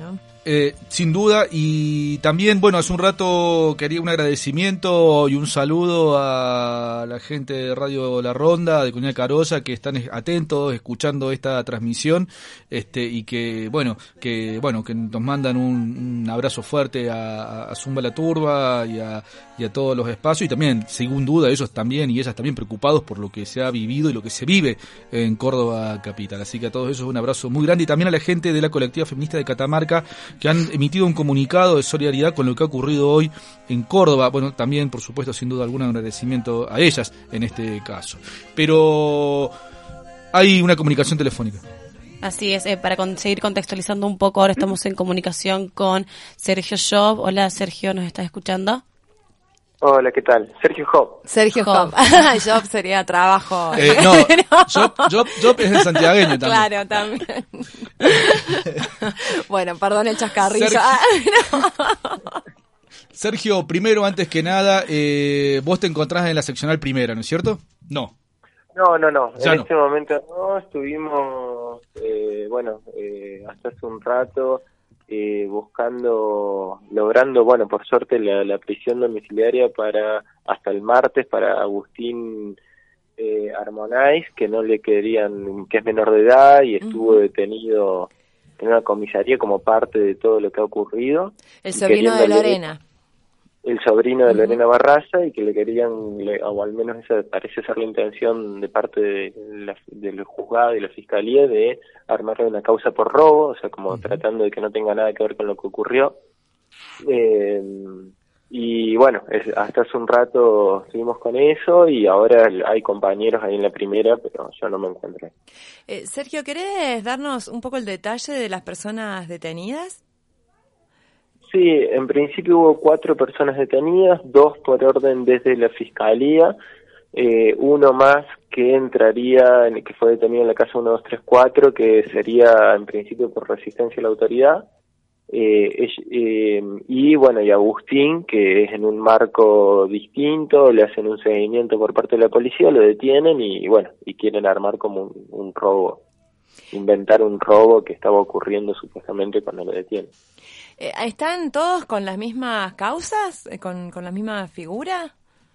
Eh, sin duda, y también, bueno, hace un rato quería un agradecimiento y un saludo a la gente de Radio La Ronda, de Comunidad Carolla, que están atentos, escuchando esta transmisión, este, y que, bueno, que, bueno, que nos mandan un, un abrazo fuerte a, a Zumba la Turba y a, y a todos los espacios, y también, sin duda, ellos también y ellas también preocupados por lo que se ha vivido y lo que se vive en Córdoba capital. Así que a todos ellos un abrazo muy grande, y también a la gente de la colectiva feminista de Catamarca, que han emitido un comunicado de solidaridad con lo que ha ocurrido hoy en Córdoba. Bueno, también, por supuesto, sin duda alguna, un agradecimiento a ellas en este caso. Pero hay una comunicación telefónica. Así es, eh, para con, seguir contextualizando un poco, ahora estamos en comunicación con Sergio Job. Hola, Sergio, ¿nos estás escuchando? Hola, ¿qué tal? Sergio Job. Sergio Job. Job sería trabajo. Eh, no, Job, Job, Job es el santiagueño también. Claro, también. Bueno, perdón el chascarrillo. Sergio, ah, no. Sergio, primero, antes que nada, eh, vos te encontrás en la seccional primera, ¿no es cierto? No. No, no, no. Ya en no. este momento no. Estuvimos, eh, bueno, eh, hasta hace un rato... Eh, buscando, logrando, bueno, por suerte la, la prisión domiciliaria para hasta el martes para Agustín eh, Armonais, que no le querían, que es menor de edad y estuvo uh-huh. detenido en una comisaría como parte de todo lo que ha ocurrido. El sobrino de Lorena. El sobrino de uh-huh. Lorena Barraza, y que le querían, le, o al menos esa parece ser la intención de parte de la, del juzgado y la fiscalía, de armarle una causa por robo, o sea, como uh-huh. tratando de que no tenga nada que ver con lo que ocurrió. Eh, y bueno, es, hasta hace un rato estuvimos con eso, y ahora hay compañeros ahí en la primera, pero yo no me encuentro. Eh, Sergio, ¿querés darnos un poco el detalle de las personas detenidas? Sí, en principio hubo cuatro personas detenidas, dos por orden desde la fiscalía, eh, uno más que entraría, que fue detenido en la casa uno dos tres cuatro, que sería en principio por resistencia a la autoridad, eh, eh, y bueno, y Agustín, que es en un marco distinto, le hacen un seguimiento por parte de la policía, lo detienen y bueno, y quieren armar como un, un robo, inventar un robo que estaba ocurriendo supuestamente cuando lo detienen. ¿Están todos con las mismas causas? ¿Con, con la misma figura?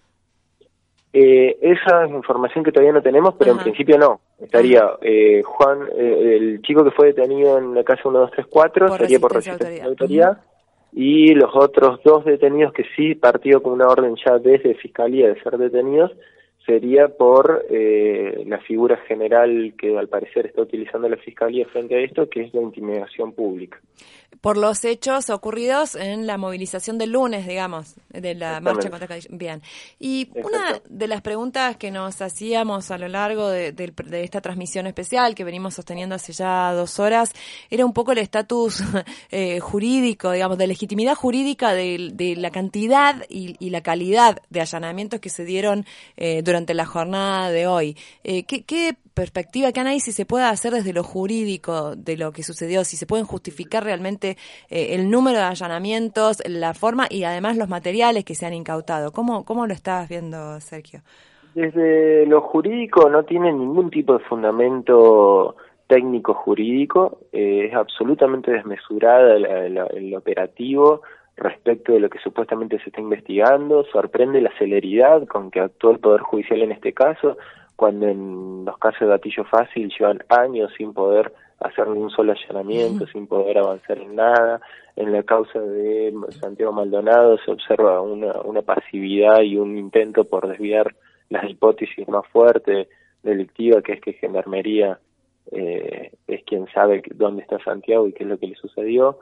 Eh, esa es información que todavía no tenemos, pero Ajá. en principio no. Estaría eh, Juan, eh, el chico que fue detenido en la casa uno dos tres cuatro, por estaría por resistencia a la autoridad, uh-huh. y los otros dos detenidos que sí partió con una orden ya desde Fiscalía de ser detenidos, sería por eh, la figura general que al parecer está utilizando la Fiscalía frente a esto, que es la intimidación pública. Por los hechos ocurridos en la movilización del lunes, digamos, de la marcha contra la... Bien. Y una de las preguntas que nos hacíamos a lo largo de, de, de esta transmisión especial que venimos sosteniendo hace ya dos horas era un poco el estatus eh, jurídico, digamos, de legitimidad jurídica de, de la cantidad y, y la calidad de allanamientos que se dieron eh, durante la jornada de hoy. Eh, ¿qué, qué perspectiva, qué análisis se puede hacer desde lo jurídico de lo que sucedió? Si se pueden justificar realmente eh, el número de allanamientos, la forma y además los materiales que se han incautado. ¿Cómo, cómo lo estás viendo, Sergio? Desde lo jurídico no tiene ningún tipo de fundamento técnico jurídico, eh, es absolutamente desmesurada la, la, el operativo respecto de lo que supuestamente se está investigando. Sorprende la celeridad con que actuó el Poder Judicial en este caso, cuando en los casos de gatillo fácil llevan años sin poder hacer ni un solo allanamiento, uh-huh. sin poder avanzar en nada. En la causa de Santiago Maldonado se observa una, una pasividad y un intento por desviar las hipótesis más fuertes delictiva, que es que Gendarmería eh, es quien sabe dónde está Santiago y qué es lo que le sucedió.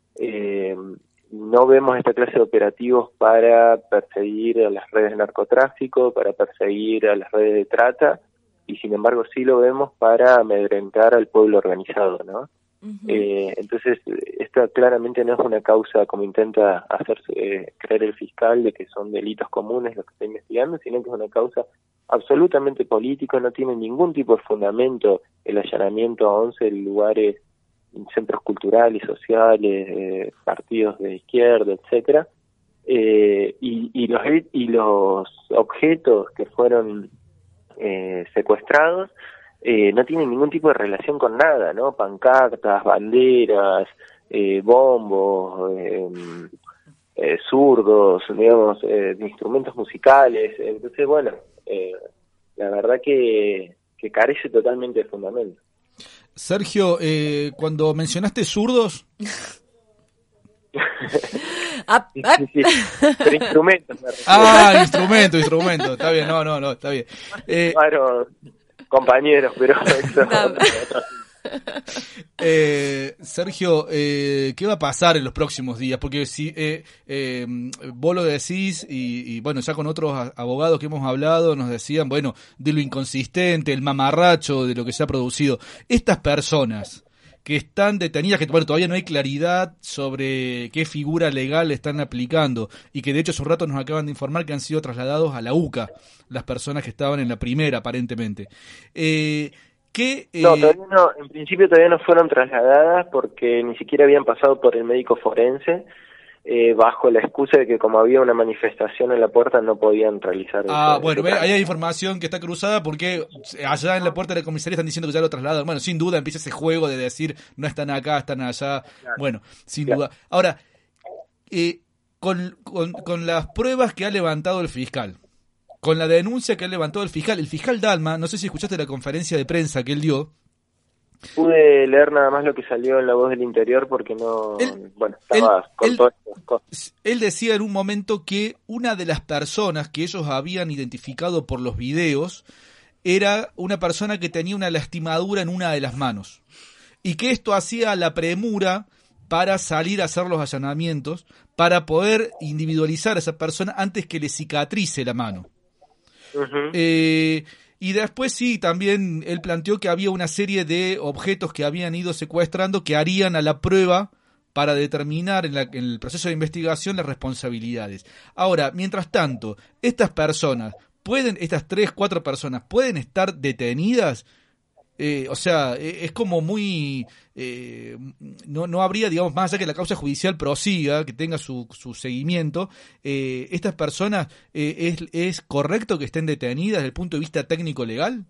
Eh, no vemos esta clase de operativos para perseguir a las redes de narcotráfico, para perseguir a las redes de trata, y sin embargo sí lo vemos para amedrentar al pueblo organizado, ¿no? Uh-huh. Eh, entonces, esta claramente no es una causa, como intenta hacer eh, creer el fiscal, de que son delitos comunes los que está investigando, sino que es una causa absolutamente política, no tiene ningún tipo de fundamento el allanamiento a once lugares, centros culturales, sociales, eh, partidos de izquierda, etcétera, eh, y, y los y los objetos que fueron eh, secuestrados eh, no tienen ningún tipo de relación con nada, ¿no? Pancartas, banderas, eh, bombos, eh, eh, zurdos, digamos, eh, instrumentos musicales. Entonces, bueno, eh, la verdad que, que carece totalmente de fundamento. Sergio, eh, cuando mencionaste zurdos... sí, sí, sí. Pero instrumentos me refiero. Ah, instrumento, instrumento, está bien, no, no, no, está bien. Eh, bueno, compañeros, pero eso... Eh, Sergio, eh, ¿qué va a pasar en los próximos días? Porque si eh, eh, vos lo decís y, y bueno, ya con otros abogados que hemos hablado nos decían, bueno, de lo inconsistente, el mamarracho de lo que se ha producido. Estas personas que están detenidas, que bueno, todavía no hay claridad sobre qué figura legal están aplicando y que de hecho hace un rato nos acaban de informar que han sido trasladados a la U C A, las personas que estaban en la primera aparentemente. Eh, ¿Qué, eh... No, todavía no, en principio todavía no fueron trasladadas porque ni siquiera habían pasado por el médico forense, eh, bajo la excusa de que como había una manifestación en la puerta no podían realizar Ah, ese, bueno, ese ahí hay información que está cruzada porque allá en la puerta de la comisaría están diciendo que ya lo trasladan. Bueno, sin duda empieza ese juego de decir no están acá, están allá. Claro. Bueno, sin claro. duda. Ahora, eh, con, con, con las pruebas que ha levantado el fiscal, con la denuncia que ha levantado el fiscal, el fiscal Dalma, no sé si escuchaste la conferencia de prensa que él dio. Pude leer nada más lo que salió en La Voz del Interior porque no, él, bueno, estaba él, con él, todas estas cosas. Él decía en un momento que una de las personas que ellos habían identificado por los videos era una persona que tenía una lastimadura en una de las manos y que esto hacía la premura para salir a hacer los allanamientos, para poder individualizar a esa persona antes que le cicatrice la mano. Uh-huh. Eh, y después sí, también él planteó que había una serie de objetos que habían ido secuestrando que harían a la prueba para determinar en, la, en el proceso de investigación las responsabilidades. Ahora, mientras tanto, estas personas, pueden, estas tres, cuatro personas, pueden estar detenidas. Eh, o sea, eh, es como muy... Eh, no, no habría, digamos, más allá que la causa judicial prosiga, que tenga su, su seguimiento, eh, ¿estas personas eh, es, es correcto que estén detenidas desde el punto de vista técnico-legal?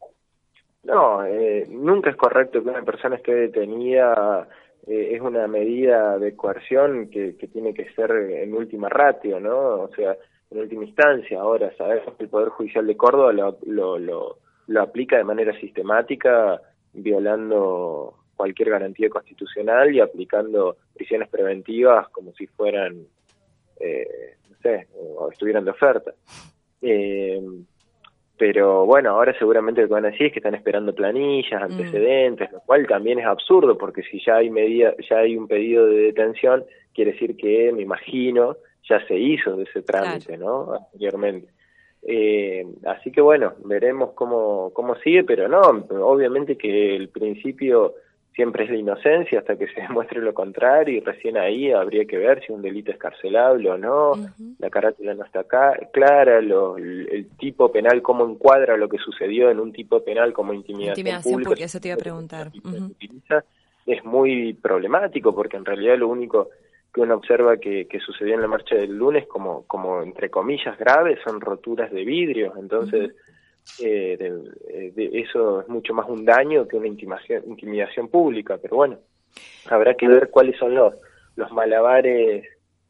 No, eh, nunca es correcto que una persona esté detenida, eh, es una medida de coerción que, que tiene que ser en última ratio, ¿no? O sea, en última instancia. Ahora, sabemos que el Poder Judicial de Córdoba lo... lo, lo lo aplica de manera sistemática, violando cualquier garantía constitucional y aplicando prisiones preventivas como si fueran, eh, no sé, o estuvieran de oferta. Eh, pero bueno, ahora seguramente lo que van a decir es que están esperando planillas, antecedentes, mm. lo cual también es absurdo, porque si ya hay medida, ya hay un pedido de detención, quiere decir que, me imagino, ya se hizo de ese trámite, claro. ¿no? Anteriormente. Eh, así que bueno, veremos cómo, cómo sigue, pero no, obviamente que el principio siempre es la inocencia hasta que se demuestre lo contrario y recién ahí habría que ver si un delito es carcelable o no, uh-huh. La carátula no está acá, clara, lo, el, el tipo penal, cómo encuadra lo que sucedió en un tipo penal como intimidación, intimidación pública. Porque eso te iba a preguntar. Uh-huh. Utiliza, es muy problemático porque en realidad lo único que uno observa que, que sucedió en la marcha del lunes como, como entre comillas graves son roturas de vidrios, entonces uh-huh. eh, de, de eso es mucho más un daño que una intimidación, intimidación pública, pero bueno, habrá que ver cuáles son los, los malabares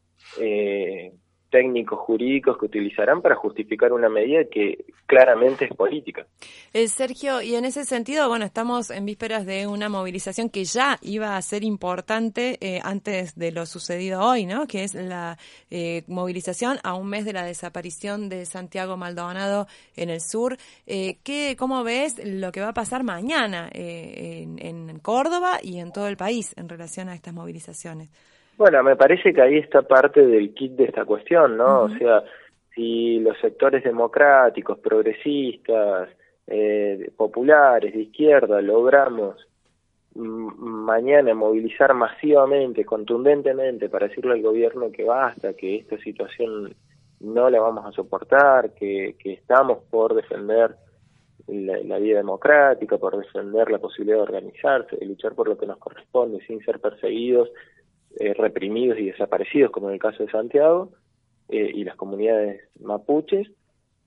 eh, técnicos jurídicos que utilizarán para justificar una medida que claramente es política. Eh, Sergio, y en ese sentido, bueno, estamos en vísperas de una movilización que ya iba a ser importante eh, antes de lo sucedido hoy, ¿no? Que es la eh, movilización a un mes de la desaparición de Santiago Maldonado en el sur. Eh, ¿qué, ¿Cómo ves lo que va a pasar mañana eh, en, en Córdoba y en todo el país en relación a estas movilizaciones? Bueno, me parece que ahí está parte del kit de esta cuestión, ¿no? Uh-huh. O sea, si los sectores democráticos, progresistas, eh, populares, de izquierda, logramos m- mañana movilizar masivamente, contundentemente, para decirle al gobierno que basta, que esta situación no la vamos a soportar, que, que estamos por defender la, la vida democrática, por defender la posibilidad de organizarse, de luchar por lo que nos corresponde sin ser perseguidos, Eh, reprimidos y desaparecidos, como en el caso de Santiago, eh, y las comunidades mapuches,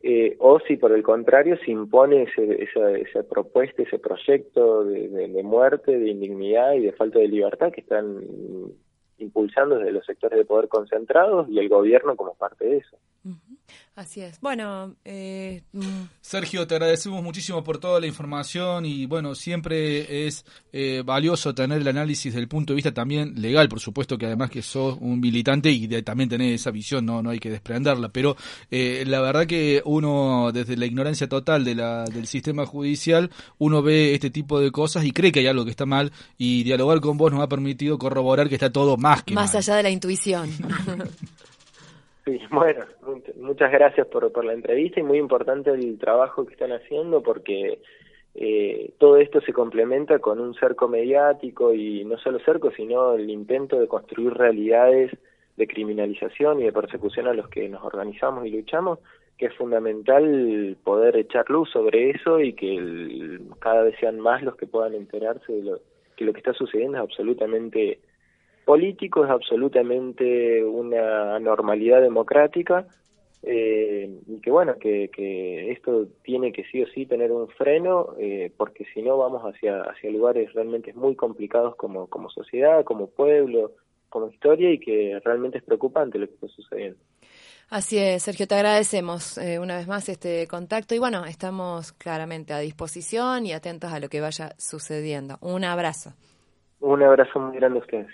eh, o si por el contrario se impone ese, esa, esa propuesta, ese proyecto de, de, de muerte, de indignidad y de falta de libertad que están impulsando desde los sectores de poder concentrados y el gobierno como parte de eso. Así es. Bueno, eh, Sergio, te agradecemos muchísimo por toda la información y bueno, siempre es eh, valioso tener el análisis desde el punto de vista también legal, por supuesto que además que sos un militante y de, también tenés esa visión, no no hay que desprenderla, pero eh, la verdad que uno desde la ignorancia total de la del sistema judicial, uno ve este tipo de cosas y cree que hay algo que está mal y dialogar con vos nos ha permitido corroborar que está todo más que más mal. allá de la intuición. Sí, bueno, muchas gracias por, por la entrevista y muy importante el trabajo que están haciendo porque eh, todo esto se complementa con un cerco mediático y no solo cerco, sino el intento de construir realidades de criminalización y de persecución a los que nos organizamos y luchamos, que es fundamental poder echar luz sobre eso y que el, cada vez sean más los que puedan enterarse de lo que lo que está sucediendo es absolutamente político, es absolutamente una anormalidad democrática eh, y que bueno, que, que esto tiene que sí o sí tener un freno eh, porque si no vamos hacia hacia lugares realmente muy complicados como, como sociedad, como pueblo, como historia y que realmente es preocupante lo que está sucediendo. Así es, Sergio, te agradecemos eh, una vez más este contacto y bueno, estamos claramente a disposición y atentos a lo que vaya sucediendo. Un abrazo. Un abrazo muy grande a ustedes.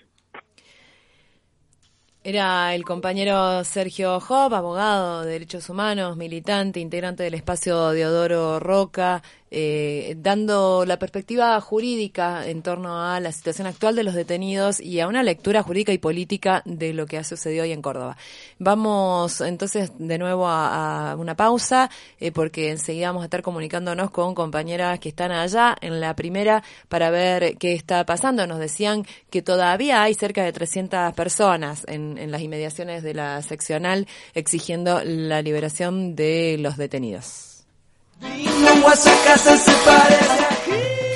Era el compañero Sergio Job, abogado de derechos humanos, militante, integrante del espacio Deodoro Roca, eh, dando la perspectiva jurídica en torno a la situación actual de los detenidos y a una lectura jurídica y política de lo que ha sucedido hoy en Córdoba. Vamos entonces de nuevo a, a una pausa, eh, porque enseguida vamos a estar comunicándonos con compañeras que están allá en la primera para ver qué está pasando. Nos decían que todavía hay cerca de trescientas personas en, en las inmediaciones de la seccional exigiendo la liberación de los detenidos. Vino a esa casa se parece aquí.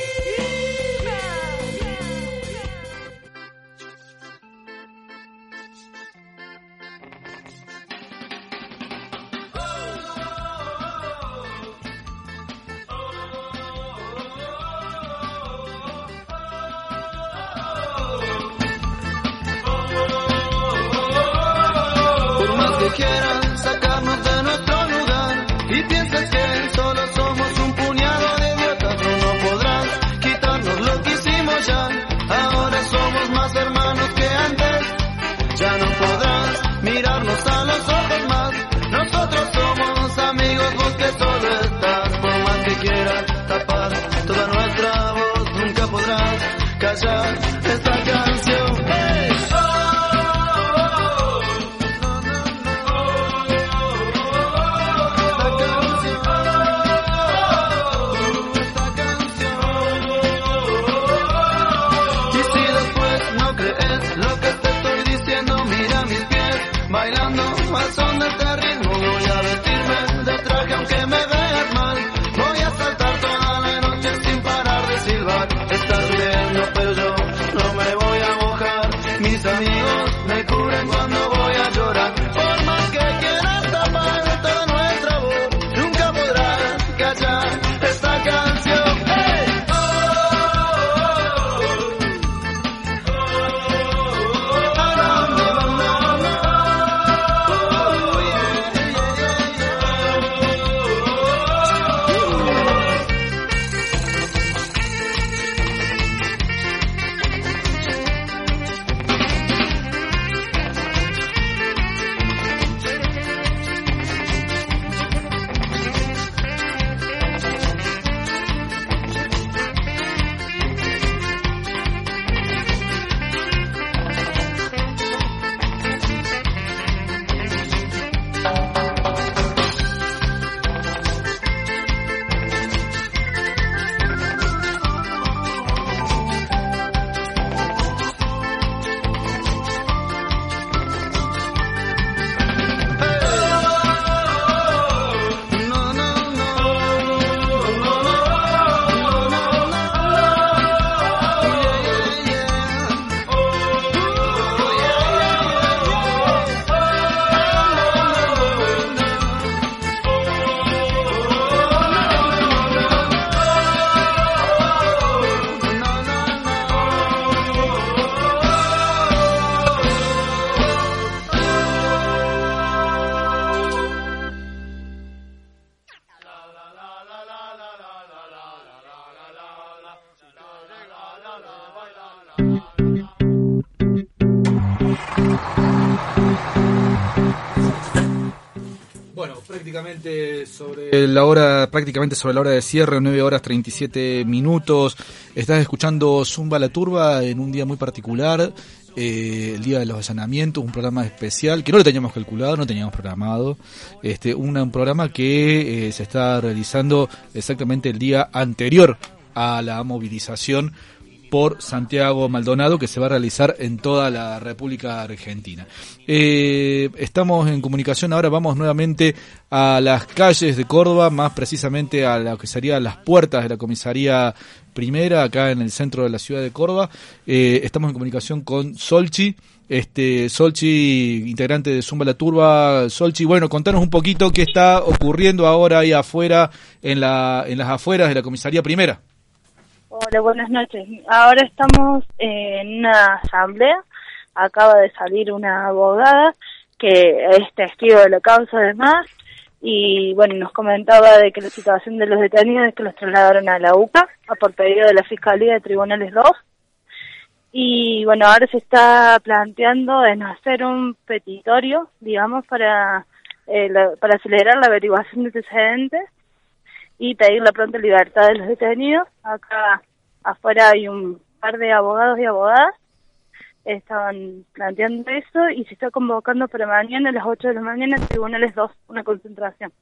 Por más que quieran sacarnos de nuestro lugar y pienses que solo somos un puñado de idiotas, tú no podrás quitarnos lo que hicimos ya. Ahora somos más hermanos que antes, ya no podrás mirarnos a los ojos más. Nosotros somos amigos, vos que solo estás. Por más que quieras tapar toda nuestra voz, nunca podrás callar esta canción. ¡Hey! Oh, oh, oh, oh, oh, oh, oh. Bueno, prácticamente sobre la hora, prácticamente sobre la hora de cierre, nueve horas treinta y siete minutos. Estás escuchando Zumba la Turba en un día muy particular, eh, el día de los allanamientos, un programa especial que no lo teníamos calculado, no teníamos programado, este, una, un programa que eh, se está realizando exactamente el día anterior a la movilización por Santiago Maldonado, que se va a realizar en toda la República Argentina. Eh, estamos en comunicación, ahora vamos nuevamente a las calles de Córdoba, más precisamente a lo que serían las puertas de la comisaría primera, acá en el centro de la ciudad de Córdoba. Eh, estamos en comunicación con Solchi, este Solchi, integrante de Zumba la Turba. Solchi, bueno, contanos un poquito qué está ocurriendo ahora ahí afuera, en la en las afueras de la comisaría primera. Hola, buenas noches. Ahora estamos en una asamblea. Acaba de salir una abogada que es testigo de la causa además y bueno, nos comentaba de que la situación de los detenidos es que los trasladaron a la U C A a por pedido de la Fiscalía de Tribunales dos y bueno, ahora se está planteando en hacer un petitorio, digamos, para eh, la, para acelerar la averiguación de antecedentes y pedir la pronta libertad de los detenidos. Acá afuera hay un par de abogados y abogadas, estaban planteando eso y se está convocando para mañana a las ocho de la mañana en Tribunales dos, una concentración.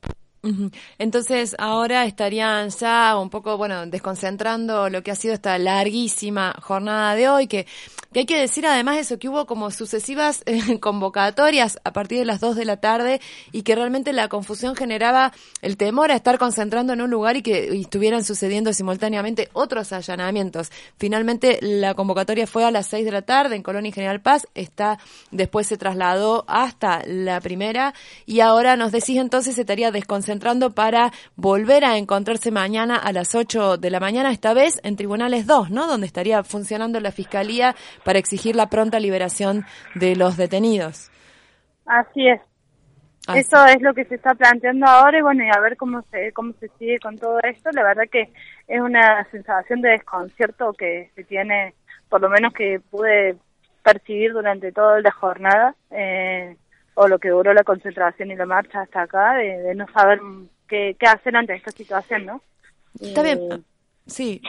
Entonces ahora estarían ya un poco, bueno, desconcentrando lo que ha sido esta larguísima jornada de hoy, que, que hay que decir además eso, que hubo como sucesivas eh, convocatorias a partir de las dos de la tarde y que realmente la confusión generaba el temor a estar concentrando en un lugar y que y estuvieran sucediendo simultáneamente otros allanamientos. Finalmente la convocatoria fue a las seis de la tarde en Colón y General Paz, está, después se trasladó hasta la primera y ahora nos decís entonces se estaría desconcentrando para volver a encontrarse mañana a las ocho de la mañana, esta vez en Tribunales dos, ¿no? Donde estaría funcionando la Fiscalía para exigir la pronta liberación de los detenidos. Así es. Así. Eso es lo que se está planteando ahora y bueno, y a ver cómo se cómo se sigue con todo esto. La verdad que es una sensación de desconcierto que se tiene, por lo menos que pude percibir durante toda la jornada, eh, o lo que duró la concentración y la marcha hasta acá, de, de no saber qué, qué hacer ante esta situación, ¿no? Está bien, sí.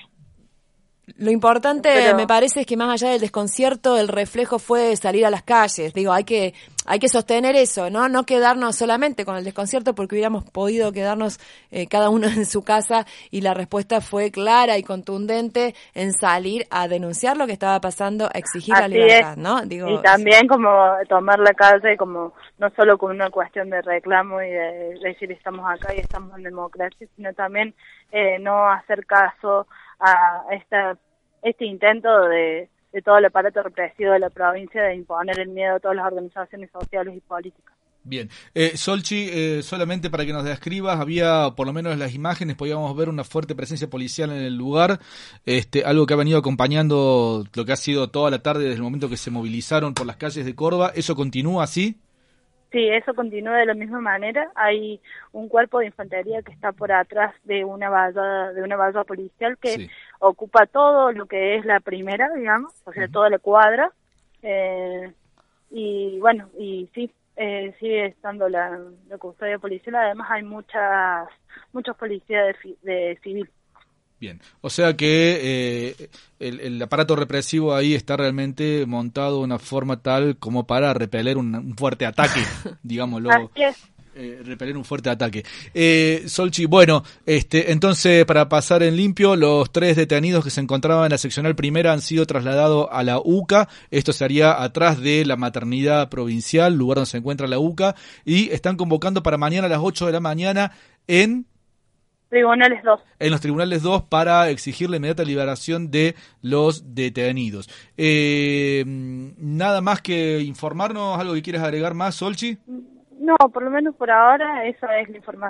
Lo importante, pero me parece, es que más allá del desconcierto, el reflejo fue salir a las calles. Digo, hay que hay que sostener eso, ¿no? No quedarnos solamente con el desconcierto, porque hubiéramos podido quedarnos eh, cada uno en su casa, y la respuesta fue clara y contundente en salir a denunciar lo que estaba pasando, a exigir Así la libertad, es. ¿no? Digo, y también como tomar la calle como no solo como una cuestión de reclamo y de decir estamos acá y estamos en democracia, sino también eh, no hacer caso a esta este intento de, de todo el aparato represivo de la provincia de imponer el miedo a todas las organizaciones sociales y políticas. Bien. Eh, Solchi, eh, solamente para que nos describas, había, por lo menos en las imágenes, podíamos ver una fuerte presencia policial en el lugar, este, algo que ha venido acompañando lo que ha sido toda la tarde desde el momento que se movilizaron por las calles de Córdoba. ¿Eso continúa así? Sí, eso continúa de la misma manera. Hay un cuerpo de infantería que está por atrás de una valla, de una valla policial que sí. ocupa todo lo que es la primera, digamos, o sea, uh-huh. toda la cuadra. Eh, y bueno, y sí, eh, sigue estando la, la custodia policial. Además hay muchas, muchos policías de, de civil. Bien, o sea que eh, el, el aparato represivo ahí está realmente montado de una forma tal como para repeler un, un fuerte ataque, digámoslo. Así es. Eh, repeler un fuerte ataque. Eh, Solchi, bueno, este, entonces para pasar en limpio, los tres detenidos que se encontraban en la seccional primera han sido trasladados a la U C A. Esto se haría atrás de la maternidad provincial, lugar donde se encuentra la U C A, y están convocando para mañana a las ocho de la mañana en Tribunales dos. En los Tribunales dos para exigir la inmediata liberación de los detenidos. Eh, ¿Nada más que informarnos? ¿Algo que quieres agregar más, Solchi? No, por lo menos por ahora esa es la información.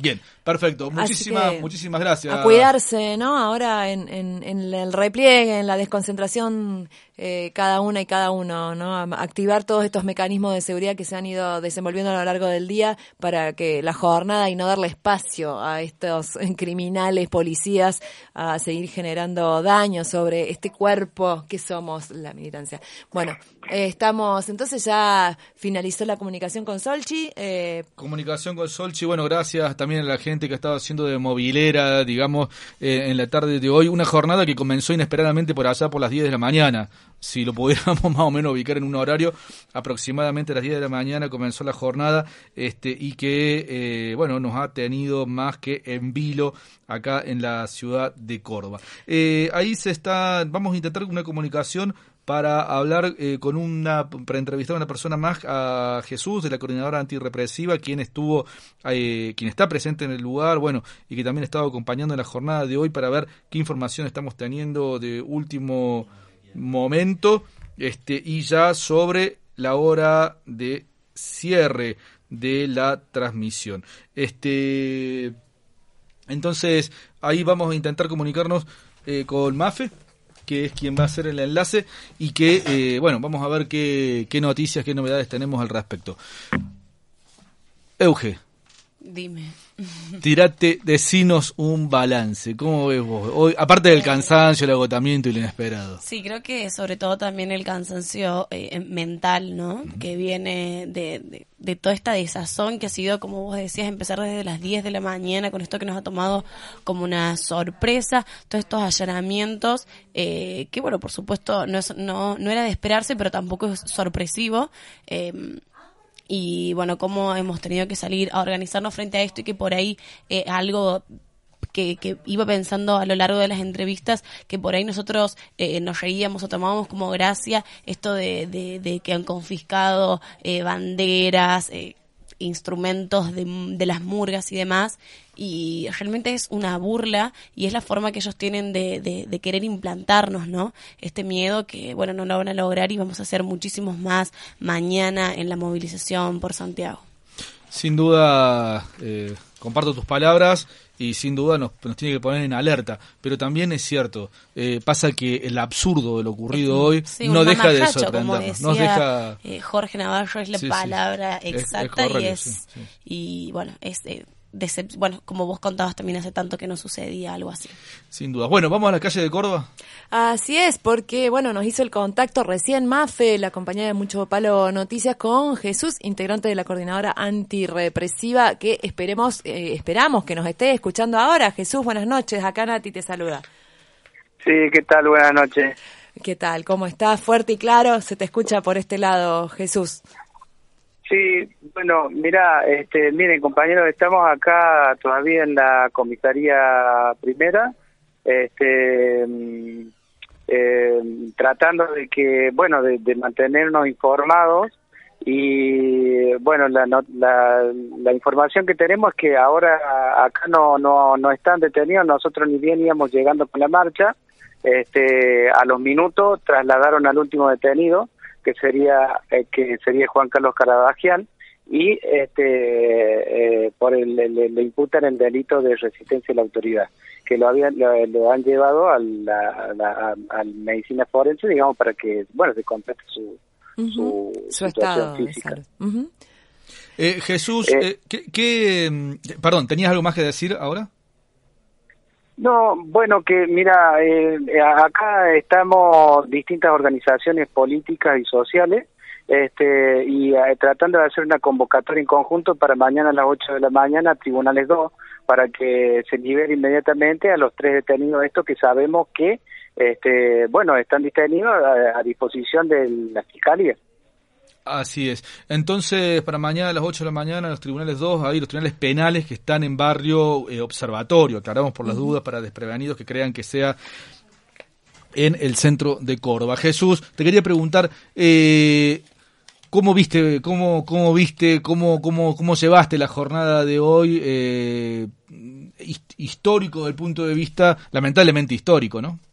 Bien, perfecto. Muchísimas, que, muchísimas gracias. A cuidarse, ¿no? Ahora en, en, en el repliegue, en la desconcentración, eh, cada una y cada uno, ¿no? A activar todos estos mecanismos de seguridad que se han ido desenvolviendo a lo largo del día para que la jornada y no darle espacio a estos criminales, policías, a seguir generando daño sobre este cuerpo que somos la militancia. Bueno, eh, estamos, entonces ya finalizó la comunicación con Solchi. Eh, comunicación con Solchi, bueno, gracias también a la gente que ha estado haciendo de movilera, digamos, eh, en la tarde de hoy, una jornada que comenzó inesperadamente por allá por las diez de la mañana. Si lo pudiéramos más o menos ubicar en un horario, aproximadamente a las diez de la mañana comenzó la jornada, este y que, eh, bueno, nos ha tenido más que en vilo acá en la ciudad de Córdoba. Eh, ahí se está, vamos a intentar una comunicación para hablar eh, con una, para entrevistar a una persona más, a Jesús, de la Coordinadora Antirrepresiva, quien estuvo, eh, quien está presente en el lugar, bueno, y que también ha estado acompañando en la jornada de hoy para ver qué información estamos teniendo de último momento, este y ya sobre la hora de cierre de la transmisión. Este, entonces ahí vamos a intentar comunicarnos eh, con Mafe, que es quien va a hacer el enlace y que, eh, bueno, vamos a ver qué, qué noticias, qué novedades tenemos al respecto. Euge. Dime. Tirate, decinos un balance. ¿Cómo ves vos? Hoy, aparte del cansancio, el agotamiento y lo inesperado. Sí, creo que sobre todo también el cansancio eh, mental, ¿no? Uh-huh. Que viene de, de, de toda esta desazón que ha sido, como vos decías, empezar desde las diez de la mañana con esto que nos ha tomado como una sorpresa, todos estos allanamientos, eh, que bueno, por supuesto no, es, no, no era de esperarse, pero tampoco es sorpresivo. Eh, Y bueno, cómo hemos tenido que salir a organizarnos frente a esto y que por ahí eh, algo que, que iba pensando a lo largo de las entrevistas, que por ahí nosotros eh, nos reíamos o tomábamos como gracia esto de, de, de que han confiscado eh, banderas, eh, instrumentos de, de las murgas y demás, y realmente es una burla y es la forma que ellos tienen de, de, de querer implantarnos, ¿no? Este miedo que, bueno, no lo van a lograr y vamos a hacer muchísimos más mañana en la movilización por Santiago. Sin duda, eh, comparto tus palabras y sin duda nos, nos tiene que poner en alerta, pero también es cierto, eh, pasa que el absurdo de lo ocurrido hoy sí, no deja de majacho, sorprendernos. Como decía, nos deja... eh, Jorge Navarro es la sí, palabra sí. exacta. Es, es correcto, y es sí, sí. y bueno, es... Eh, Decep- bueno, como vos contabas también hace tanto que no sucedía algo así. Sin duda. Bueno, ¿vamos a la calle de Córdoba? Así es, porque bueno, nos hizo el contacto recién Mafe, la compañía de Mucho Palo Noticias, con Jesús, integrante de la Coordinadora Antirrepresiva, que esperemos, eh, esperamos que nos esté escuchando ahora. Jesús, buenas noches, acá Nati te saluda. Sí, ¿qué tal? Buenas noches. ¿Qué tal? ¿Cómo estás? Fuerte y claro, se te escucha por este lado, Jesús. Sí, bueno, mira, este, miren compañeros, estamos acá todavía en la comisaría primera, este, eh, tratando de que, bueno, de, de mantenernos informados y, bueno, la, la, la información que tenemos es que ahora acá no, no, no están detenidos, nosotros ni bien íbamos llegando con la marcha, este, a los minutos trasladaron al último detenido, que sería eh, que sería Juan Carlos Carabajal, y este eh, por el, le, le imputan el delito de resistencia a la autoridad, que lo habían lo, lo han llevado a la, a la a medicina forense, digamos, para que bueno se complete su uh-huh. su, su estado física. Uh-huh. eh, Jesús, eh, eh, ¿qué, qué, perdón, ¿tenías algo más que decir ahora? No, bueno, que mira, eh, acá estamos distintas organizaciones políticas y sociales, este y eh, tratando de hacer una convocatoria en conjunto para mañana a las ocho de la mañana, Tribunales dos, para que se libere inmediatamente a los tres detenidos estos que sabemos que, este bueno, están detenidos a, a disposición de la Fiscalía. Así es. Entonces, para mañana a las ocho de la mañana, los tribunales dos, ahí los tribunales penales que están en barrio eh, Observatorio, aclaramos por las uh-huh. dudas para desprevenidos que crean que sea en el centro de Córdoba. Jesús, te quería preguntar, eh, ¿cómo viste, cómo, cómo viste, cómo, cómo, cómo llevaste la jornada de hoy, eh, histórico desde el punto de vista, lamentablemente histórico, ¿no?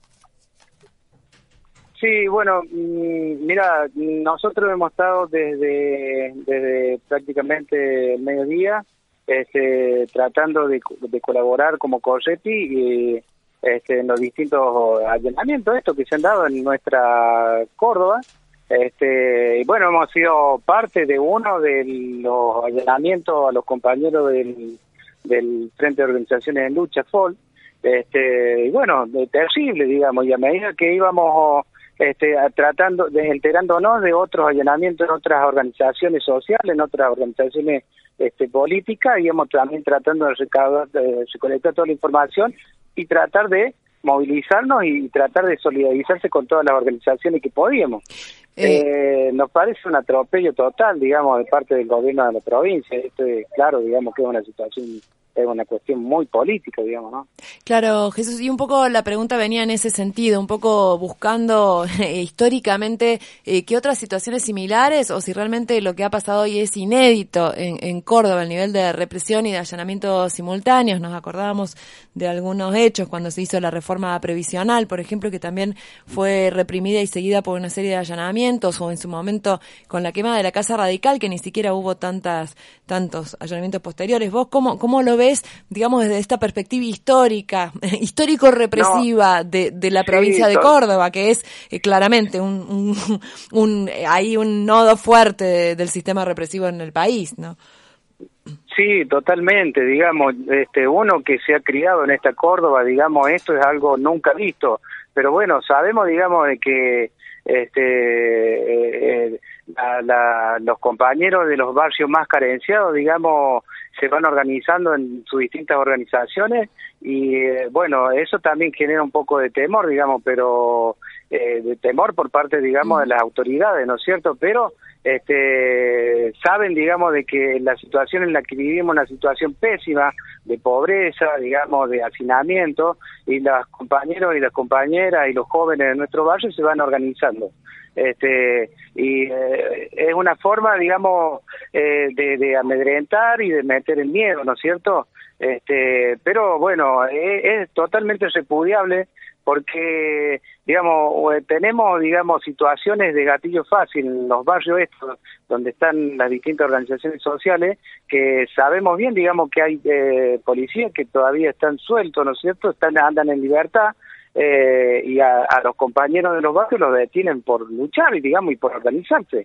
Sí, bueno, mira, nosotros hemos estado desde, desde prácticamente el mediodía este, tratando de, de colaborar como Correpi y, este, en los distintos allanamientos estos que se han dado en nuestra Córdoba. Este, y bueno, hemos sido parte de uno de los allanamientos a los compañeros del, del Frente de Organizaciones en Lucha, F O L. Este, y bueno, terrible, digamos, y a medida que íbamos este, tratando, de, enterándonos de otros allanamientos en otras organizaciones sociales, en otras organizaciones este, políticas, íbamos también tratando de recaudar, de recolectar toda la información y tratar de movilizarnos y tratar de solidarizarse con todas las organizaciones que podíamos. Eh, eh, nos parece un atropello total, digamos, de parte del gobierno de la provincia. Esto es claro, digamos, que es una situación, es una cuestión muy política, digamos, ¿no? Claro, Jesús, y un poco la pregunta venía en ese sentido, un poco buscando eh, históricamente eh, qué otras situaciones similares o si realmente lo que ha pasado hoy es inédito en, en Córdoba, el nivel de represión y de allanamientos simultáneos. Nos acordábamos de algunos hechos cuando se hizo la reforma previsional, por ejemplo, que también fue reprimida y seguida por una serie de allanamientos, o en su momento con la quema de la Casa Radical, que ni siquiera hubo tantas tantos allanamientos posteriores. ¿Vos cómo, cómo lo ves, digamos, desde esta perspectiva histórica, histórico-represiva no, de, de la provincia sí, de Córdoba, que es eh, claramente un, un, un hay un nodo fuerte de, del sistema represivo en el país, ¿no? Sí, totalmente, digamos, este, uno que se ha criado en esta Córdoba, digamos, esto es algo nunca visto, pero bueno, sabemos, digamos, de que este eh, eh, la, la, los compañeros de los barrios más carenciados, digamos, se van organizando en sus distintas organizaciones y eh, bueno, eso también genera un poco de temor, digamos, pero eh, de temor por parte, digamos, de las autoridades, ¿no es cierto? Pero este saben, digamos, de que la situación en la que vivimos es una situación pésima, de pobreza, digamos, de hacinamiento, y los compañeros y las compañeras y los jóvenes de nuestro barrio se van organizando. Este y eh, es una forma, digamos, eh, de, de amedrentar y de meter el miedo, ¿no es cierto? Este, pero bueno, es, es totalmente repudiable porque, digamos, tenemos, digamos, situaciones de gatillo fácil en los barrios estos, donde están las distintas organizaciones sociales, que sabemos bien, digamos, que hay eh, policías que todavía están sueltos, ¿no es cierto? Están, andan en libertad. Eh, y a, a los compañeros de los barrios los detienen por luchar y digamos y por organizarse.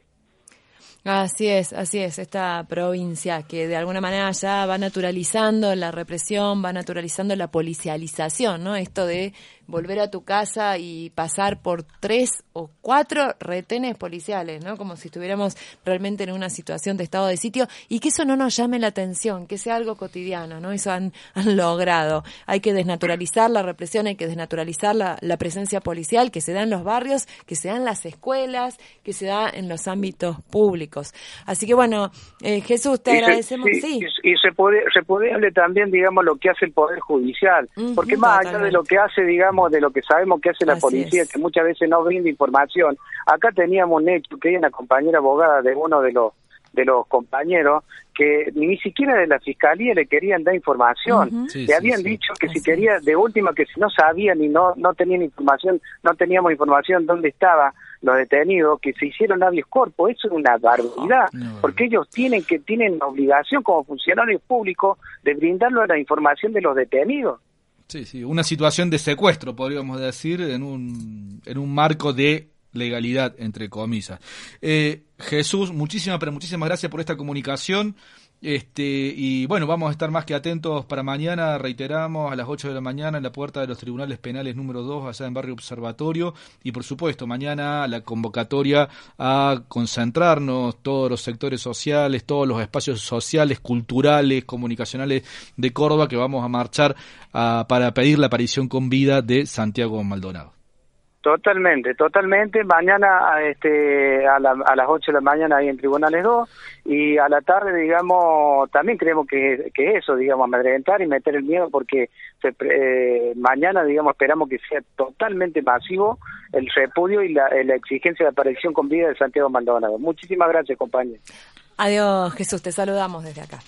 Así es, así es, esta provincia que de alguna manera ya va naturalizando la represión, va naturalizando la policialización, ¿no? Esto de volver a tu casa y pasar por tres o cuatro retenes policiales, ¿no? Como si estuviéramos realmente en una situación de estado de sitio, y que eso no nos llame la atención, que sea algo cotidiano, ¿no? Eso han, han logrado. Hay que desnaturalizar la represión, hay que desnaturalizar la, la presencia policial que se da en los barrios, que se da en las escuelas, que se da en los ámbitos públicos. Así que bueno, eh, Jesús, te y agradecemos. Se, sí, sí. Y, y se puede, se puede hablar también, digamos, lo que hace el Poder Judicial, uh-huh, porque más totalmente. allá de lo que hace, digamos, de lo que sabemos que hace la Así policía, es. que muchas veces no brinda información. Acá teníamos un hecho que hay una compañera abogada de uno de los de los compañeros que ni siquiera de la fiscalía le querían dar información. Uh-huh. Sí, le sí, habían sí. dicho que Así si quería, de última, que si no sabían y no no tenían información, no teníamos información dónde estaba los detenidos, que se hicieron habeas corpus. Eso es una barbaridad, oh, no. porque ellos tienen que tienen la obligación como funcionarios públicos de brindarnos la información de los detenidos. Sí, sí, una situación de secuestro, podríamos decir, en un en un marco de legalidad, entre comillas. Eh, Jesús, muchísimas, pero muchísimas gracias por esta comunicación. Este y bueno, vamos a estar más que atentos para mañana, reiteramos, a las ocho de la mañana en la puerta de los tribunales penales número dos, allá en Barrio Observatorio, y por supuesto mañana la convocatoria a concentrarnos todos los sectores sociales, todos los espacios sociales, culturales, comunicacionales de Córdoba, que vamos a marchar a, para pedir la aparición con vida de Santiago Maldonado. Totalmente, totalmente. Mañana este, a, la, a las ocho de la mañana ahí en Tribunales dos, y a la tarde, digamos, también creemos que, que eso, digamos, amedrentar y meter el miedo, porque se, eh, mañana, digamos, esperamos que sea totalmente masivo el repudio y la, la exigencia de aparición con vida de Santiago Maldonado. Muchísimas gracias, compañero. Adiós, Jesús, te saludamos desde acá.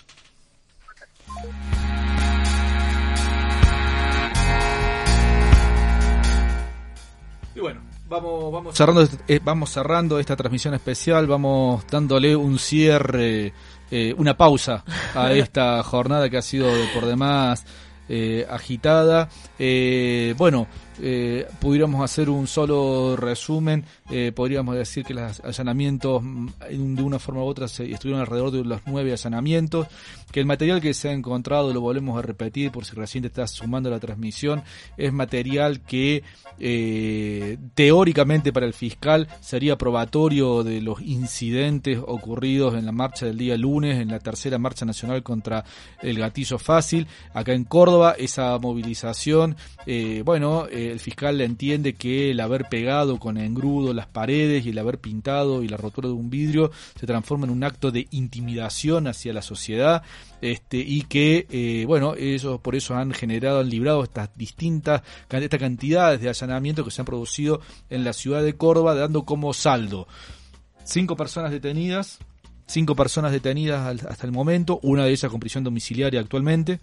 Y bueno, Vamos, vamos cerrando, eh, vamos cerrando esta transmisión especial, vamos dándole un cierre, eh, una pausa a esta jornada que ha sido por demás eh, agitada. Eh, bueno, eh, pudiéramos hacer un solo resumen. Eh, podríamos decir que los allanamientos, de una forma u otra, se estuvieron alrededor de los nueve allanamientos, que el material que se ha encontrado, lo volvemos a repetir por si recién te estás sumando a la transmisión, es material que eh, teóricamente para el fiscal sería probatorio de los incidentes ocurridos en la marcha del día lunes, en la tercera marcha nacional contra el gatillo fácil, acá en Córdoba. Esa movilización, eh, bueno, eh, el fiscal entiende que el haber pegado con engrudo las paredes y el haber pintado y la rotura de un vidrio se transforma en un acto de intimidación hacia la sociedad, este y que, eh, bueno, ellos por eso han generado, han librado estas distintas, estas cantidades de allanamientos que se han producido en la ciudad de Córdoba, dando como saldo cinco personas detenidas, cinco personas detenidas hasta el momento, una de ellas con prisión domiciliaria actualmente.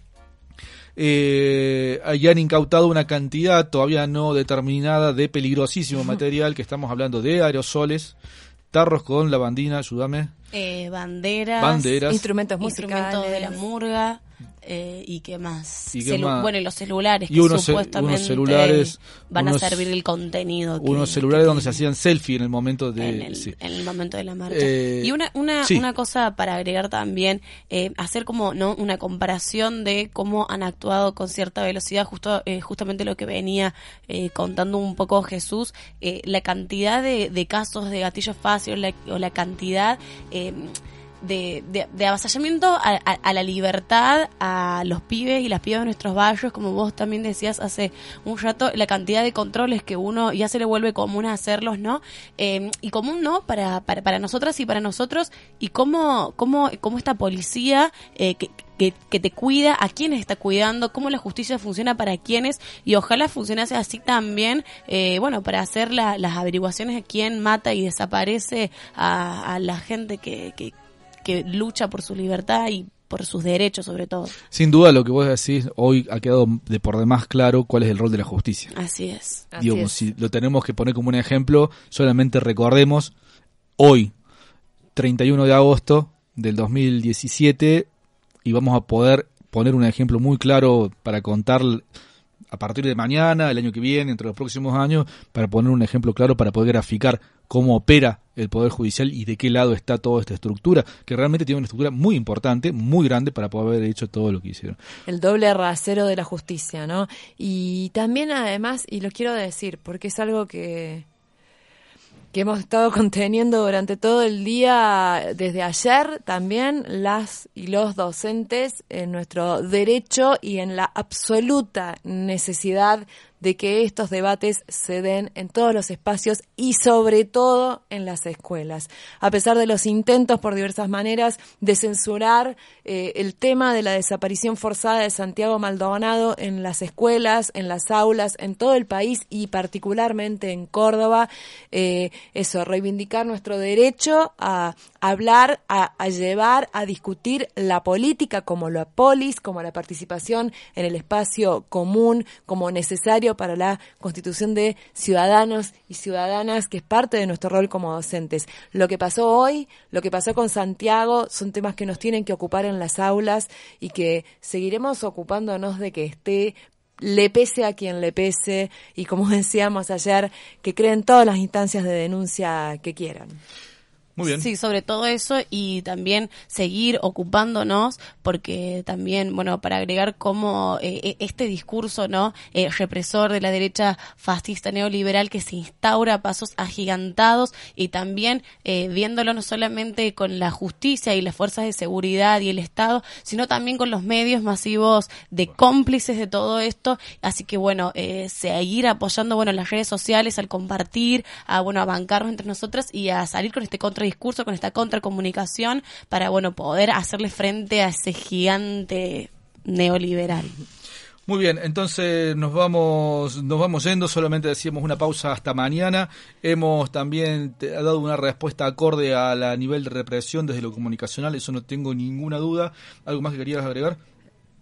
Eh, y han incautado una cantidad todavía no determinada de peligrosísimo material, que estamos hablando de aerosoles, tarros con lavandina, ayúdame. Eh, banderas, banderas, instrumentos musicales, instrumentos de la murga. Eh, ¿Y qué más? ¿Y qué Celu- más? Bueno, y los celulares, y que unos, supuestamente unos celulares, van unos, a servir el contenido. Que, unos celulares que donde se hacían selfie en el momento de... En el, sí. en el momento de la marcha. Eh, y una una, sí. una cosa para agregar también, eh, hacer como no una comparación de cómo han actuado con cierta velocidad, justo eh, justamente lo que venía eh, contando un poco Jesús, eh, la cantidad de, de casos de gatillo fácil la, o la cantidad... Eh, De, de, de avasallamiento a, a, a la libertad, a los pibes y las pibas de nuestros barrios, como vos también decías hace un rato, la cantidad de controles que uno ya se le vuelve común hacerlos, ¿no? Eh, y común, ¿no? Para, para, para nosotras y para nosotros, y cómo, cómo, cómo esta policía eh, que, que, que te cuida, a quiénes está cuidando, cómo la justicia funciona para quiénes, y ojalá funcionase así también, eh, bueno, para hacer la, las averiguaciones de quién mata y desaparece a, a la gente que, que que lucha por su libertad y por sus derechos, sobre todo. Sin duda, lo que vos decís hoy ha quedado de por demás claro cuál es el rol de la justicia. Así es. Digamos, Así es. Si lo tenemos que poner como un ejemplo, solamente recordemos hoy, treinta y uno de agosto del dos mil diecisiete, y vamos a poder poner un ejemplo muy claro para contar a partir de mañana, el año que viene, entre los próximos años, para poner un ejemplo claro, para poder graficar cómo opera el Poder Judicial y de qué lado está toda esta estructura, que realmente tiene una estructura muy importante, muy grande para poder haber hecho todo lo que hicieron. El doble rasero de la justicia, ¿no? Y también además, y lo quiero decir, porque es algo que... que hemos estado conteniendo durante todo el día, desde ayer también, las y los docentes en nuestro derecho y en la absoluta necesidad de que estos debates se den en todos los espacios y sobre todo en las escuelas. A pesar de los intentos por diversas maneras de censurar eh, el tema de la desaparición forzada de Santiago Maldonado en las escuelas, en las aulas, en todo el país y particularmente en Córdoba, eh, eso, reivindicar nuestro derecho a hablar, a, a llevar, a discutir la política como la polis, como la participación en el espacio común, como necesario para la constitución de ciudadanos y ciudadanas, que es parte de nuestro rol como docentes. Lo que pasó hoy, lo que pasó con Santiago, son temas que nos tienen que ocupar en las aulas y que seguiremos ocupándonos de que esté, le pese a quien le pese, y como decíamos ayer, que creen todas las instancias de denuncia que quieran. Muy bien. Sí, sobre todo eso, y también seguir ocupándonos, porque también, bueno, para agregar cómo eh, este discurso, ¿no?, eh, represor de la derecha fascista neoliberal que se instaura a pasos agigantados, y también eh, viéndolo no solamente con la justicia y las fuerzas de seguridad y el Estado, sino también con los medios masivos de cómplices de todo esto. Así que, bueno, eh, seguir apoyando, bueno, las redes sociales, al compartir, a, bueno, a bancarnos entre nosotras y a salir con este contra discurso, con esta contracomunicación, para, bueno, poder hacerle frente a ese gigante neoliberal. Muy bien, entonces nos vamos nos vamos yendo, solamente decíamos una pausa hasta mañana. Hemos también dado una respuesta acorde a la nivel de represión desde lo comunicacional, eso no tengo ninguna duda. ¿Algo más que querías agregar?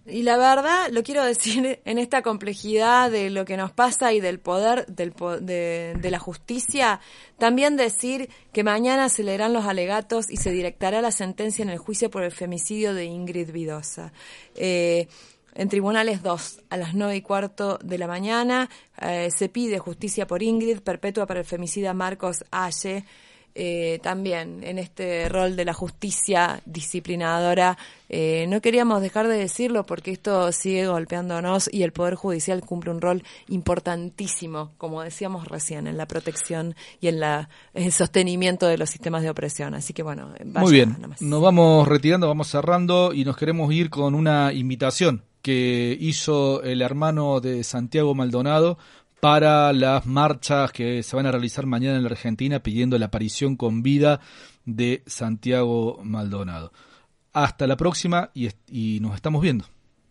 Y la verdad, lo quiero decir, en esta complejidad de lo que nos pasa y del poder del po- de, de la justicia, también decir que mañana se leerán los alegatos y se dictará la sentencia en el juicio por el femicidio de Ingrid Vidosa. Eh, en Tribunales dos, a las nueve y cuarto de la mañana, eh, se pide justicia por Ingrid, perpetua para el femicida Marcos Aye. Eh, también en este rol de la justicia disciplinadora, eh, no queríamos dejar de decirlo porque esto sigue golpeándonos y el Poder Judicial cumple un rol importantísimo, como decíamos recién, en la protección y en la, el sostenimiento de los sistemas de opresión. Así que bueno, vaya, muy bien, nomás. Nos vamos retirando, vamos cerrando y nos queremos ir con una invitación que hizo el hermano de Santiago Maldonado para las marchas que se van a realizar mañana en la Argentina pidiendo la aparición con vida de Santiago Maldonado. Hasta la próxima y, y nos estamos viendo.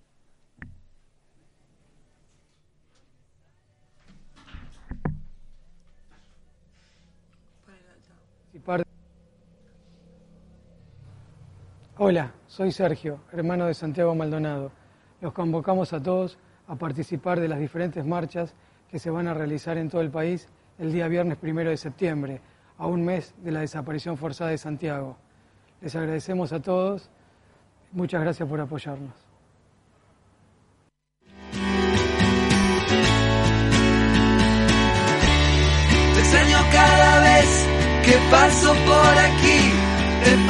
Hola, soy Sergio, hermano de Santiago Maldonado. Los convocamos a todos a participar de las diferentes marchas que se van a realizar en todo el país el día viernes primero de septiembre, a un mes de la desaparición forzada de Santiago. Les agradecemos a todos, muchas gracias por apoyarnos. Te extraño cada vez que paso por aquí.